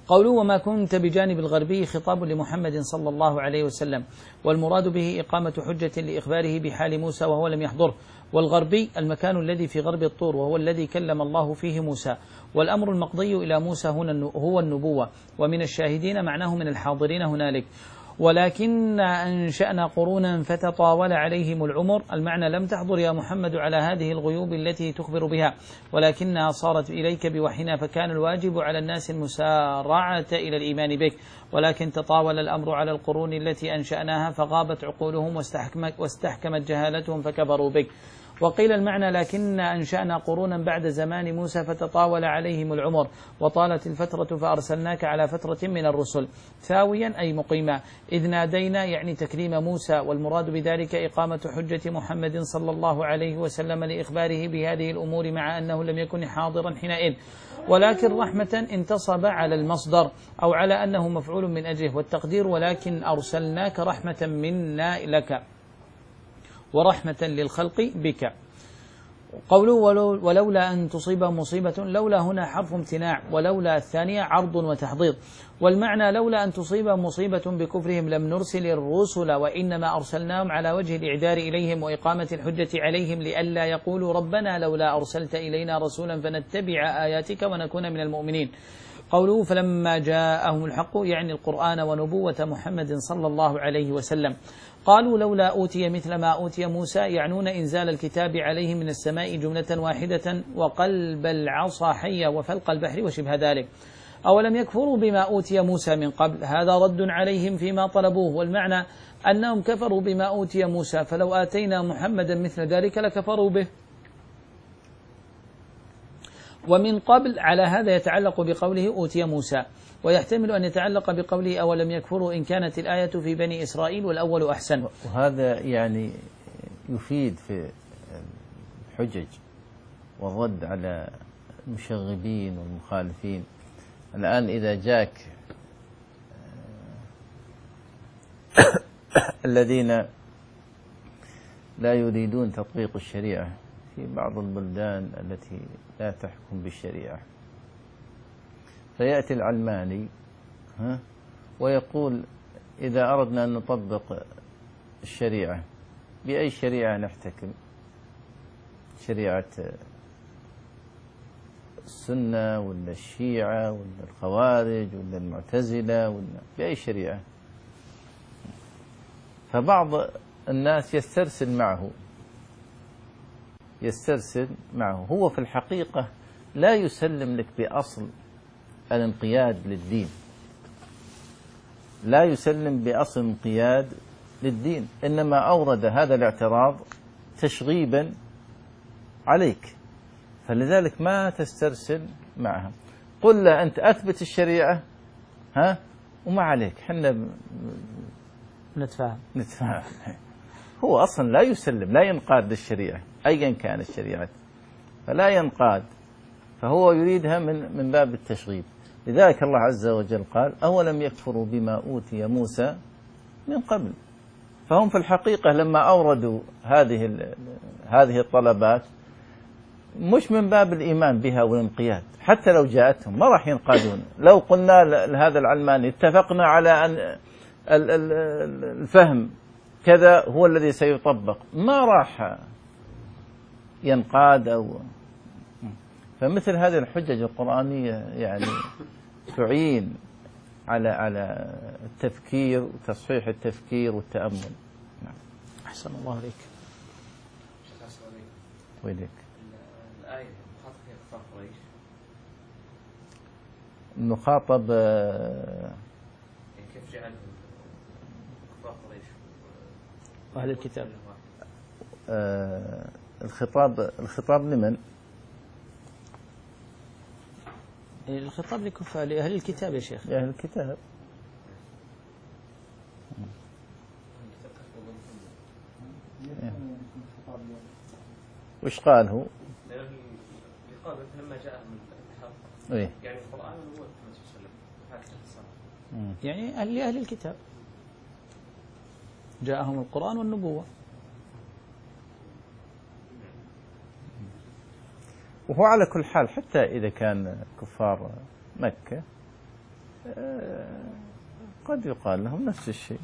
قوله وما كنت بجانب الغربي خطاب لمحمد صلى الله عليه وسلم، والمراد به إقامة حجة لإخباره بحال موسى وهو لم يحضره. والغربي المكان الذي في غرب الطور وهو الذي كلم الله فيه موسى، والأمر المقضي إلى موسى هنا هو النبوة، ومن الشاهدين معناه من الحاضرين هنالك. ولكن أنشأنا قرونا فتطاول عليهم العمر، المعنى لم تحضر يا محمد على هذه الغيوب التي تخبر بها، ولكنها صارت إليك بوحينا، فكان الواجب على الناس المسارعة إلى الإيمان بك، ولكن تطاول الأمر على القرون التي أنشأناها فغابت عقولهم واستحكمت جهالتهم فكبروا بك. وقيل المعنى لكن أنشأنا قرونا بعد زمان موسى فتطاول عليهم العمر وطالت الفترة فأرسلناك على فترة من الرسل ثاويا أي مقيما، إذ نادينا يعني تكريم موسى، والمراد بذلك إقامة حجة محمد صلى الله عليه وسلم لإخباره بهذه الأمور مع أنه لم يكن حاضرا حينئذ، ولكن رحمة انتصب على المصدر أو على أنه مفعول من أجله، والتقدير ولكن أرسلناك رحمة منا لك ورحمة للخلق بك. قوله ولولا أن تصيب مصيبة، لولا هنا حرف امتناع، ولولا الثانية عرض وتحضيض، والمعنى لولا أن تصيب مصيبة بكفرهم لم نرسل الرسل، وإنما أرسلناهم على وجه الإعدار إليهم وإقامة الحجة عليهم لئلا يقولوا ربنا لولا أرسلت إلينا رسولا فنتبع آياتك ونكون من المؤمنين. قوله فلما جاءهم الحق يعني القرآن ونبوة محمد صلى الله عليه وسلم. قالوا لولا أوتي مثل ما أوتي موسى، يعنون إنزال الكتاب عليه من السماء جملة واحدة وقلب العصا حية وفلق البحر وشبه ذلك. أولم يكفروا بما أوتي موسى من قبل، هذا رد عليهم فيما طلبوه، والمعنى أنهم كفروا بما أوتي موسى، فلو آتينا محمدا مثل ذلك لكفروا به. ومن قبل على هذا يتعلق بقوله أوتي موسى، ويحتمل أن يتعلق بقوله أولم يكفروا إن كانت الآية في بني إسرائيل والأول أحسن. وهذا يعني يفيد في الحجج والرد على المشغبين والمخالفين. الآن إذا جاك الذين لا يريدون تطبيق الشريعة في بعض البلدان التي لا تحكم بالشريعة، فيأتي العلماني ها ويقول إذا أردنا أن نطبق الشريعة بأي شريعة نحتكم؟ شريعة السنة ولا الشيعة ولا الخوارج ولا المعتزلة ولا بأي شريعة؟ فبعض الناس يسترسل معه يسترسل معه هو في الحقيقة لا يسلم لك بأصل الانقياد للدين، لا يسلم بأصل انقياد للدين، إنما أورد هذا الاعتراض تشغيبا عليك، فلذلك ما تسترسل معها. قل له أنت أثبت الشريعة ها وما عليك، حنا نتفاهم نتفاهم. هو أصلا لا يسلم، لا ينقاد للشريعة أيا كان الشريعة، فلا ينقاد، فهو يريدها من من باب التشغيب. لذلك الله عز وجل قال أولم يكفروا بما أوتي موسى من قبل. فهم في الحقيقة لما أوردوا هذه هذه الطلبات مش من باب الإيمان بها والانقياد، حتى لو جاءتهم ما راح ينقادون. لو قلنا لهذا العلماني اتفقنا على أن الفهم كذا هو الذي سيطبق، ما راح ينقاد. أو فمثل هذه الحجج القرآنية يعني تعين على على التفكير وتصحيح التفكير والتأمل. نعم. أحسن الله عليك. ويلك. الآية مخاطب فيها كفار قريش. المخاطب كيف جعلهم كفار قريش وأهل الكتاب؟ آه الخطاب الخطاب لمن؟ الخطاب لكفار لأهل الكتاب يا شيخ. لأهل الكتاب. وش قال هو؟ يقال لما جاءهم الحق إيه؟ يعني القرآن ونبوة محمد صلى الله عليه وسلم، يعني أهل لأهل الكتاب جاءهم القرآن والنبوة. وهو على كل حال حتى إذا كان كفار مكة قد يقال لهم نفس الشيء.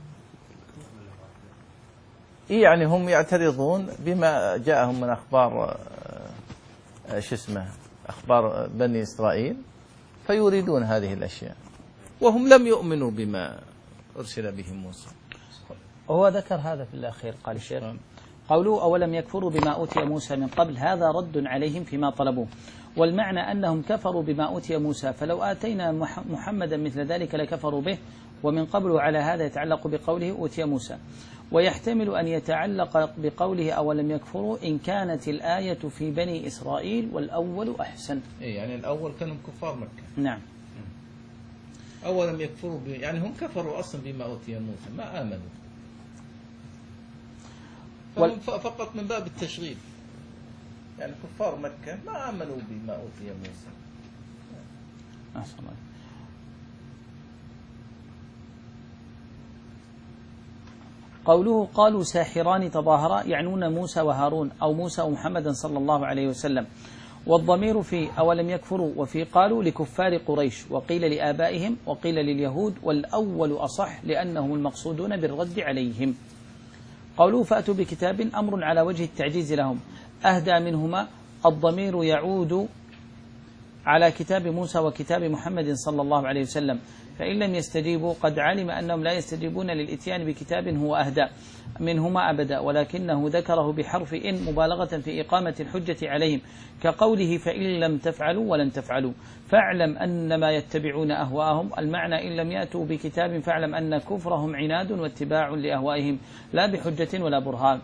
يعني هم يعترضون بما جاءهم من أخبار شو اسمه أخبار بني إسرائيل، فيريدون هذه الأشياء وهم لم يؤمنوا بما أرسل به موسى. وهو ذكر هذا في الأخير، قال الشيخ قوله أولم يكفروا بما أوتي موسى من قبل، هذا رد عليهم فيما طلبوه، والمعنى أنهم كفروا بما أوتي موسى، فلو آتينا محمدا مثل ذلك لكفروا به، ومن قبل على هذا يتعلق بقوله أوتي موسى. ويحتمل أن يتعلق بقوله أولم يكفروا إن كانت الآية في بني إسرائيل والأول أحسن. يعني الأول كانوا كفار مكة. نعم. أولم يكفروا ب... يعني هم كفروا أصلا بما أوتي موسى، ما آمنوا، فهم فقط من باب التشغيل. يعني كفار مكة ما آمنوا بما أوتي موسى. أحسن الله. قوله قالوا ساحران تظاهرا يعنون موسى وهارون أو موسى ومحمدا صلى الله عليه وسلم، والضمير في أولم يكفروا وفي قالوا لكفار قريش، وقيل لآبائهم وقيل لليهود، والأول أصح لأنهم المقصودون بالرد عليهم. قوله فأتوا بكتاب أمر على وجه التعجيز لهم، أهدى منهما، الضمير يعود على كتاب موسى وكتاب محمد صلى الله عليه وسلم، فإن لم يستجيبوا قد علم أنهم لا يستجيبون للإتيان بكتاب هو أهدى منهما أبدا، ولكنه ذكره بحرف إن مبالغة في إقامة الحجة عليهم، كقوله فإن لم تفعلوا ولن تفعلوا فاعلم أنما يتبعون أهواءهم، المعنى إن لم يأتوا بكتاب فاعلم أن كفرهم عناد واتباع لأهوائهم لا بحجة ولا برهان.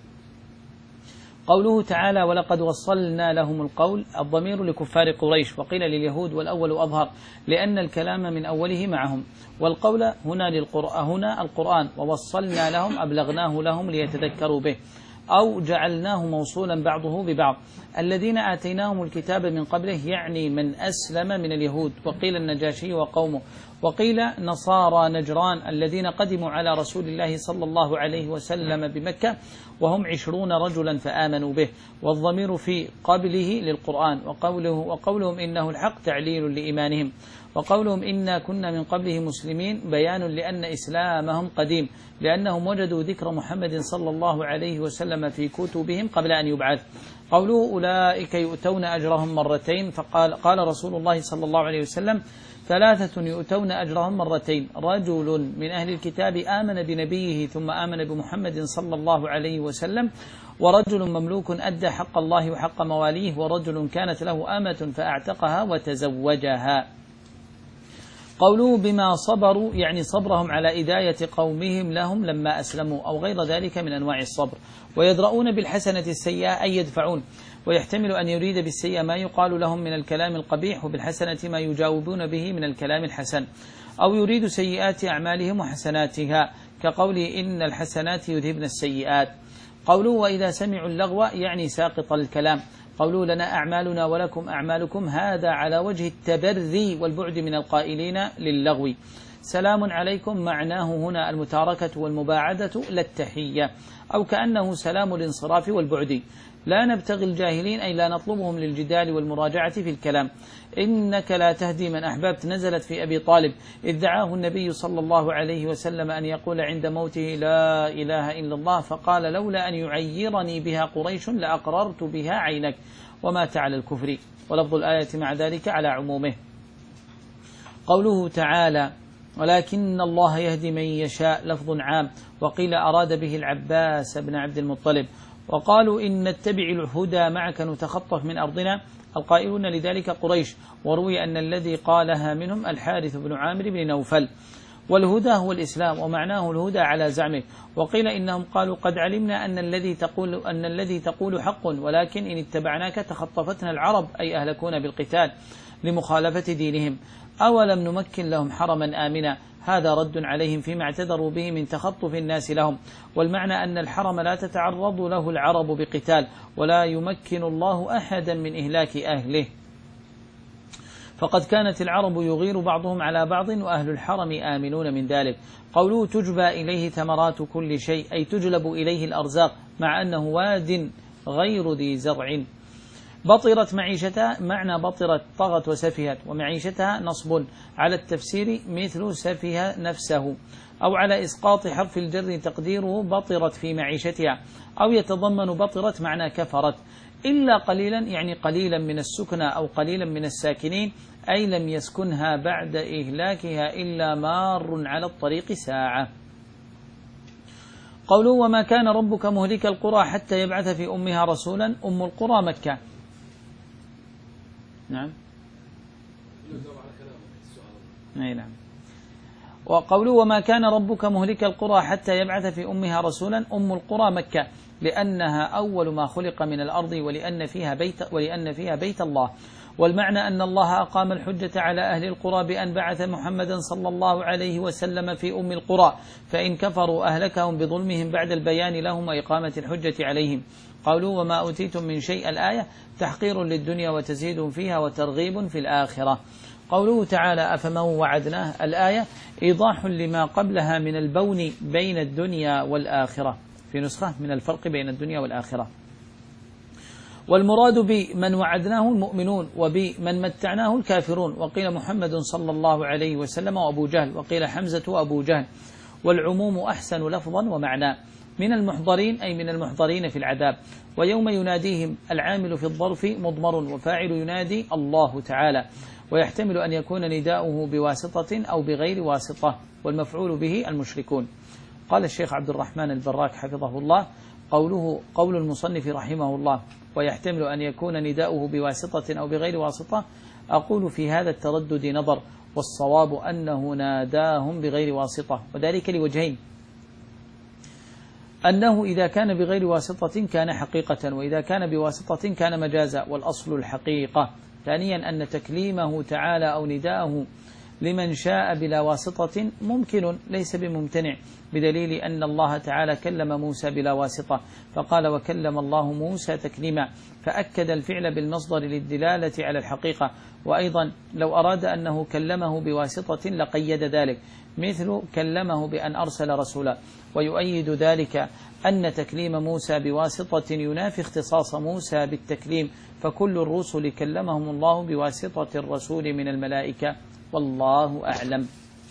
قوله تعالى ولقد وصلنا لهم القول، الضمير لكفار قريش، وقيل لليهود، والأول أظهر لأن الكلام من أوله معهم، والقول هنا للقرآن هنا القرآن، ووصلنا لهم أبلغناه لهم ليتذكروا به، أو جعلناه موصولا بعضه ببعض. الذين آتيناهم الكتاب من قبله يعني من أسلم من اليهود، وقيل النجاشي وقومه، وقيل نصارى نجران الذين قدموا على رسول الله صلى الله عليه وسلم بمكة وهم عشرون رجلا فآمنوا به، والضمير في قبله للقرآن، وقوله وقولهم إنه الحق تعليل لإيمانهم، وقولهم إنا كنا من قبله مسلمين بيان لأن إسلامهم قديم، لأنهم وجدوا ذكر محمد صلى الله عليه وسلم في كتبهم قبل أن يبعث. قوله أولئك يؤتون أجرهم مرتين، فقال قال رسول الله صلى الله عليه وسلم ثلاثة يؤتون أجرهم مرتين، رجل من أهل الكتاب آمن بنبيه ثم آمن بمحمد صلى الله عليه وسلم، ورجل مملوك أدى حق الله وحق مواليه، ورجل كانت له آمة فأعتقها وتزوجها. قوله بما صبروا يعني صبرهم على إداية قومهم لهم لما أسلموا أو غير ذلك من أنواع الصبر. ويدرؤون بالحسنة السيئة أي يدفعون، ويحتمل أن يريد بالسيئة ما يقال لهم من الكلام القبيح، وبالحسنة ما يجاوبون به من الكلام الحسن، أو يريد سيئات أعمالهم وحسناتها، كقوله إن الحسنات يذهبن السيئات. قوله وإذا سمعوا اللغو يعني ساقط الكلام. قوله لنا أعمالنا ولكم أعمالكم، هذا على وجه التبري والبعد من القائلين للغو. سلام عليكم معناه هنا المتاركة والمباعدة للتحية، أو كأنه سلام الانصراف والبعد. لا نبتغي الجاهلين أي لا نطلبهم للجدال والمراجعة في الكلام. إنك لا تهدي من أحببت نزلت في أبي طالب، إذ دعاه النبي صلى الله عليه وسلم أن يقول عند موته لا إله إلا الله، فقال لولا أن يعيرني بها قريش لأقررت بها عينك ومات على الكفر، ولفظ الآية مع ذلك على عمومه. قوله تعالى ولكن الله يهدي من يشاء لفظ عام، وقيل أراد به العباس بن عبد المطلب. وقالوا إن نتبع الهدى معك نتخطف من أرضنا، القائلون لذلك قريش، وروي أن الذي قالها منهم الحارث بن عامر بن نوفل. والهدى هو الإسلام، ومعناه الهدى على زعمه. وقيل إنهم قالوا قد علمنا أن الذي تقول أن الذي تقول حق، ولكن إن اتبعناك تخطفتنا العرب أي أهلكونا بالقتال لمخالفة دينهم. أولم نمكن لهم حرما آمنا، هذا رد عليهم فيما اعتذروا به من تخطف الناس لهم، والمعنى أن الحرم لا تتعرض له العرب بقتال، ولا يمكن الله أحدا من إهلاك أهله، فقد كانت العرب يغير بعضهم على بعض وأهل الحرم آمنون من ذلك. قوله تجبى إليه ثمرات كل شيء أي تجلب إليه الأرزاق، مع أنه واد غير ذي زرع. بطرت معيشتها معنى بطرت طغت وسفهت، ومعيشتها نصب على التفسير مثل سفه نفسه، أو على إسقاط حرف الجر تقديره بطرت في معيشتها، أو يتضمن بطرت معنى كفرت، إلا قليلا يعني قليلا من السكنى أو قليلا من الساكنين، أي لم يسكنها بعد إهلاكها إلا مار على الطريق ساعة. قوله وما كان ربك مهلك القرى حتى يبعث في أمها رسولا، أم القرى مكة. نعم أي نعم. وقوله وما كان ربك مهلك القرى حتى يبعث في أمها رسولا، أم القرى مكة لأنها أول ما خلق من الأرض، ولأن فيها بيت ولأن فيها بيت الله. والمعنى أن الله أقام الحجة على أهل القرى بأن بعث محمدا صلى الله عليه وسلم في أم القرى، فإن كفروا أهلكهم بظلمهم بعد البيان لهم وإقامة الحجة عليهم. قالوا وما أوتيتم من شيء الآية تحقير للدنيا وتزهيد فيها وترغيب في الآخرة. قوله تعالى أفمن وعدناه الآية إيضاح لما قبلها من البون بين الدنيا والآخرة، في نسخة من الفرق بين الدنيا والآخرة. والمراد بمن وعدناه المؤمنون، وبمن متعناه الكافرون، وقيل محمد صلى الله عليه وسلم وأبو جهل، وقيل حمزة وأبو جهل. والعموم أحسن لفظا ومعنى، من المحضرين أي من المحضرين في العذاب. ويوم يناديهم العامل في الظرف مضمر، وفاعل ينادي الله تعالى، ويحتمل أن يكون نداؤه بواسطة أو بغير واسطة، والمفعول به المشركون. قال الشيخ عبد الرحمن البراك حفظه الله قوله قول المصنف رحمه الله ويحتمل أن يكون نداؤه بواسطة أو بغير واسطة، أقول في هذا التردد نظر، والصواب أنه ناداهم بغير واسطة، وذلك لوجهين: أنه إذا كان بغير واسطة كان حقيقة، وإذا كان بواسطة كان مجازا، والأصل الحقيقة. ثانيا أن تكليمه تعالى أو نداءه لمن شاء بلا واسطة ممكن ليس بممتنع، بدليل أن الله تعالى كلم موسى بلا واسطة، فقال وكلم الله موسى تكليما، فأكد الفعل بالمصدر للدلالة على الحقيقة. وأيضا لو أراد أنه كلمه بواسطة لقيد ذلك، مثل كلمه بأن أرسل رسولا. ويؤيد ذلك أن تكليم موسى بواسطة ينافي اختصاص موسى بالتكليم، فكل الرسل كلمهم الله بواسطة الرسول من الملائكة، والله أعلم.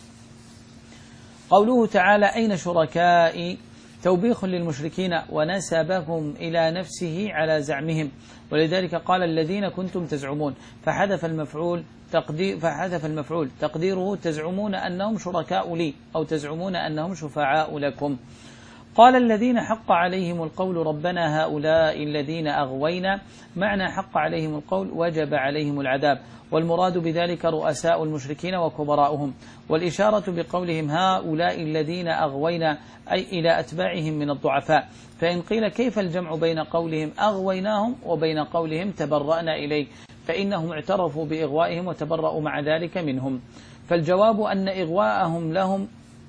قوله تعالى أين شركائي توبيخ للمشركين ونسبهم إلى نفسه على زعمهم، ولذلك قال الذين كنتم تزعمون، فحذف المفعول تقدير فحذف المفعول تقديره تزعمون أنهم شركاء لي، أو تزعمون أنهم شفعاء لكم. قال الذين حق عليهم القول ربنا هؤلاء الذين أغوينا، معنى حق عليهم القول وجب عليهم العذاب، والمراد بذلك رؤساء المشركين وكبراؤهم، والإشارة بقولهم هؤلاء الذين أغوينا أي إلى أتباعهم من الضعفاء. فإن قيل كيف الجمع بين قولهم أغويناهم وبين قولهم تبرأنا إليك، فإنهم اعترفوا بإغوائهم وتبرأوا مع ذلك منهم. فالجواب أن إغواءهم لهم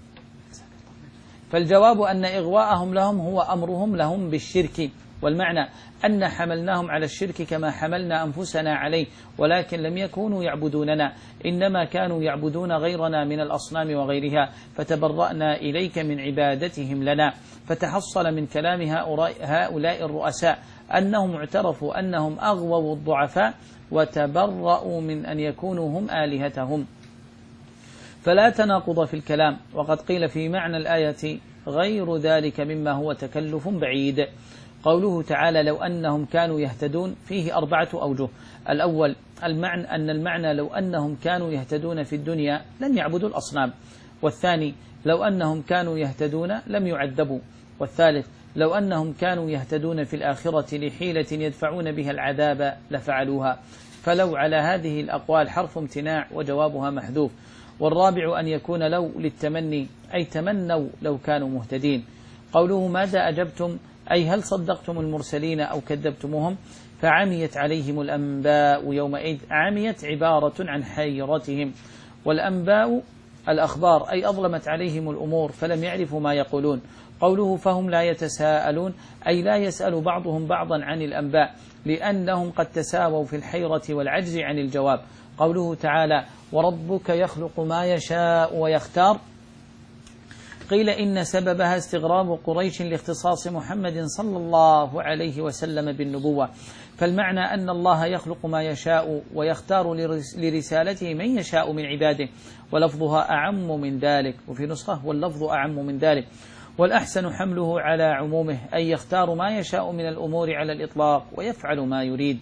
فالجواب أن إغواءهم لهم هو أمرهم لهم بالشرك، والمعنى أن حملناهم على الشرك كما حملنا أنفسنا عليه، ولكن لم يكونوا يعبدوننا، إنما كانوا يعبدون غيرنا من الأصنام وغيرها، فتبرأنا إليك من عبادتهم لنا. فتحصل من كلام هؤلاء الرؤساء أنهم اعترفوا أنهم أغووا الضعفاء وتبرأوا من أن يكونوا هم آلهتهم، فلا تناقض في الكلام. وقد قيل في معنى الآية غير ذلك مما هو تكلف بعيد. قوله تعالى لو أنهم كانوا يهتدون فيه أربعة أوجه. الأول المعنى أن المعنى لو أنهم كانوا يهتدون في الدنيا لم يعبدوا الأصنام، والثاني لو أنهم كانوا يهتدون لم يعذبوا، والثالث لو أنهم كانوا يهتدون في الآخرة لحيلة يدفعون بها العذاب لفعلوها. فلو على هذه الأقوال حرف امتناع وجوابها محذوف. والرابع أن يكون لو للتمني أي تمنوا لو كانوا مهتدين. قوله ماذا أجبتم أي هل صدقتم المرسلين أو كذبتموهم، فعميت عليهم الأنباء يومئذ. عميت عبارة عن حيرتهم، والأنباء الأخبار أي أظلمت عليهم الأمور فلم يعرفوا ما يقولون. قوله فهم لا يتساءلون أي لا يسأل بعضهم بعضا عن الأنباء، لأنهم قد تساووا في الحيرة والعجز عن الجواب. قوله تعالى وربك يخلق ما يشاء ويختار، قيل إن سببها استغراب قريش لاختصاص محمد صلى الله عليه وسلم بالنبوة، فالمعنى أن الله يخلق ما يشاء ويختار لرسالته من يشاء من عباده، ولفظها أعم من ذلك، وفي نسخة واللفظ أعم من ذلك، والأحسن حمله على عمومه، أي يختار ما يشاء من الأمور على الإطلاق ويفعل ما يريد.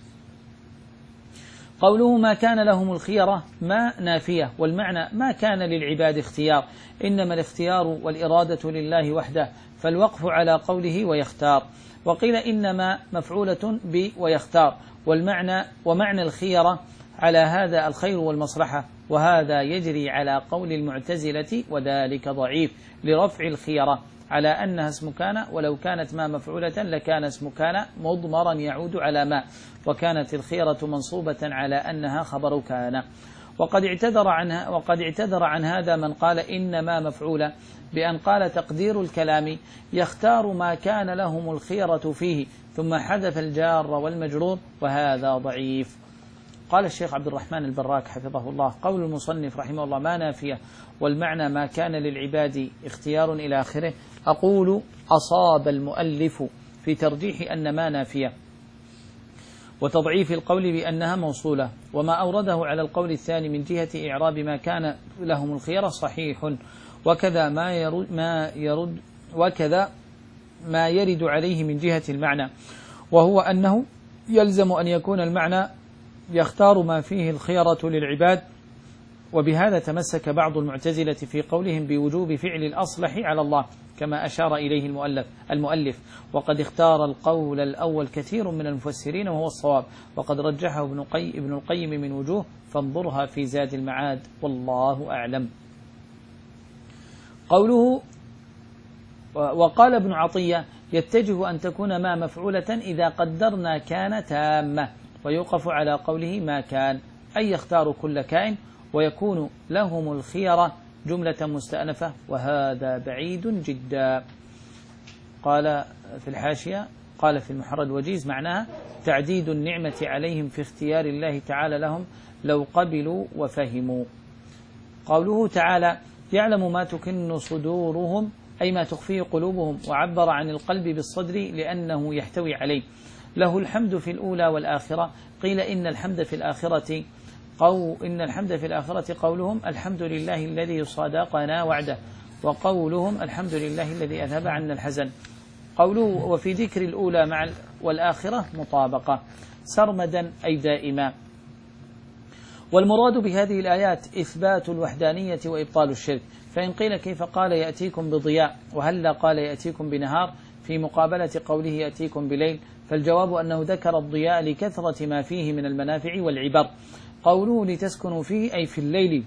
قوله ما كان لهم الخيرة ما نافية، والمعنى ما كان للعباد اختيار، إنما الاختيار والإرادة لله وحده، فالوقف على قوله ويختار. وقيل إنما مفعولة ب ويختار، والمعنى ومعنى الخيرة على هذا الخير والمصلحة، وهذا يجري على قول المعتزلة وذلك ضعيف لرفع الخيرة على أنها اسم كان، ولو كانت ما مفعولة لكان اسم كان مضمرا يعود على ما، وكانت الخيرة منصوبة على أنها خبر كان. وقد اعتذر عنها وقد اعتذر عن هذا من قال إنما مفعولة بأن قال تقدير الكلام يختار ما كان لهم الخيرة فيه، ثم حذف الجار والمجرور، وهذا ضعيف. قال الشيخ عبد الرحمن البراك حفظه الله: قول المصنف رحمه الله ما نافية، والمعنى ما كان للعباد اختيار إلى آخره. أقول أصاب المؤلف في ترجيح أن ما نافية وتضعيف القول بأنها موصولة، وما أورده على القول الثاني من جهة إعراب ما كان لهم الخيرة صحيح، وكذا ما يرد, ما يرد وكذا ما يرد عليه من جهة المعنى، وهو أنه يلزم أن يكون المعنى يختار ما فيه الخيرة للعباد. وبهذا تمسك بعض المعتزلة في قولهم بوجوب فعل الأصلح على الله، كما أشار إليه المؤلف, المؤلف وقد اختار القول الأول كثير من المفسرين وهو الصواب، وقد رجحه ابن, قي ابن القيم من وجوه، فانظرها في زاد المعاد، والله أعلم. قوله وقال ابن عطية: يتجه أن تكون ما مفعولة إذا قدرنا كان تامة، ويوقف على قوله ما كان، أي يختار كل كائن، ويكون لهم الخيرة جملة مستأنفة، وهذا بعيد جدا. قال في الحاشية: قال في المحرر الوجيز معناها تعديد النعمة عليهم في اختيار الله تعالى لهم لو قبلوا وفهموا. قوله تعالى: يعلم ما تكن صدورهم، أي ما تخفيه قلوبهم، وعبر عن القلب بالصدر لأنه يحتوي عليه. له الحمد في الأولى والآخرة. قيل إن الحمد في الآخرة قو إن الحمد في الآخرة قولهم الحمد لله الذي صادقنا وعده، وقولهم الحمد لله الذي أذهب عنا الحزن. قوله وفي ذكر الأولى مع والآخرة مطابقة، سرمدا أي دائما. والمراد بهذه الآيات إثبات الوحدانية وإبطال الشرك. فإن قيل كيف قال يأتيكم بضياء وهلا قال يأتيكم بنهار في مقابلة قوله يأتيكم بليل؟ فالجواب أنه ذكر الضياء لكثرة ما فيه من المنافع والعبر. قوله لتسكنوا فيه أي في الليل،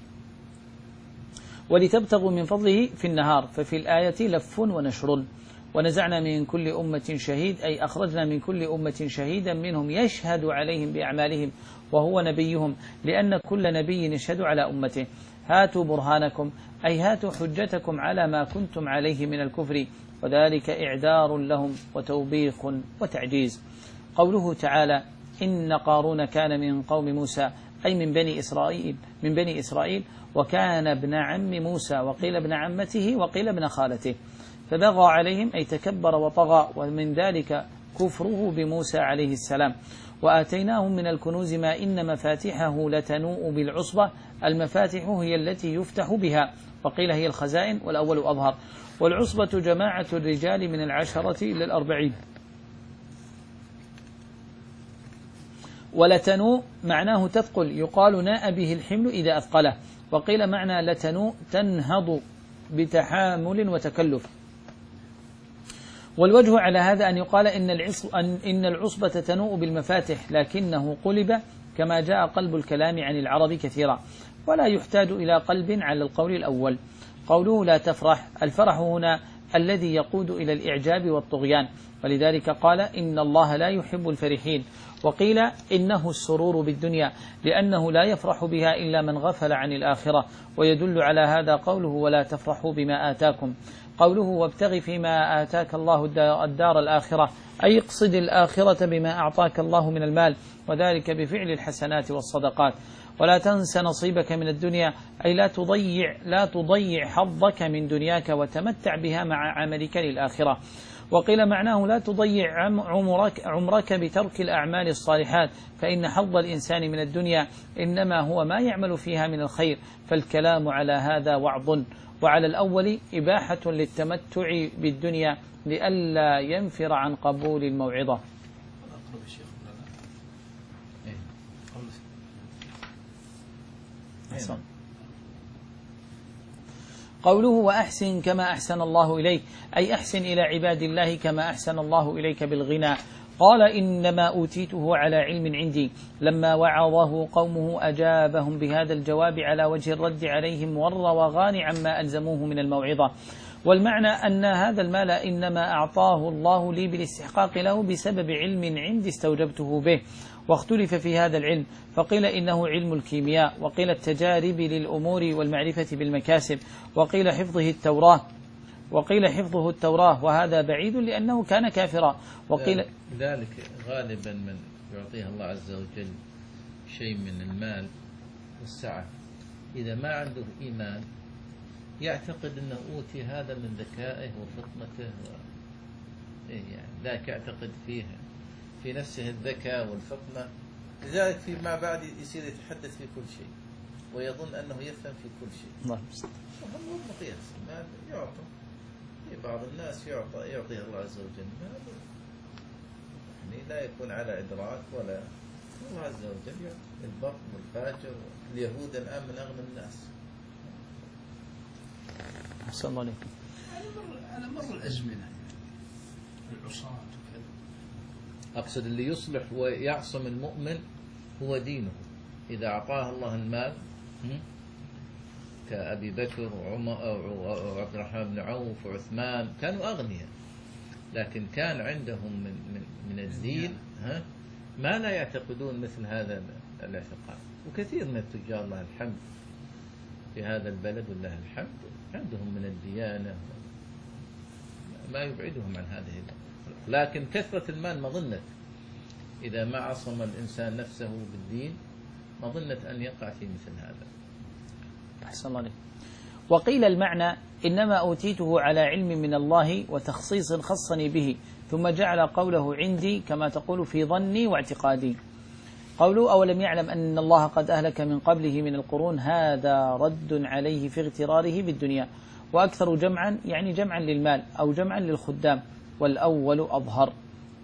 ولتبتغوا من فضله في النهار، ففي الآية لف ونشر. ونزعنا من كل أمة شهيد، أي أخرجنا من كل أمة شهيدا منهم يشهد عليهم بأعمالهم وهو نبيهم، لأن كل نبي يشهد على أمته. هاتوا برهانكم، أي هاتوا حجتكم على ما كنتم عليه من الكفر، وذلك إعذار لهم وتوبيخ وتعجيز. قوله تعالى إن قارون كان من قوم موسى، أي من بني إسرائيل من بني إسرائيل وكان ابن عم موسى، وقيل ابن عمته، وقيل ابن خالته، فبغى عليهم أي تكبر وطغى، ومن ذلك كفره بموسى عليه السلام. وآتيناهم من الكنوز ما إن مفاتحه لتنوء بالعصبة، المفاتح هي التي يفتح بها، وقيل هي الخزائن، والأول أظهر. والعصبة جماعة الرجال من العشرة إلى الأربعين. ولتنوء معناه تثقل، يقال ناء به الحمل إذا أثقله. وقيل معنى لتنوء تنهض بتحامل وتكلف. والوجه على هذا أن يقال إن إن العصبة تنوء بالمفاتح، لكنه قلب كما جاء قلب الكلام عن العرب كثيرا، ولا يحتاج إلى قلب على القول الأول. قوله لا تفرح، الفرح هنا الذي يقود إلى الإعجاب والطغيان، ولذلك قال إن الله لا يحب الفرحين. وقيل إنه السرور بالدنيا، لأنه لا يفرح بها إلا من غفل عن الآخرة، ويدل على هذا قوله ولا تفرحوا بما آتاكم. قوله وابتغ فيما آتاك الله الدار الآخرة، أي اقصد الآخرة بما أعطاك الله من المال، وذلك بفعل الحسنات والصدقات. ولا تنس نصيبك من الدنيا، أي لا تضيع لا تضيع حظك من دنياك وتمتع بها مع عملك للآخرة. وقيل معناه لا تضيع عمرك, عمرك بترك الأعمال الصالحات، فإن حظ الإنسان من الدنيا إنما هو ما يعمل فيها من الخير، فالكلام على هذا وعظ. وعلى الأول إباحة للتمتع بالدنيا لئلا ينفر عن قبول الموعظة. قوله وأحسن كما أحسن الله إليك، أي أحسن إلى عباد الله كما أحسن الله إليك بالغنى. قال إنما أوتيته على علم عندي. لما وعظه قومه أجابهم بهذا الجواب على وجه الرد عليهم والروغان عما ألزموه من الموعظة. والمعنى أن هذا المال إنما أعطاه الله لي بالاستحقاق له بسبب علم عندي استوجبته به. واختلف في هذا العلم، فقيل إنه علم الكيمياء، وقيل التجارب للأمور والمعرفة بالمكاسب، وقيل حفظه التوراة وقيل حفظه التوراة وهذا بعيد لأنه كان كافرا. وقيل ذلك غالبا من يعطيه الله عز وجل شيء من المال والسعة، إذا ما عنده إيمان يعتقد أنه أوتي هذا من ذكائه وفطنته و... إيه يعني ذاك يعتقد فيه في نفسه الذكاء والفطنة، لذلك في ما بعد يصير يتحدث في كل شيء ويظن أنه يفهم في كل شيء. الله وهم مقياس ما يعطى في بعض الناس يعطى يعطيه الله عز وجل يعني لا يكون على إدراك ولا الله عز وجل يعطي البر والفاجر. اليهود الآن من أغنى الناس. أحسن الله عليكم. على مر الأزمنة العصاة وكذا، أقصد اللي يصلح ويعصم المؤمن هو دينه. إذا أعطاه الله المال كأبي بكر وعمر وعبد الرحمن بن عوف وعثمان كانوا أغنياء، لكن كان عندهم من من من الدين ها ما لا يعتقدون مثل هذا الاعتقاد. وكثير من التجار الله الحمد في هذا البلد والله الحمد عندهم من الديانة ما يبعدهم عن هذه الأمور. لكن كثرة المال مظنة إذا ما عصم الإنسان نفسه بالدين مظنة أن يقع في مثل هذا. أحسن الله عليك. وقيل المعنى إنما أوتيته على علم من الله وتخصيص خصني به، ثم جعل قوله عندي كما تقول في ظني واعتقادي. قوله أولم يعلم أن الله قد أهلك من قبله من القرون، هذا رد عليه في اغتراره بالدنيا. وأكثر جمعا يعني جمعا للمال أو جمعا للخدام، والأول أظهر،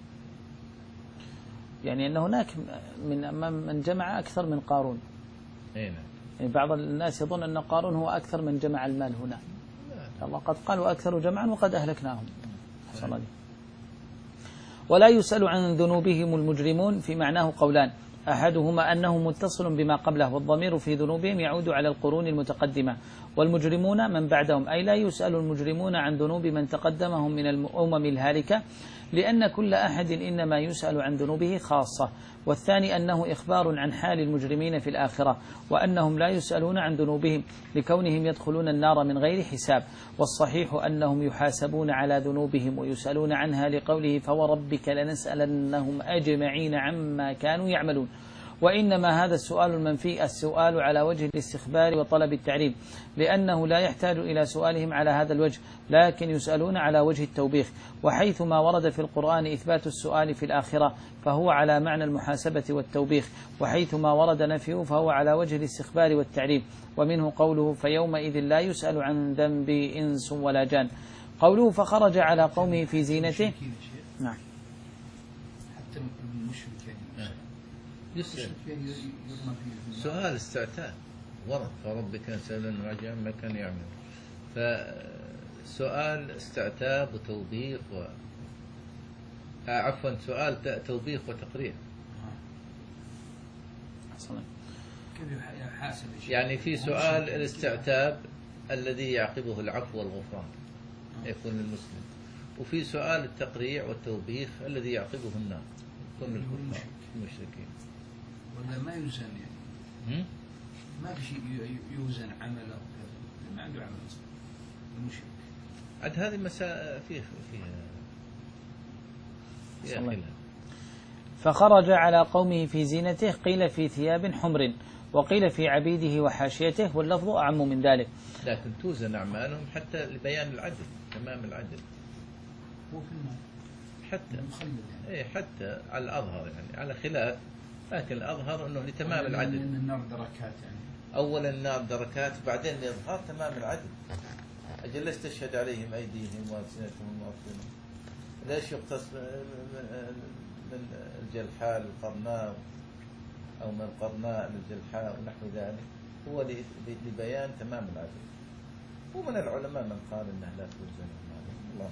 يعني أن هناك من من جمع أكثر من قارون. يعني بعض الناس يظن أن قارون هو أكثر من جمع المال هنا. الله قد قال وأكثر جمعا وقد أهلكناهم. ولا يسأل عن ذنوبهم المجرمون في معناه قولان، أحدهما أنه متصل بما قبله، والضمير في ذنوبهم يعود على القرون المتقدمة، والمجرمون من بعدهم، أي لا يسأل المجرمون عن ذنوب من تقدمهم من الأمم الهالكة، لأن كل أحد إنما يسأل عن ذنوبه خاصة. والثاني أنه إخبار عن حال المجرمين في الآخرة، وأنهم لا يسألون عن ذنوبهم لكونهم يدخلون النار من غير حساب. والصحيح أنهم يحاسبون على ذنوبهم ويسألون عنها لقوله فوربك لنسألنهم أجمعين عما كانوا يعملون. وإنما هذا السؤال المنفي السؤال على وجه الاستخبار وطلب التعريب، لأنه لا يحتاج إلى سؤالهم على هذا الوجه، لكن يسألون على وجه التوبيخ. وحيثما ورد في القرآن إثبات السؤال في الآخرة فهو على معنى المحاسبة والتوبيخ، وحيثما ورد نفيه فهو على وجه الاستخبار والتعريب. ومنه قوله فيومئذ لا يسأل عن ذنب إنس ولا جان. قوله فخرج على قومه في زينته. نعم. حتى المشركين يسأل سؤال استعتاب ورد فربك سألن رجع ما كان يعمل، فسؤال استعتاب وتوبيخ و... آه عفوا سؤال توبيخ وتقرير. يعني في سؤال الاستعتاب الذي يعقبه العفو والغفران يكون للمسلم، وفي سؤال التقريع والتوبيخ الذي يعقبه النار يكون للكفار المشركين. ولا ما يوزن يعني ما في شيء يوزن عمله وكذا، ما عنده عمل اصلا المشرك. عاد هذه مساء فيه فيها فيها فخرج على قومه في زينته، قيل في ثياب حمر، وقيل في عبيده وحاشيته، واللفظ أعم من ذلك. لكن توزن أعمالهم حتى لبيان العدل، تمام العدل. حتى إيه حتى على الأظهر يعني على خلاف، لكن الأظهر أنه لتمام العدل. النار دركات يعني. أولا النار دركات، بعدين الإظهار تمام العدل. أجل ليش تشهد عليهم أيديهم وألسنتهم وأرجلهم؟ ليش يقتص من الجلحاء للقرناء أو من القرناء للجلحاء ونحو ذلك؟ هو لبيان تمام العدل. ومن العلماء من قال أنه لا توزن الله.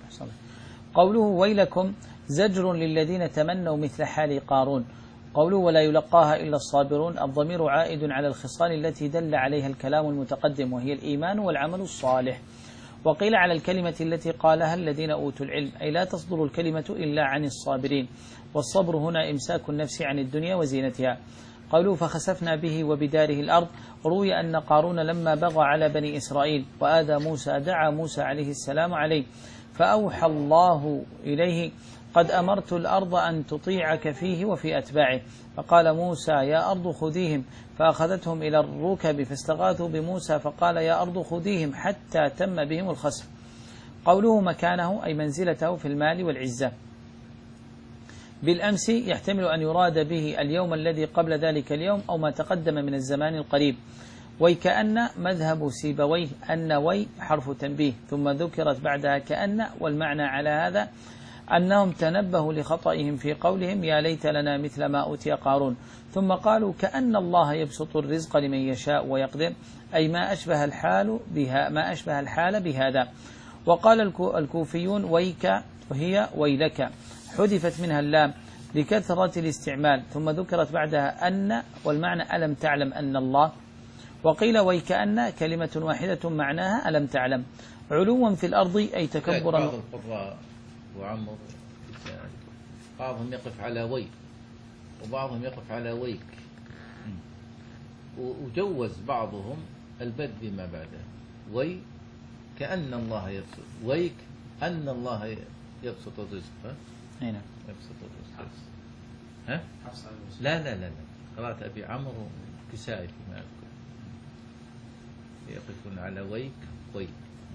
قوله ويلكم زجر للذين تمنوا مثل حال قارون. قوله ولا يلقاها إلا الصابرون، الضمير عائد على الخصال التي دل عليها الكلام المتقدم، وهي الإيمان والعمل الصالح. وقيل على الكلمة التي قالها الذين أوتوا العلم، أي لا تصدر الكلمة إلا عن الصابرين، والصبر هنا إمساك النفس عن الدنيا وزينتها. قالوا فخسفنا به وبداره الأرض. روي أن قارون لما بغى على بني إسرائيل وآذى موسى دعا موسى عليه السلام عليه، فأوحى الله إليه قد أمرت الأرض أن تطيعك فيه وفي أتباعه، فقال موسى يا أرض خذيهم، فأخذتهم إلى الركب فاستغاثوا بموسى فقال يا أرض خذيهم حتى تم بهم الخسف. قوله مكانه أي منزلته في المال والعزة. بالأمس يحتمل أن يراد به اليوم الذي قبل ذلك اليوم أو ما تقدم من الزمان القريب. ويكأن مذهب سيبويه أن وي حرف تنبيه ثم ذكرت بعدها كأن، والمعنى على هذا أنهم تنبهوا لخطئهم في قولهم يا ليت لنا مثل ما أوتي قارون، ثم قالوا كأن الله يبسط الرزق لمن يشاء ويقدر، أي ما أشبه الحال بها ما أشبه الحال بهذا. وقال الكوفيون ويك وهي ويلك، حذفت منها اللام لكثرة الاستعمال، ثم ذكرت بعدها أن، والمعنى ألم تعلم أن الله. وقيل ويكأن كلمة واحدة معناها ألم تعلم. علوا في الأرض أي تكبرا. بعض القراء وعمر بعضهم يقف على وي وبعضهم يقف على ويك، وجوز بعضهم البد بما بعده. وي كأن الله يبسط، ويك أن الله يبسط الرزق. هنا يبسط الرزق. ها؟ لا لا لا لا قراءة أبي عمرو كسائي فيما أذكر يقفون على ويك ويك.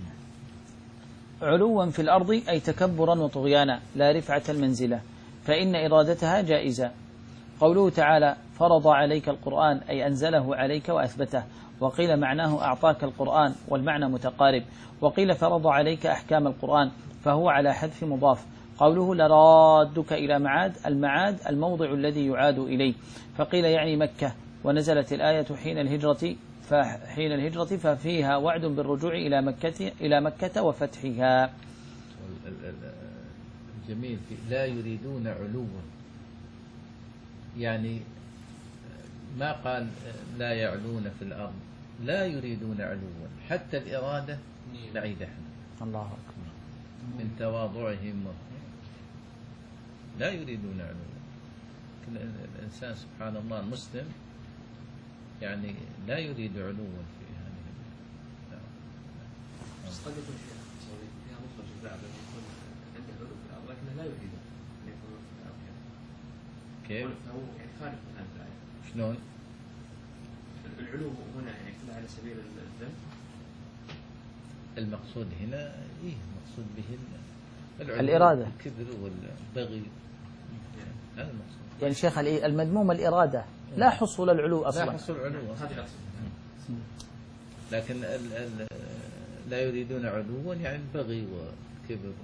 علوا في الأرض أي تكبرا وطغيانا لا رفعة المنزلة، فإن إرادتها جائزة. قوله تعالى فرض عليك القرآن أي أنزله عليك وأثبته، وقيل معناه أعطاك القرآن، والمعنى متقارب. وقيل فرض عليك أحكام القرآن، فهو على حذف مضاف. قوله لرادك إلى معاد، المعاد الموضع الذي يعاد إليه، فقيل يعني مكة. ونزلت الآية حين الهجرة فحين الهجرة ففيها وعد بالرجوع إلى مكة إلى مكة وفتحها. الجميل في لا يريدون علوا، يعني ما قال لا يعلون في الأرض، لا يريدون علوا، حتى الإرادة نعيدها. الله أكبر. من تواضعهم لا يريدون علوا. الإنسان سبحان الله المسلم يعني لا يريد علوا في هذه. قد يكون فيها مخرج البعض يكون عنده علو في الأرض لكنه لا يريد أن يكون في الأرض. كيف؟ فهو يعني خارج من هذه الآية. شلون؟ العلو هنا يعني كله على سبيل الذم. المقصود هنا إيه؟ المقصود به الإرادة، الكبر والبغي، هذا المقصود. يعني شيخ المذموم الإرادة، لا حصول العلو أصلا. لا حصول العلو أصلا. لكن ال ال لا يريدون علوا يعني البغي وكبر.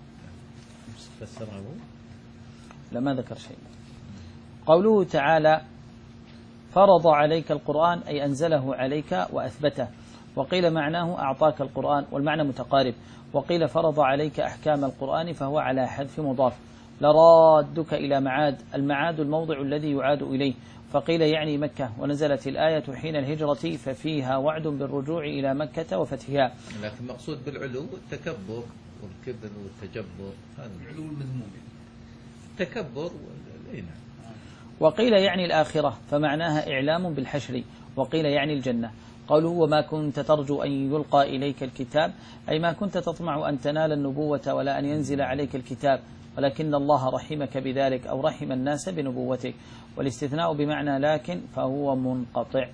فسره لا ما ذكر شيء. قوله تعالى فرض عليك القرآن أي أنزله عليك وأثبته، وقيل معناه أعطاك القرآن، والمعنى متقارب. وقيل فرض عليك أحكام القرآن، فهو على حذف مضاف. لرادك إلى معاد، المعاد الموضع الذي يعاد إليه، فقيل يعني مكة. ونزلت الآية حين الهجرة ففيها وعد بالرجوع إلى مكة وفتحها. لكن المقصود بالعلو التكبر والكبر والتجبر، هذا العلو المذموم، التكبر. وقيل يعني الآخرة، فمعناها إعلام بالحشر. وقيل يعني الجنة. قوله وما كنت ترجو أن يلقى إليك الكتاب، أي ما كنت تطمع أن تنال النبوة ولا أن ينزل عليك الكتاب، ولكن الله رحمك بذلك أو رحم الناس بنبوتك. والاستثناء بمعنى لكن فهو منقطع.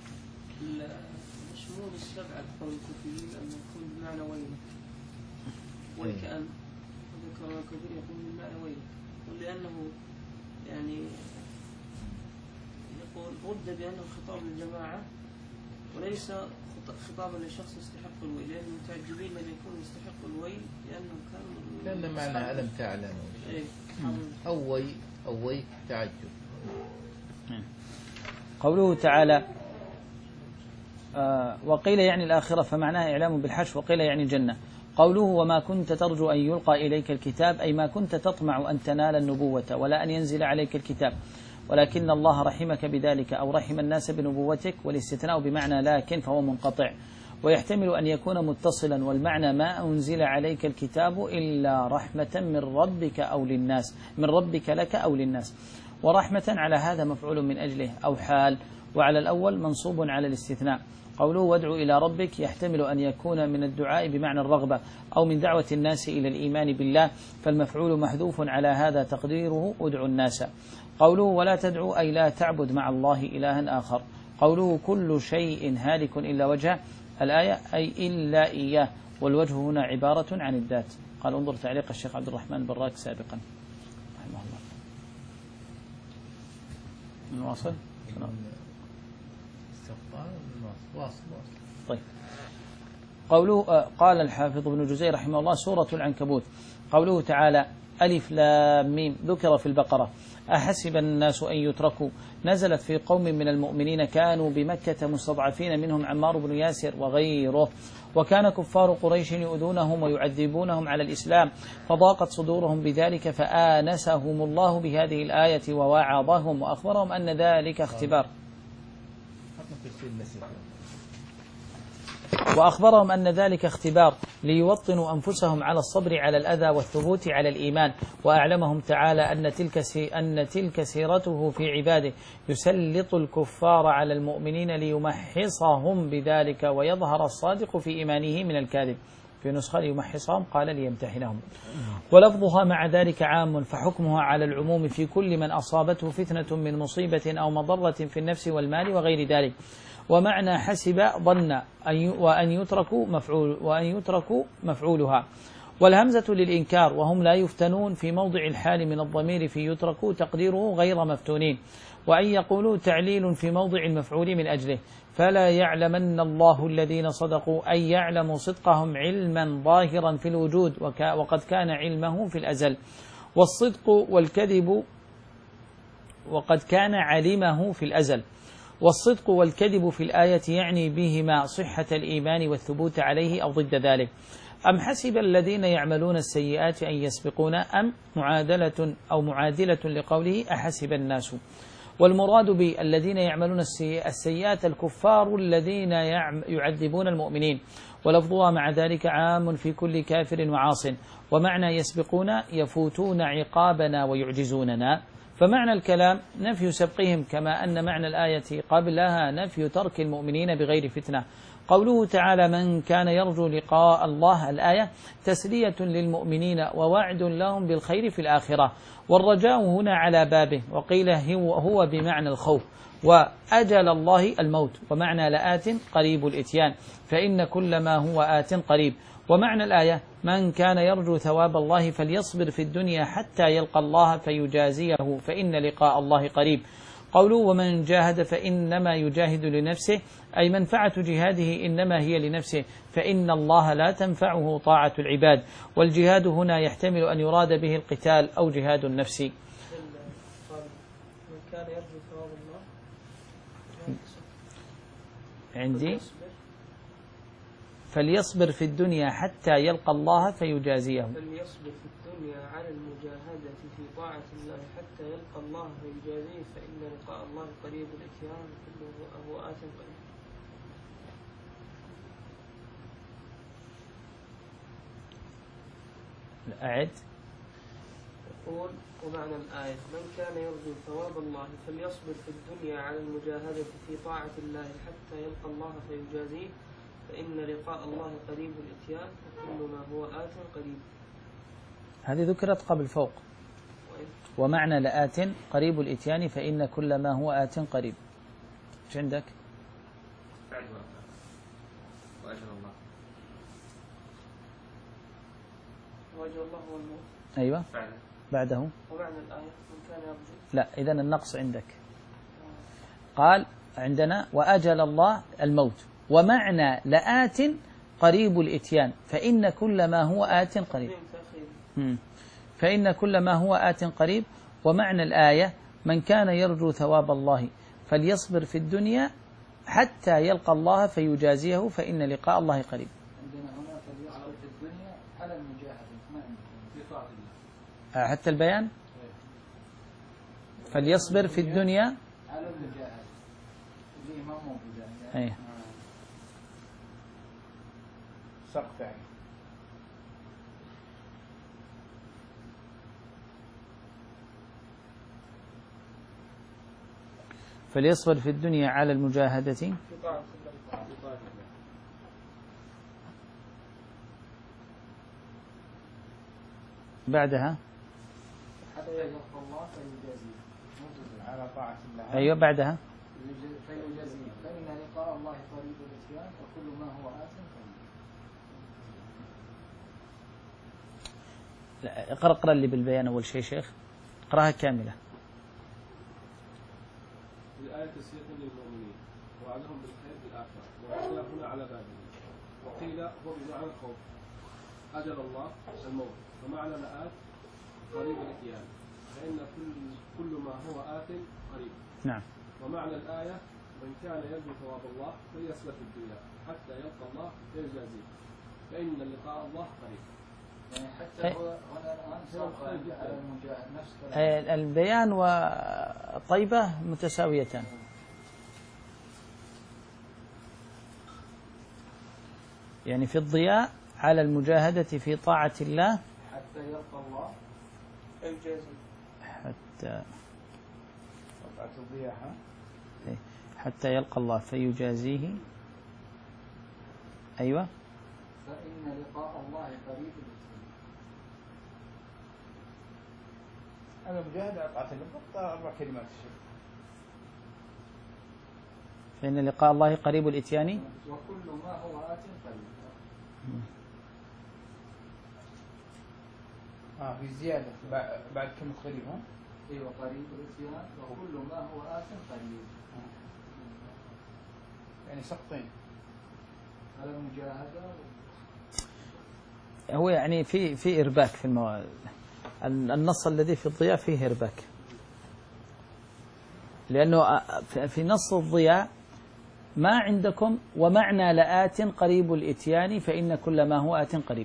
مشمول السبعة قول الكوفيين أن يكون بمعنى وين وكأن ذكر الكبير يكون بمعنى وين، ولأنه يعني يقول رد بأنه خطاب للجماعة وليس خطابا لشخص يستحق الويل، لأن المتعجبين لم يكونوا يستحقوا الويل لأنهم كانوا لأن معنى ألم تعلموا إيه. أو وي أو وي تعجب. قوله تعالى آه وقيل يعني الآخرة فمعناها إعلام بالحشر، وقيل يعني الجنة. قوله وما كنت ترجو أن يلقى إليك الكتاب أي ما كنت تطمع أن تنال النبوة ولا أن ينزل عليك الكتاب، ولكن الله رحمك بذلك أو رحم الناس بنبوتك. والاستثناء بمعنى لكن فهو منقطع، ويحتمل أن يكون متصلا، والمعنى ما أنزل عليك الكتاب إلا رحمة من ربك أو للناس، من ربك لك أو للناس. ورحمة على هذا مفعول من أجله أو حال، وعلى الأول منصوب على الاستثناء. قوله وادعو إلى ربك يحتمل أن يكون من الدعاء بمعنى الرغبة أو من دعوة الناس إلى الإيمان بالله، فالمفعول محذوف على هذا تقديره ادعو الناس. قوله ولا تدعو أي لا تعبد مع الله إلها آخر. قوله كل شيء هالك إلا وجهه الآية أي إلا إياه، والوجه هنا عبارة عن الذات. قال انظر تعليق الشيخ عبد الرحمن البراك سابقا رحمه الله. نواصل. طيب. قوله قال الحافظ ابن جزي رحمه الله سورة العنكبوت. قوله تعالى ألف لام ميم ذكر في البقرة. أحسب الناس أن يتركوا نزلت في قوم من المؤمنين كانوا بمكة مستضعفين منهم عمار بن ياسر وغيره، وكان كفار قريش يؤذونهم ويعذبونهم على الإسلام، فضاقت صدورهم بذلك فآنسهم الله بهذه الآية ووعظهم وأخبرهم أن ذلك اختبار وأخبرهم أن ذلك اختبار ليوطنوا أنفسهم على الصبر على الأذى والثبوت على الإيمان. وأعلمهم تعالى أن تلك أن تلك سيرته في عباده، يسلط الكفار على المؤمنين ليمحصهم بذلك ويظهر الصادق في إيمانه من الكاذب. في نسخة ليمحصهم قال ليمتحنهم. ولفظها مع ذلك عام، فحكمها على العموم في كل من أصابته فتنة من مصيبة أو مضرة في النفس والمال وغير ذلك. ومعنى حسب ظن وأن يتركوا مفعول وأن يتركوا مفعولها. والهمزة للإنكار، وهم لا يفتنون في موضع الحال من الضمير في يتركوا تقديره غير مفتونين. وأن يقولوا تعليل في موضع المفعول من أجله. فلا يعلمن الله الذين صدقوا أي يعلم صدقهم علما ظاهرا في الوجود وقد كان علمه في الأزل. والصدق والكذب وقد كان علمه في الأزل. والصدق والكذب في الآية يعني بهما صحة الإيمان والثبوت عليه أو ضد ذلك. أم حسب الذين يعملون السيئات أن يسبقون أم معادلة أو معادلة لقوله أحسب الناس. والمراد بالذين يعملون السيئات الكفار الذين يعذبون المؤمنين، ولفظها مع ذلك عام في كل كافر وعاص. ومعنى يسبقون يفوتون عقابنا ويعجزوننا. فمعنى الكلام نفي سبقهم، كما أن معنى الآية قبلها نفي ترك المؤمنين بغير فتنة. قوله تعالى من كان يرجو لقاء الله الآية تسلية للمؤمنين ووعد لهم بالخير في الآخرة. والرجاء هنا على بابه، وقيل هو بمعنى الخوف. وأجل الله الموت، ومعنى لآت قريب الإتيان، فإن كل ما هو آت قريب. ومعنى الآية من كان يرجو ثواب الله فليصبر في الدنيا حتى يلقى الله فيجازيه فإن لقاء الله قريب. قوله ومن جاهد فإنما يجاهد لنفسه أي منفعة جهاده إنما هي لنفسه، فإن الله لا تنفعه طاعة العباد. والجهاد هنا يحتمل أن يراد به القتال أو جهاد النفس. من كان يرجو ثواب الله عندي فليصبر في الدنيا حتى يلقى الله فيجازيه. فليصبر في الدنيا على المجاهدة في طاعة الله حتى يلقى الله فيجازيه فإن لقاء الله قريب الإتيان كله هو آت قريب. أعد. يقول ومعنى الآية من كان يرجو ثواب الله فليصبر في الدنيا على المجاهدة في طاعة الله حتى يلقى الله فيجازيه فإن لقاء الله قريب الإتيان وكل ما هو آت قريب. هذه ذكرت قبل فوق. ومعنى لآت قريب الإتيان فإن كل ما هو آت قريب. ايش عندك؟ بعد وأجل الله. وأجل الله هو الموت. أيوة بعده. بعده. ومعنى الآية من كان يرجو. لا إذن النقص عندك. قال عندنا وأجل الله الموت ومعنى لآت قريب الإتيان فإن كل ما هو آت قريب. فإن كل ما هو آت قريب. ومعنى الآية من كان يرجو ثواب الله فليصبر في الدنيا حتى يلقى الله فيجازيه فإن لقاء الله قريب. عندنا هنا فليصبر في الدنيا على المجاهدة ما في طاعة الله. حتى البيان فليصبر في الدنيا على المجاهدة اللي ما موجودة أي سقف يعني. فليصبر في الدنيا على المجاهدة في طاعة بعدها حتى يلقى الله فيجازيه على طاعة الله. أيوة بعدها فيجازيه فإن لقاء الله قريب الإتيان وكل ما هو آت قريب. لا اقرأ اقرأ اللي بالبيان أول شيء شيخ اقرأها كاملة. الآية تسلية للمؤمنين وعدهم بالخير في الآخرة وعدنا هنا على بابه وقيل هو بمعنى الخوف أجل الله الموت ومعنى لآت قريب الإتيان فإن كل كل ما هو آت قريب. نعم. ومعنى الآية من كان يرجو ثواب الله فليصبر في الدنيا حتى يلقى الله فيجازيه فإن لقاء الله قريب. يعني حتى هو هنا الآن سوف على المجاهد نفس البيان وطيبة متساويتان. يعني في الضياء على المجاهدة في طاعة الله حتى يلقى الله الجازي. حتى طبعة الضياء حتى يلقى الله فيجازيه. أيوة. فإن لقاء الله قريب. هذا مجاهدة أقعت النقطة أربع كلمات الشيخ. فإن لقاء الله قريب الإتيان وكل ما هو آت قريب. آه في زيادة بعد كلمة قريب ها؟ أيوة قريب الإتيان وكل ما هو آت قريب. يعني سقطين على المجاهدة. هو يعني في في إرباك في المو... النص الذي في الضياء فيه إرباك لأنه في نص الضياء ما عندكم ومعنى لآت قريب الإتيان فإن كل ما هو آت قريب.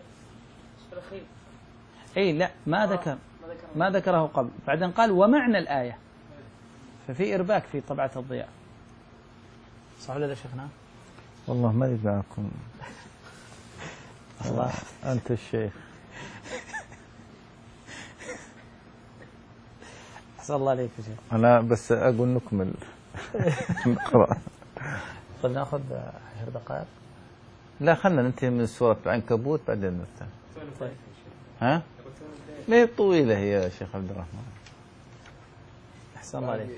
أي لا ما ذكر ما ذكره قبل بعدين قال ومعنى الآية ففي إرباك في طبعة الضياء. صح ولا لا شيخنا؟ والله ما يدعكم الله أنت الشيخ. أحسن الله عليك يا شيخ. أنا بس أقول نكمل نقرأ. طيب نأخذ عشر دقائق. لا خلنا ننتهي من سورة العنكبوت بعدين نفتح. طيب. ها؟ ما هي طويلة هي يا شيخ عبد الرحمن. أحسن الله عليك.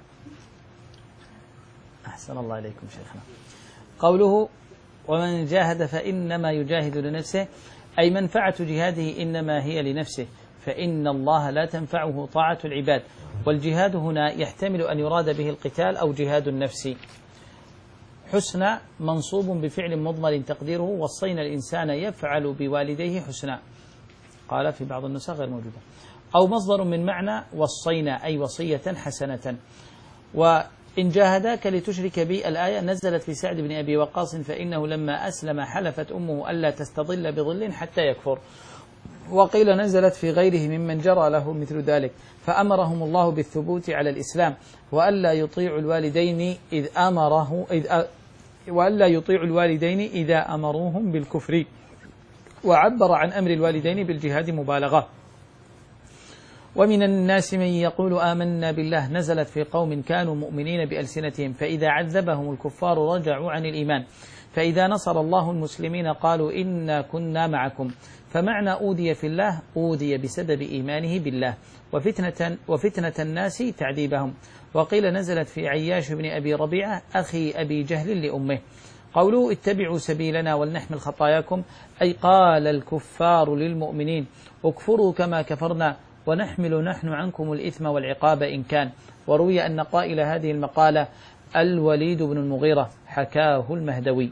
أحسن الله عليكم شيخنا. قوله ومن جاهد فإنما يجاهد لنفسه أي منفعة جهاده إنما هي لنفسه فإن الله لا تنفعه طاعة العباد. والجهاد هنا يحتمل أن يراد به القتال أو جهاد النفس. حسنى منصوب بفعل مضمر تقديره وصينا الإنسان يفعل بوالديه حسنا. قال في بعض النسخ غير موجودة. أو مصدر من معنى وصينا أي وصية حسنة. وإن جاهداك لتشرك بي الآية نزلت في سعد بن أبي وقاص فإنه لما أسلم حلفت أمه ألا تستظل بظل حتى يكفر. وقيل نزلت في غيره ممن جرى له مثل ذلك فأمرهم الله بالثبوت على الإسلام وألا يطيع الوالدين إذ أمره إذ أ... وألا يطيع الوالدين إذا أمروهم بالكفر. وعبر عن أمر الوالدين بالجهاد مبالغة. ومن الناس من يقول آمنا بالله نزلت في قوم كانوا مؤمنين بألسنتهم فإذا عذبهم الكفار رجعوا عن الإيمان فإذا نصر الله المسلمين قالوا إنا كنا معكم. فمعنى أوذي في الله أوذي بسبب إيمانه بالله وفتنة, وفتنة الناس تعذيبهم. وقيل نزلت في عياش بن أبي ربيعة أخي أبي جهل لأمه. قولوا اتبعوا سبيلنا ولنحمل خطاياكم أي قال الكفار للمؤمنين اكفروا كما كفرنا ونحمل نحن عنكم الإثم والعقاب إن كان. وروي أن قائل هذه المقالة الوليد بن المغيرة حكاه المهدوي.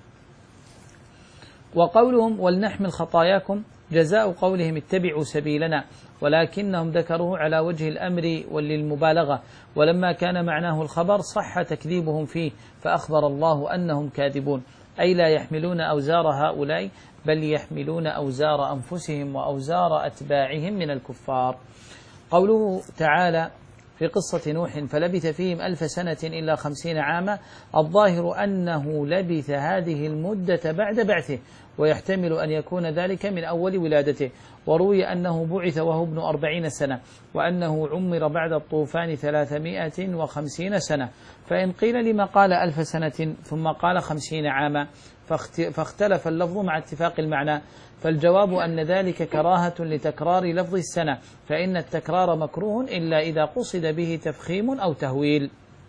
وقولهم ولنحمل خطاياكم جزاء قولهم اتبعوا سبيلنا ولكنهم ذكروه على وجه الأمر وللمبالغة ولما كان معناه الخبر صح تكذيبهم فيه فأخبر الله أنهم كاذبون أي لا يحملون أوزار هؤلاء بل يحملون أوزار أنفسهم وأوزار أتباعهم من الكفار. قوله تعالى في قصة نوح فلبث فيهم ألف سنة إلا خمسين عاما الظاهر أنه لبث هذه المدة بعد بعثه ويحتمل أن يكون ذلك من أول ولادته. وروي أنه بعث وهو ابن أربعين سنة وأنه عمر بعد الطوفان ثلاثمائة وخمسين سنة. فإن قيل لما قال ألف سنة ثم قال خمسين عاما فاختلف اللفظ مع اتفاق المعنى فالجواب أن ذلك كراهة لتكرار لفظ السنة فإن التكرار مكروه إلا إذا قصد به تفخيم أو تهويل.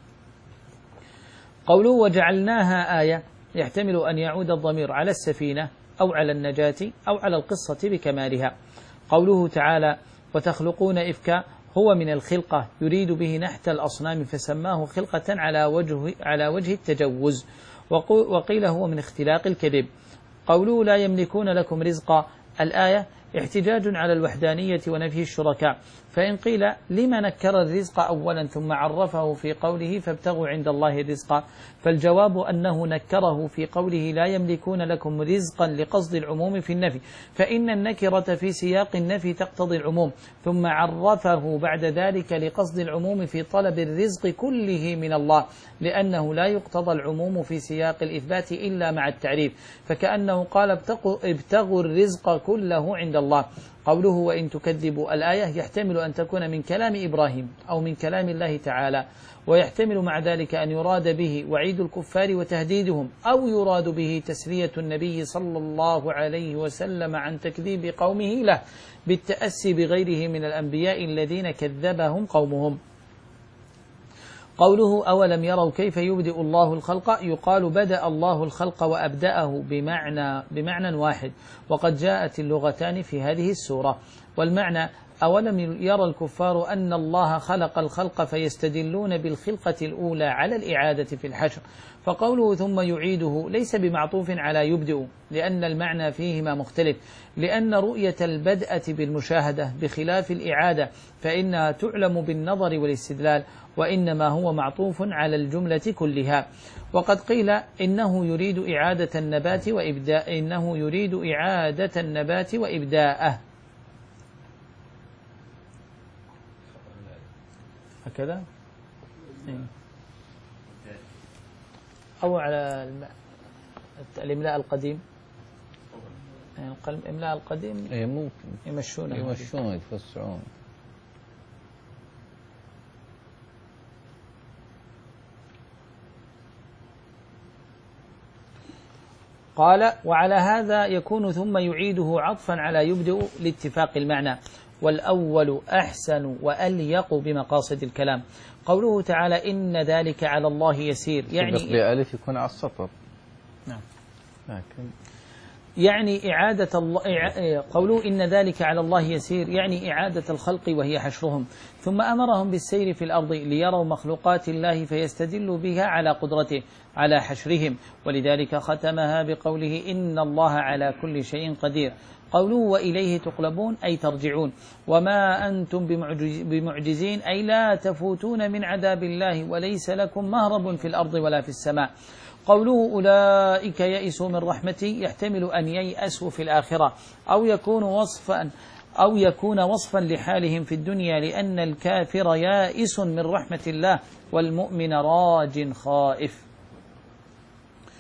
قوله وجعلناها آية يحتمل أن يعود الضمير على السفينة أو على النجاة أو على القصة بكمالها. قوله تعالى وتخلقون إفكا هو من الخلقة يريد به نحت الأصنام فسماه خلقة على وجه, على وجه التجوز وقيل هو من اختلاق الكذب. قوله لا يملكون لكم رزقا الآية احتجاج على الوحدانية ونفي الشركاء. فإن قيل لما نكر الرزق أولا ثم عرفه في قوله فابتغوا عند الله الرزق فالجواب أنه نكره في قوله لا يملكون لكم رزقا لقصد العموم في النفي فإن النكرة في سياق النفي تقتضي العموم ثم عرفه بعد ذلك لقصد العموم في طلب الرزق كله من الله لأنه لا يقتضى العموم في سياق الإثبات إلا مع التعريف فكأنه قال ابتغوا الرزق كله عند الله. قوله وإن تكذبوا الآية يحتمل أن تكون من كلام إبراهيم أو من كلام الله تعالى ويحتمل مع ذلك أن يراد به وعيد الكفار وتهديدهم أو يراد به تسلية النبي صلى الله عليه وسلم عن تكذيب قومه له بالتأسي بغيره من الأنبياء الذين كذبهم قومهم. قوله أولم يروا كيف يبدئ الله الخلق يقال بدأ الله الخلق وأبدأه بمعنى, بمعنى واحد وقد جاءت اللغتان في هذه السورة. والمعنى أولم يرى الكفار أن الله خلق الخلق فيستدلون بالخلقة الأولى على الإعادة في الحشر. فقوله ثم يعيده ليس بمعطوف على يبدئ لأن المعنى فيهما مختلف لأن رؤية البدءة بالمشاهدة بخلاف الإعادة فإنها تعلم بالنظر والاستدلال وإنما هو معطوف على الجملة كلها. وقد قيل إنه يريد إعادة النبات وإبداء إنه يريد إعادة النبات وإبداءه هكذا أو على الإملاء القديم الإملاء القديم ممكن يمشونه يمشونه يتفسعون. قال وعلى هذا يكون ثم يعيده عطفا على يبدأ لاتفاق المعنى والأول أحسن وأليق بمقاصد الكلام. قوله تعالى إن ذلك على الله يسير يعني بألف يكون على السطر نعم لكن يعني إعادة الله قوله إن ذلك على الله يسير يعني إعادة الخلق وهي حشرهم ثم أمرهم بالسير في الأرض ليروا مخلوقات الله فيستدلوا بها على قدرته على حشرهم ولذلك ختمها بقوله إن الله على كل شيء قدير. قوله وإليه تقلبون أي ترجعون وما أنتم بمعجزين أي لا تفوتون من عذاب الله وليس لكم مهرب في الأرض ولا في السماء. قوله أولئك يئسوا من رحمتي يحتمل أن ييأسوا في الآخرة أو يكون وصفا أو يكون وصفا لحالهم في الدنيا لأن الكافر يائس من رحمة الله والمؤمن راج خائف.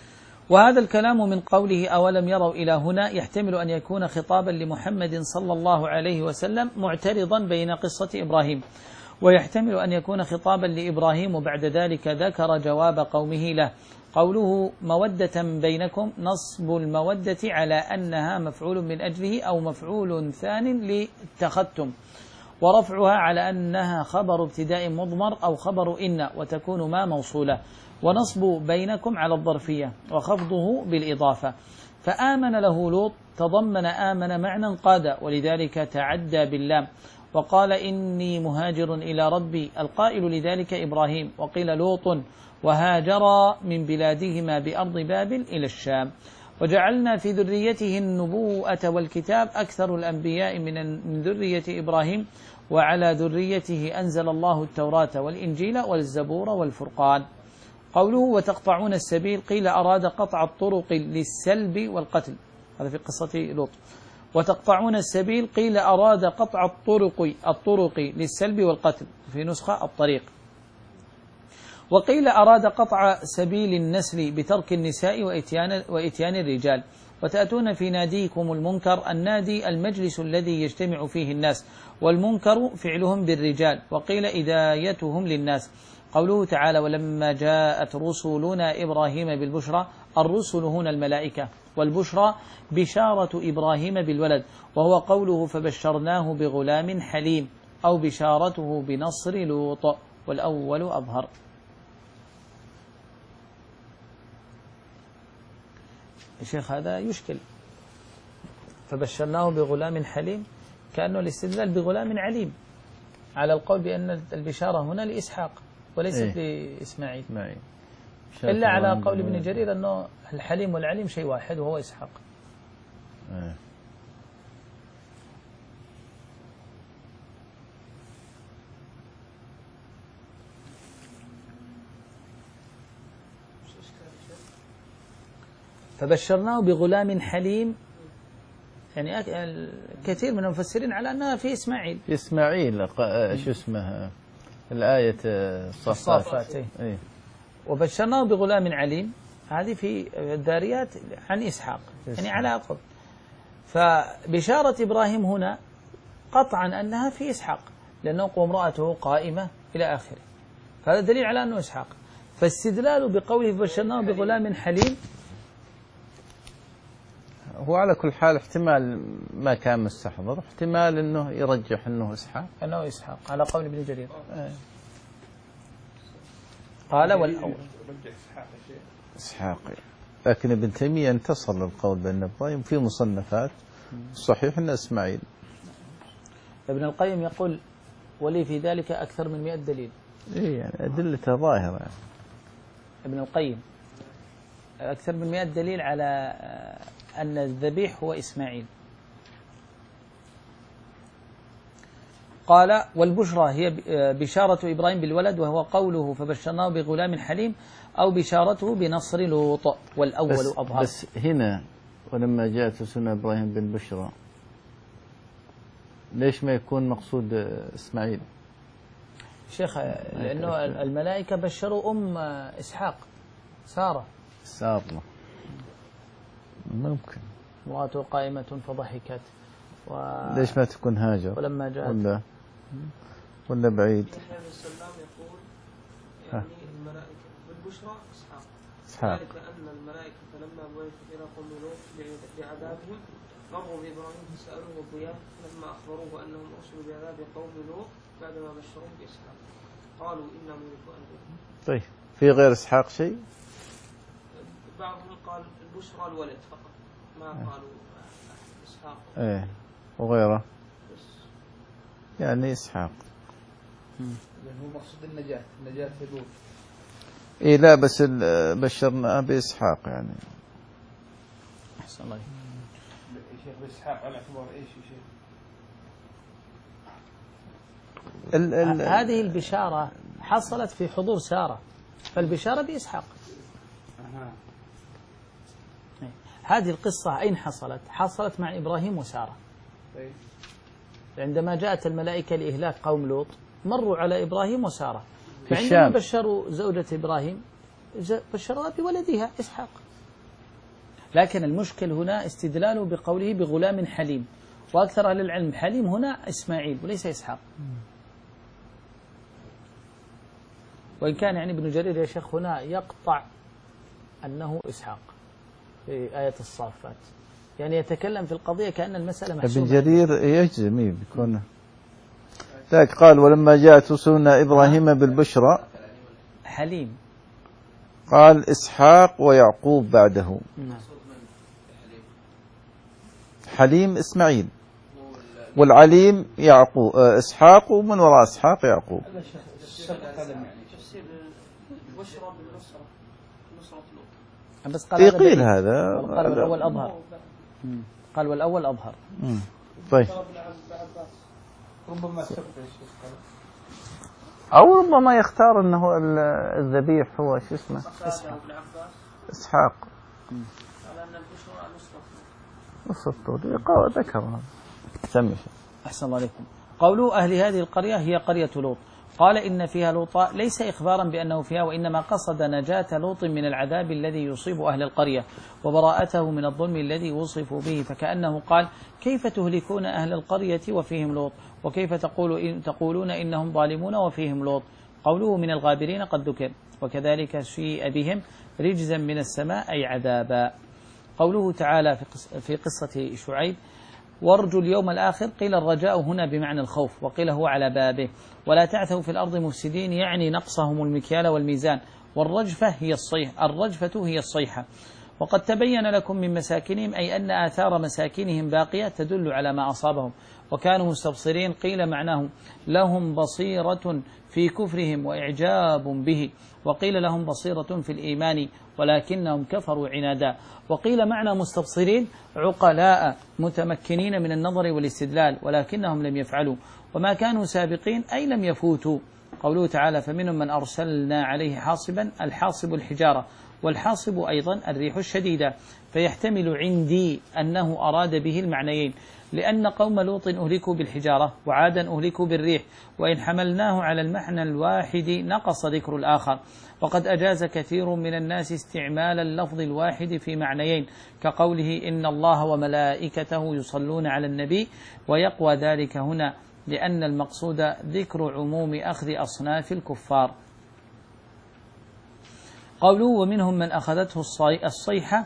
وهذا الكلام من قوله أولم يروا إلى هنا يحتمل أن يكون خطابا لمحمد صلى الله عليه وسلم معترضا بين قصة إبراهيم، ويحتمل أن يكون خطابا لإبراهيم وبعد ذلك ذكر جواب قومه له. قوله مودة بينكم نصب المودة على أنها مفعول من أجله أو مفعول ثان لاتخذتم، ورفعها على أنها خبر ابتداء مضمر أو خبر إن وتكون ما موصولة، ونصب بينكم على الظرفية وخفضه بالإضافة. فآمن له لوط تضمن آمن معنى قاد، ولذلك تعدى باللام وقال إني مهاجر إلى ربي، القائل لذلك إبراهيم، وقيل لوط، وهاجر من بلادهما بأرض بابل إلى الشام. وجعلنا في ذريته النبوءة والكتاب أكثر الأنبياء من ذرية إبراهيم، وعلى ذريته أنزل الله التوراة والإنجيل والزبور والفرقان. قوله وتقطعون السبيل قيل أراد قطع الطرق للسلب والقتل، هذا في قصة لوط. وتقطعون السبيل قيل أراد قطع الطرق الطرق للسلب والقتل، في نسخة الطريق. وقيل أراد قطع سبيل النسل بترك النساء وإتيان, وإتيان الرجال. وتأتون في ناديكم المنكر، النادي المجلس الذي يجتمع فيه الناس، والمنكر فعلهم بالرجال. وقيل إذايتهم للناس. قوله تعالى ولما جاءت رسلنا إبراهيم بالبشرى، الرسل هنا الملائكة، والبشرى بشارة إبراهيم بالولد، وهو قوله فبشرناه بغلام حليم، أو بشارته بنصر لوط، والأول أظهر. الشيخ هذا يشكل، فبشرناه بغلام حليم كأنه الاستدلال بغلام عليم، على القول بأن البشارة هنا لإسحاق وليست إيه؟ لإسماعيل، إلا على قول ابن جرير أنه الحليم والعليم شيء واحد وهو إسحاق. إيه؟ فبشرناه بغلام حليم، يعني كثير من المفسرين على أنها في إسماعيل. في إسماعيل شو اسمها الآية الصافات. إيه؟ وبشرناه بغلام عليم، هذه في الذاريات عن إسحاق، يعني على عقب. فبشارة إبراهيم هنا قطعا أنها في إسحاق، لأنه وامرأته قائمة إلى آخره، فهذا دليل على أنه إسحاق. فاستدلال بقوله بشرناه بغلام حليم هو على كل حال احتمال ما كان مستحضر، احتمال انه يرجح انه اسحاق، انه اسحاق على قول ابن جرير. آه. قال والاول اسحاق، لكن ابن تيمية انتصر للقول بأن إبراهيم في مصنفات، الصحيح أن إسماعيل. ابن القيم يقول ولي في ذلك أكثر من مئة دليل. إيه يعني أدلته ظاهرة يعني. ابن القيم أكثر من مئة دليل على أن الذبيح هو إسماعيل. قال والبشرى هي بشارة إبراهيم بالولد، وهو قوله فبشرناه بغلام حليم، أو بشارته بنصر لوط، والأول بس أظهر. بس هنا ولما جاءت سنة إبراهيم بالبشرى ليش ما يكون مقصود إسماعيل؟ شيخ لأنه الملائكة بشروا أم إسحاق سارة. سارة ممكن امرأته قائمة فضحكت و... ليش ما تكون هاجر ولما جاءت ولا ولا بعيد؟ النبي صلى الله عليه وسلم يقول يعني الملائكة بالبشرى إسحاق، إسحاق ذلك أن الملائكة لما بعثوا إلى قوم لوط بعذابهم مروا بإبراهيم فسألوه ضياء لما أخبروه أنهم أرسلوا بعذاب قوم لوط بعدما بشروه بإسحاق قالوا إنا ملك أهلهم. طيب في غير إسحاق شيء؟ بعضهم قال البشرى الولد فقط، ما قالوا إسحاق. إيه وغيره يعني إسحاق. لأنه مقصود النجاة، النجاة في لوط. إيه لا بس بشرنا بإسحاق يعني. أحسن الله. شيخ بإسحاق على اعتبار إيش يا شيخ؟ ال ال هذه البشارة حصلت في حضور سارة، فالبشارة بإسحاق. أها. هذه القصة أين حصلت؟ حصلت مع إبراهيم وسارة. طيب. عندما جاءت الملائكة لإهلاك قوم لوط مروا على إبراهيم وسارة، في فعندما الشام بشروا زوجة إبراهيم بشروها بولدها إسحاق. لكن المشكل هنا استدلاله بقوله بغلام حليم، وأكثر أهل العلم حليم هنا إسماعيل وليس إسحاق. وإن كان يعني ابن جرير يا شيخ هنا يقطع أنه إسحاق في آية الصافات، يعني يتكلم في القضية كأن المسألة محسومة. ابن جرير يجزم بيكون ذاك قال ولما جاءت رسلنا إبراهيم بالبشرى حليم، قال إسحاق ويعقوب بعده. نعم. حليم إسماعيل والعليم يعقوب إسحاق ومن وراء إسحاق يعقوب. تفسير البشرى بالنصرة، نصرة لوط. بس قال يقيل هذا قال والأول أظهر. قال والأول أظهر. مم. طيب. ربما سبب الشيخ أو ربما يختار أنه الذبيح هو شو اسمه إسحاق. إسحاق. على أن البشرى نصرة نصرة ذكر سمي. أحسن الله عليكم. قولوا أهل هذه القرية هي قرية لوط، قال إن فيها لوطا ليس إخبارا بأنه فيها، وإنما قصد نجاة لوط من العذاب الذي يصيب أهل القرية وبراءته من الظلم الذي وصفوا به، فكأنه قال كيف تهلكون أهل القرية وفيهم لوط، وكيف تقول إن تقولون إنهم ظالمون وفيهم لوط. قوله من الغابرين قد ذكر، وكذلك شيء بهم رجزا من السماء أي عذابا. قوله تعالى في قصة شعيب وارجوا اليوم الآخر، قيل الرجاء هنا بمعنى الخوف، وقيل هو على بابه. ولا تعثوا في الأرض مفسدين يعني نقصهم المكيال والميزان، والرجفة هي الصيحة الرجفة هي الصيحة. وقد تبين لكم من مساكنهم أي أن آثار مساكنهم باقية تدل على ما أصابهم، وكانوا مستبصرين قيل معناه لهم بصيرة في كفرهم وإعجاب به، وقيل لهم بصيرة في الإيمان ولكنهم كفروا عنادا، وقيل معنى مستبصرين عقلاء متمكنين من النظر والاستدلال ولكنهم لم يفعلوا، وما كانوا سابقين أي لم يفوتوا. قوله تعالى فمنهم من أرسلنا عليه حاصبا، الحاصب الحجارة، والحاصب أيضا الريح الشديدة، فيحتمل عندي أنه أراد به المعنيين، لأن قوم لوط أهلكوا بالحجارة وعادا أهلكوا بالريح، وإن حملناه على المعنى الواحد نقص ذكر الآخر. وقد أجاز كثير من الناس استعمال اللفظ الواحد في معنيين، كقوله إن الله وملائكته يصلون على النبي، ويقوى ذلك هنا لأن المقصود ذكر عموم أخذ أصناف الكفار. قوله ومنهم من أخذته الصيحة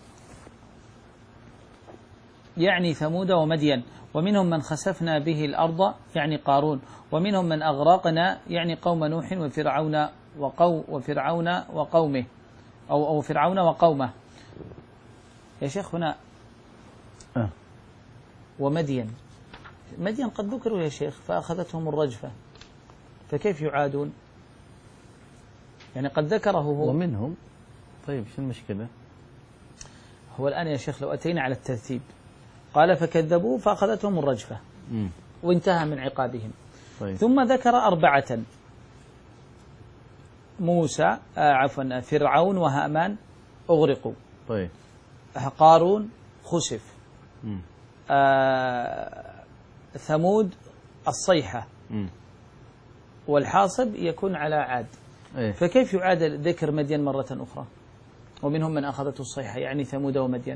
يعني ثمود ومدين، ومنهم من خسفنا به الأرض يعني قارون، ومنهم من أغرقنا يعني قوم نوح وفرعون وقو وفرعون وقومه أو أو فرعون وقومه. يا شيخ هنا أه. ومدين، مدين قد ذكروا يا شيخ فأخذتهم الرجفة، فكيف يعادون؟ يعني قد ذكره هو ومنهم. طيب شو المشكلة؟ هو الآن يا شيخ لو أتينا على الترتيب، قال فكذبوا فأخذتهم الرجفة م. وانتهى من عقابهم. طيب. ثم ذكر أربعة، موسى آه عفوا فرعون وهامان أغرقوا. طيب. قارون خسف. م. آه ثمود الصيحة. م. والحاصب يكون على عاد. إيه؟ فكيف يعاد ذكر مدين مرة أخرى؟ ومنهم من أخذته الصيحة يعني ثمود ومدين.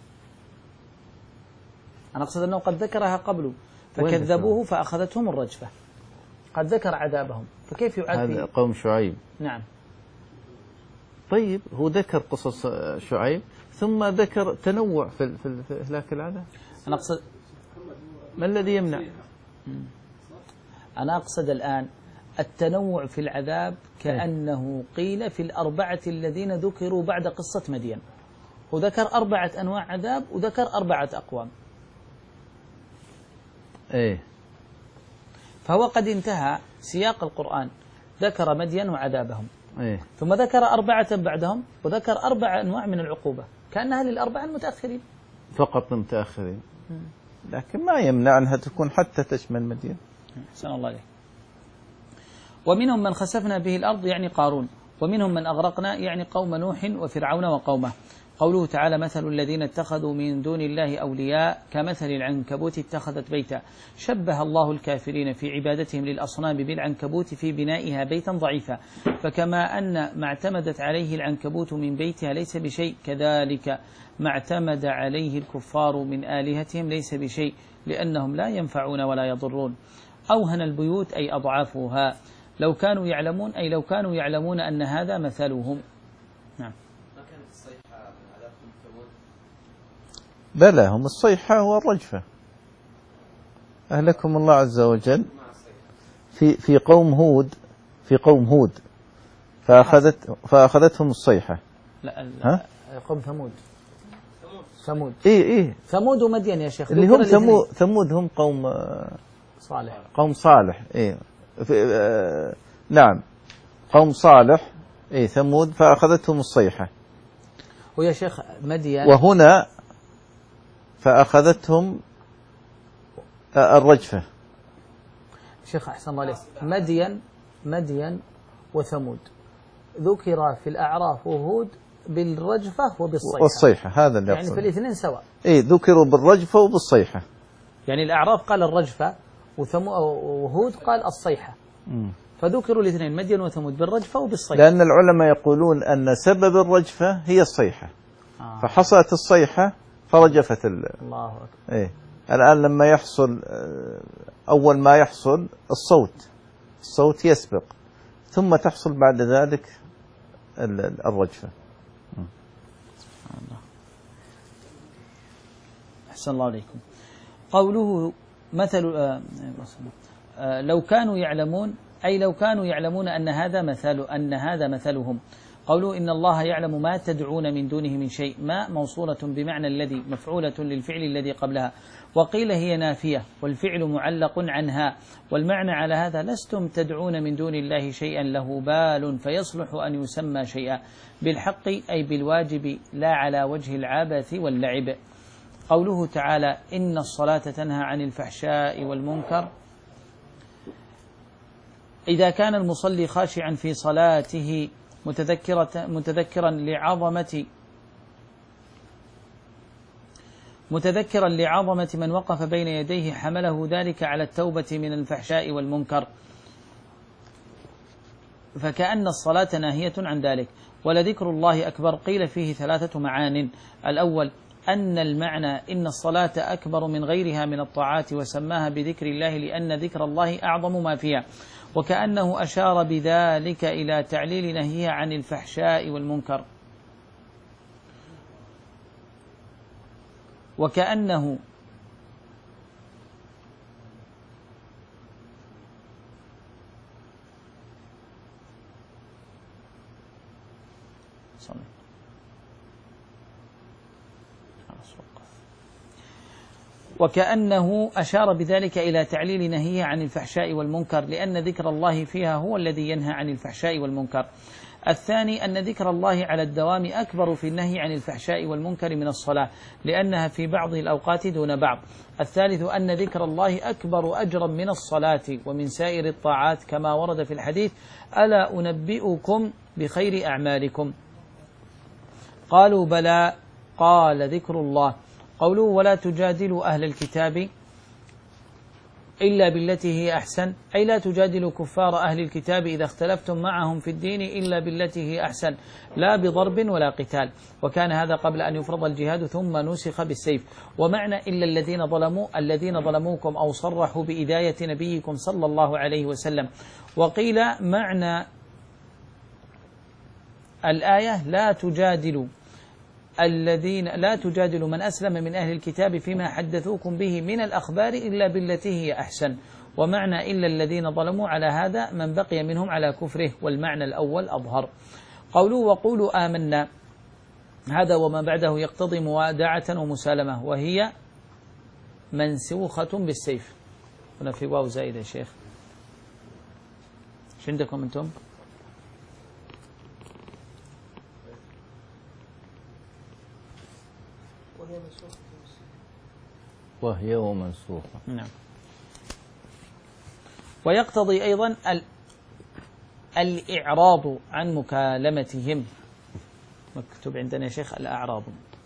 أنا أقصد أنه قد ذكرها قبل فكذبوه فأخذتهم الرجفة، قد ذكر عذابهم، فكيف يعاد هذا قوم شعيب. نعم. طيب هو ذكر قصص شعيب ثم ذكر تنوع في في إهلاك العذاب. أنا أقصد ما الذي يمنع؟ أنا أقصد الآن التنوع في العذاب كأنه قيل في الأربعة الذين ذكروا بعد قصة مدين، وذكر أربعة أنواع عذاب وذكر أربعة أقوام. إيه. فهو قد انتهى سياق القرآن ذكر مدين وعذابهم. إيه. ثم ذكر أربعة بعدهم وذكر أربع أنواع من العقوبة كأنها للأربعة المتأخرين فقط المتأخرين، لكن ما يمنع أنها تكون حتى تشمل مدين. سلام الله عليه. ومنهم من خسفنا به الأرض يعني قارون، ومنهم من أغرقنا يعني قوم نوح وفرعون وقومه. قوله تعالى مثل الذين اتخذوا من دون الله أولياء كمثل العنكبوت اتخذت بيتا. شبه الله الكافرين في عبادتهم للأصنام بالعنكبوت في بنائها بيتا ضعيفا، فكما أن ما اعتمدت عليه العنكبوت من بيتها ليس بشيء، كذلك ما اعتمد عليه الكفار من آلهتهم ليس بشيء، لأنهم لا ينفعون ولا يضرون. أوهن البيوت أي أضعافها، لو كانوا يعلمون أي لو كانوا يعلمون أن هذا مثلهم. نعم. ما كانت الصيحة من عذابكم ثمود؟ بلى، هم الصيحة والرجفة. أهلكم الله عز وجل في في قوم هود في قوم هود فأخذت فأخذتهم الصيحة. لا ها؟ قوم ثمود. ثمود إيه إيه ثمود ومدين يا شيخ، اللي هم ثمود ثمود هم قوم صالح. قوم صالح. إيه في آه نعم قوم صالح. إيه ثمود فأخذتهم الصيحة. ويا شيخ مدين، وهنا فأخذتهم الرجفة. شيخ أحسن الله عليك، مدين مدين وثمود ذكر في الأعراف وهود بالرجفة وبالصيحة والصيحة، هذا اللي يعني في الاثنين سواء. إيه ذكروا بالرجفة وبالصيحة. يعني الأعراف قال الرجفة وهود قال الصيحة، م. فذكروا الاثنين مدين وثمود بالرجفة وبالصيحة، لأن العلماء يقولون أن سبب الرجفة هي الصيحة. آه. فحصلت الصيحة فرجفت ال... الله أكبر. إيه الآن لما يحصل أول ما يحصل الصوت الصوت يسبق، ثم تحصل بعد ذلك الرجفة. سبحان الله. أحسن الله عليكم. قوله مثل آه آه لو كانوا يعلمون أي لو كانوا يعلمون أن هذا مثل أن هذا مثلهم. قوله إن الله يعلم ما تدعون من دونه من شيء، ما موصولة بمعنى الذي مفعولة للفعل الذي قبلها، وقيل هي نافية والفعل معلق عنها، والمعنى على هذا لستم تدعون من دون الله شيئا له بال فيصلح أن يسمى شيئا، بالحق أي بالواجب لا على وجه العبث واللعب. قوله تعالى إن الصلاة تنهى عن الفحشاء والمنكر، إذا كان المصلي خاشعا في صلاته متذكرة متذكرا لعظمة متذكرا لعظمة من وقف بين يديه حمله ذلك على التوبة من الفحشاء والمنكر، فكأن الصلاة ناهية عن ذلك. ولذكر الله أكبر قيل فيه ثلاثة معان. الأول أن المعنى إن الصلاة أكبر من غيرها من الطاعات، وسماها بذكر الله لأن ذكر الله أعظم ما فيها، وكأنه أشار بذلك إلى تعليل نهيها عن الفحشاء والمنكر، وكأنه وكأنه أشار بذلك إلى تعليل نهيه عن الفحشاء والمنكر، لأن ذكر الله فيها هو الذي ينهى عن الفحشاء والمنكر. الثاني أن ذكر الله على الدوام أكبر في النهي عن الفحشاء والمنكر من الصلاة، لأنها في بعض الأوقات دون بعض. الثالث أن ذكر الله أكبر أجرا من الصلاة ومن سائر الطاعات، كما ورد في الحديث ألا أنبئكم بخير أعمالكم؟ قالوا بلى، قال ذكر الله. قوله ولا تجادلوا أهل الكتاب إلا بالتي هي أحسن، أي لا تجادلوا كفار أهل الكتاب إذا اختلفتم معهم في الدين إلا بالتي هي أحسن، لا بضرب ولا قتال، وكان هذا قبل أن يفرض الجهاد ثم نسخ بالسيف. ومعنى إلا الذين ظلموا الذين ظلموكم أو صرحوا بإداية نبيكم صلى الله عليه وسلم. وقيل معنى الآية لا تجادلوا الذين لا تجادلوا من أسلم من أهل الكتاب فيما حدثوكم به من الأخبار إلا بالتي هي أحسن، ومعنى إلا الذين ظلموا على هذا من بقي منهم على كفره، والمعنى الأول أظهر. قولوا وقولوا آمنا، هذا وما بعده يقتضي موادعة ومسالمة، وهي منسوخة بالسيف. هنا في واو زائد يا شيخ، ايش عندكم أنتم؟ وهي ومنسوخة. نعم. ويقتضي أيضا ال... الإعراض عن مكالمتهم. مكتوب عندنا يا شيخ الأعراض.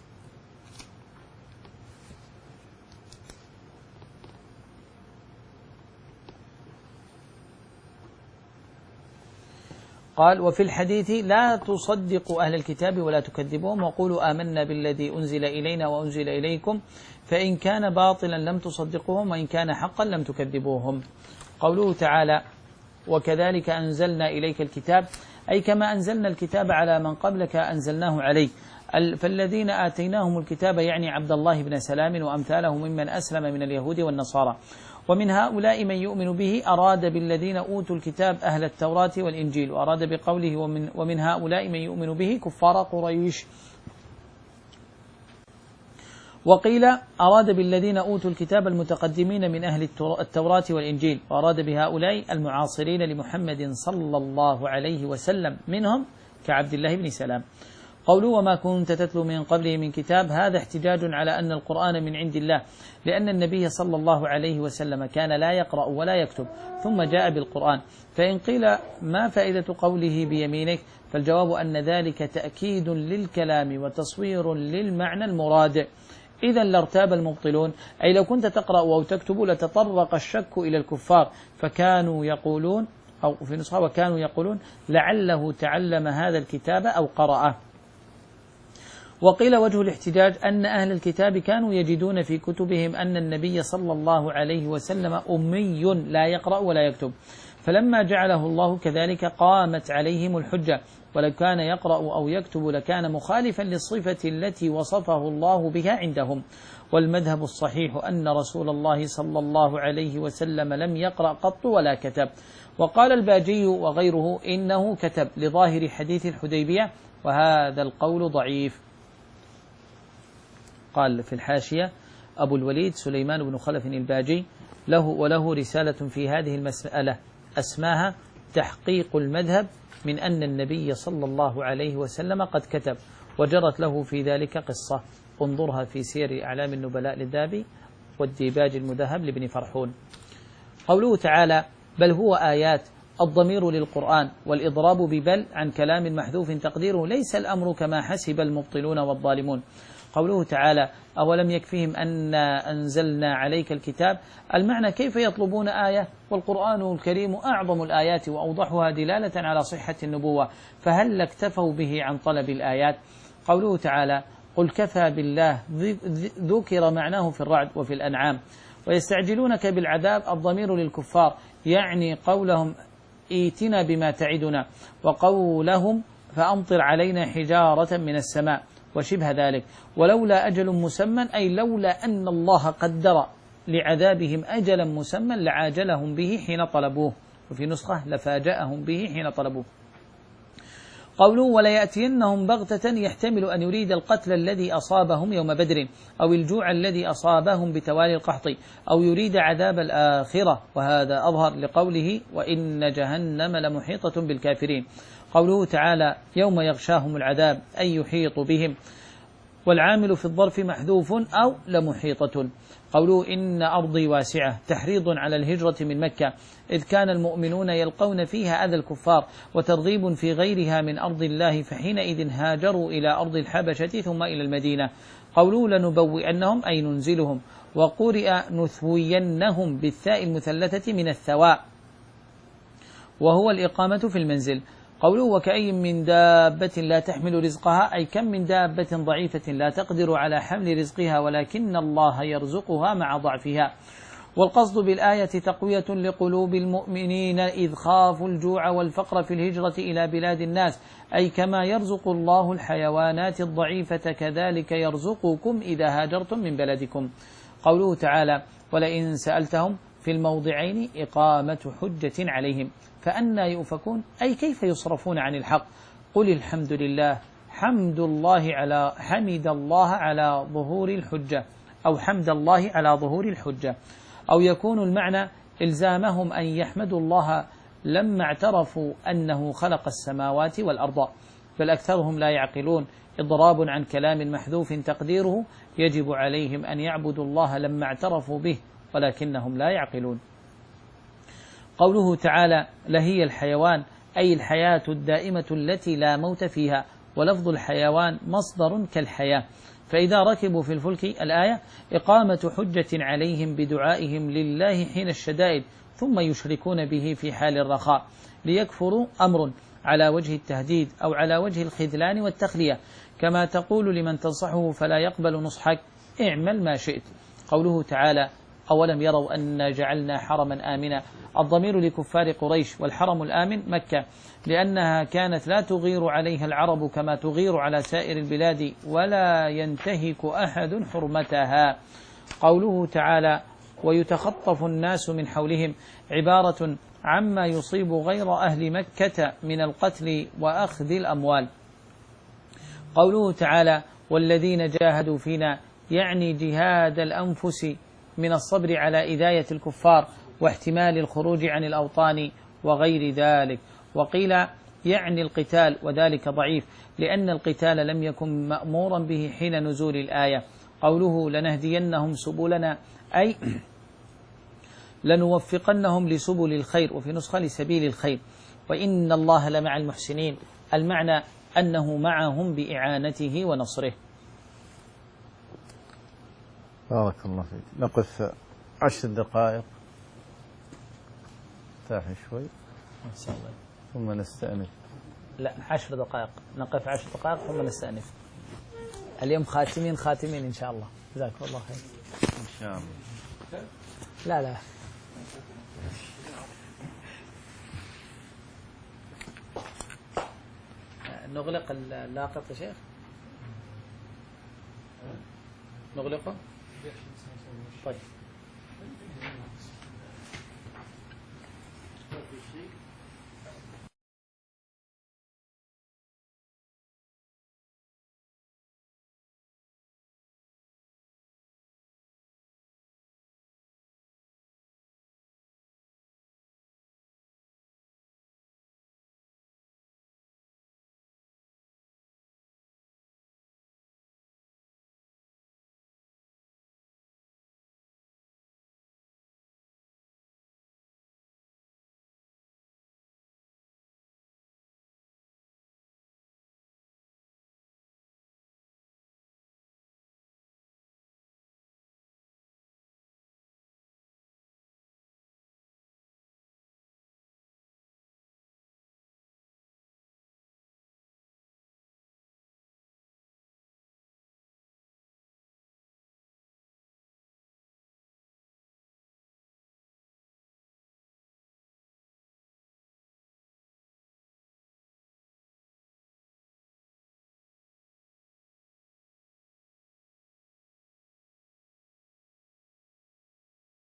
قال وفي الحديث لا تصدقوا أهل الكتاب ولا تكذبوهم وقولوا آمنا بالذي أنزل إلينا وأنزل إليكم فإن كان باطلا لم تصدقوهم وإن كان حقا لم تكذبوهم. قوله تعالى وكذلك أنزلنا إليك الكتاب أي كما أنزلنا الكتاب على من قبلك أنزلناه عليك. فالذين آتيناهم الكتاب يعني عبد الله بن سلام وأمثاله ممن أسلم من اليهود والنصارى. ومن هؤلاء من يؤمن به أراد بالذين أوتوا الكتاب أهل التوراة والإنجيل، وأراد بقوله ومن, ومن هؤلاء من يؤمن به كفار قريش. وقيل أراد بالذين أوتوا الكتاب المتقدمين من أهل التوراة والإنجيل، وأراد بهؤلاء المعاصرين لمحمد صلى الله عليه وسلم منهم كعبد الله بن سلام. قولوا وما كنت تتلو من قبله من كتاب هذا احتجاج على أن القرآن من عند الله، لأن النبي صلى الله عليه وسلم كان لا يقرأ ولا يكتب ثم جاء بالقرآن. فإن قيل ما فائدة قوله بيمينك فالجواب أن ذلك تأكيد للكلام وتصوير للمعنى المراد، إذا لارتاب المبطلون، أي لو كنت تقرأ أو تكتب لتطرق الشك إلى الكفار فكانوا يقولون أو في نسخة وكانوا يقولون لعله تعلم هذا الكتاب أو قرأه. وقيل وجه الاحتجاج أن أهل الكتاب كانوا يجدون في كتبهم أن النبي صلى الله عليه وسلم أمي لا يقرأ ولا يكتب، فلما جعله الله كذلك قامت عليهم الحجة، ولو كان يقرأ أو يكتب لكان مخالفا للصفة التي وصفه الله بها عندهم. والمذهب الصحيح أن رسول الله صلى الله عليه وسلم لم يقرأ قط ولا كتب. وقال الباجي وغيره إنه كتب لظاهر حديث الحديبية، وهذا القول ضعيف. قال في الحاشية أبو الوليد سليمان بن خلف الباجي له وله رسالة في هذه المسألة أسماها تحقيق المذهب من أن النبي صلى الله عليه وسلم قد كتب، وجرت له في ذلك قصة انظرها في سير أعلام النبلاء للذهبي والديباج المذهب لابن فرحون. قوله تعالى بل هو آيات، الضمير للقرآن والإضراب ببل عن كلام محذوف تقديره ليس الأمر كما حسب المبطلون والظالمون. قوله تعالى أولم يكفهم أن أنزلنا عليك الكتاب، المعنى كيف يطلبون آية والقرآن الكريم أعظم الآيات وأوضحها دلالة على صحة النبوة، فهل اكتفوا به عن طلب الآيات؟ قوله تعالى قل كفى بالله ذكر معناه في الرعد وفي الأنعام. ويستعجلونك بالعذاب، الضمير للكفار يعني قولهم ائتنا بما تعدنا، وقولهم فأمطر علينا حجارة من السماء وشبه ذلك. ولولا أجل مسمى أي لولا أن الله قدر لعذابهم أجلا مسمى لعاجلهم به حين طلبوه، وفي نسخة لفاجأهم به حين طلبوه. قوله وليأتينهم بغتة يحتمل أن يريد القتل الذي أصابهم يوم بدر أو الجوع الذي أصابهم بتوالي القحط أو يريد عذاب الآخرة، وهذا أظهر لقوله وإن جهنم لمحيطة بالكافرين. قوله تعالى يوم يغشاهم العذاب أي يحيط بهم، والعامل في الظرف محذوف أو لمحيطة. قوله إن أرضي واسعة تحريض على الهجرة من مكة، إذ كان المؤمنون يلقون فيها أذى الكفار، وترغيب في غيرها من أرض الله، فحينئذ هاجروا إلى أرض الحبشة ثم إلى المدينة. قوله لنبوئنهم أي ننزلهم، وقرئ نثوينهم بالثاء المثلثة من الثواء وهو الإقامة في المنزل. قوله وكأي من دابة لا تحمل رزقها أي كم من دابة ضعيفة لا تقدر على حمل رزقها ولكن الله يرزقها مع ضعفها. والقصد بالآية تقوية لقلوب المؤمنين إذ خافوا الجوع والفقر في الهجرة إلى بلاد الناس، أي كما يرزق الله الحيوانات الضعيفة كذلك يرزقكم إذا هاجرتم من بلدكم. قوله تعالى ولئن سألتهم في الموضعين إقامة حجة عليهم، فأنى يؤفكون أي كيف يصرفون عن الحق. قل الحمد لله، حمد الله على حمد الله على ظهور الحجة أو حمد الله على ظهور الحجة، أو يكون المعنى إلزامهم أن يحمدوا الله لما اعترفوا أنه خلق السماوات والأرض، بل أكثرهم لا يعقلون، إضراب عن كلام محذوف تقديره يجب عليهم أن يعبدوا الله لما اعترفوا به ولكنهم لا يعقلون. قوله تعالى لهي الحيوان أي الحياة الدائمة التي لا موت فيها، ولفظ الحيوان مصدر كالحياة. فإذا ركبوا في الفلك الآية إقامة حجة عليهم بدعائهم لله حين الشدائد ثم يشركون به في حال الرخاء ليكفروا أمر على وجه التهديد أو على وجه الخذلان والتخلية، كما تقول لمن تنصحه فلا يقبل نصحك اعمل ما شئت. قوله تعالى أولم يروا أن جعلنا حرما آمنا، الضمير لكفار قريش، والحرم الآمن مكة لأنها كانت لا تغير عليها العرب كما تغير على سائر البلاد ولا ينتهك أحد حرمتها. قوله تعالى ويتخطف الناس من حولهم عبارة عما يصيب غير أهل مكة من القتل وأخذ الأموال. قوله تعالى والذين جاهدوا فينا يعني جهاد الأنفس من الصبر على إذاية الكفار واحتمال الخروج عن الأوطان وغير ذلك. وقيل يعني القتال، وذلك ضعيف لأن القتال لم يكن مأمورا به حين نزول الآية. قوله لنهدينهم سبلنا أي لنوفقنهم لسبل الخير، وفي نسخة لسبيل الخير، وإن الله لمع المحسنين، المعنى أنه معهم بإعانته ونصره. بارك الله فيك. نقف عشر دقائق ارتاح شوي ثم نستأنف. لا عشر دقائق، نقف عشر دقائق ثم نستأنف. اليوم خاتمين خاتمين إن شاء الله. جزاكم الله خير. إن شاء الله. لا لا نغلق اللاقط يا شيخ، نغلقه. طيب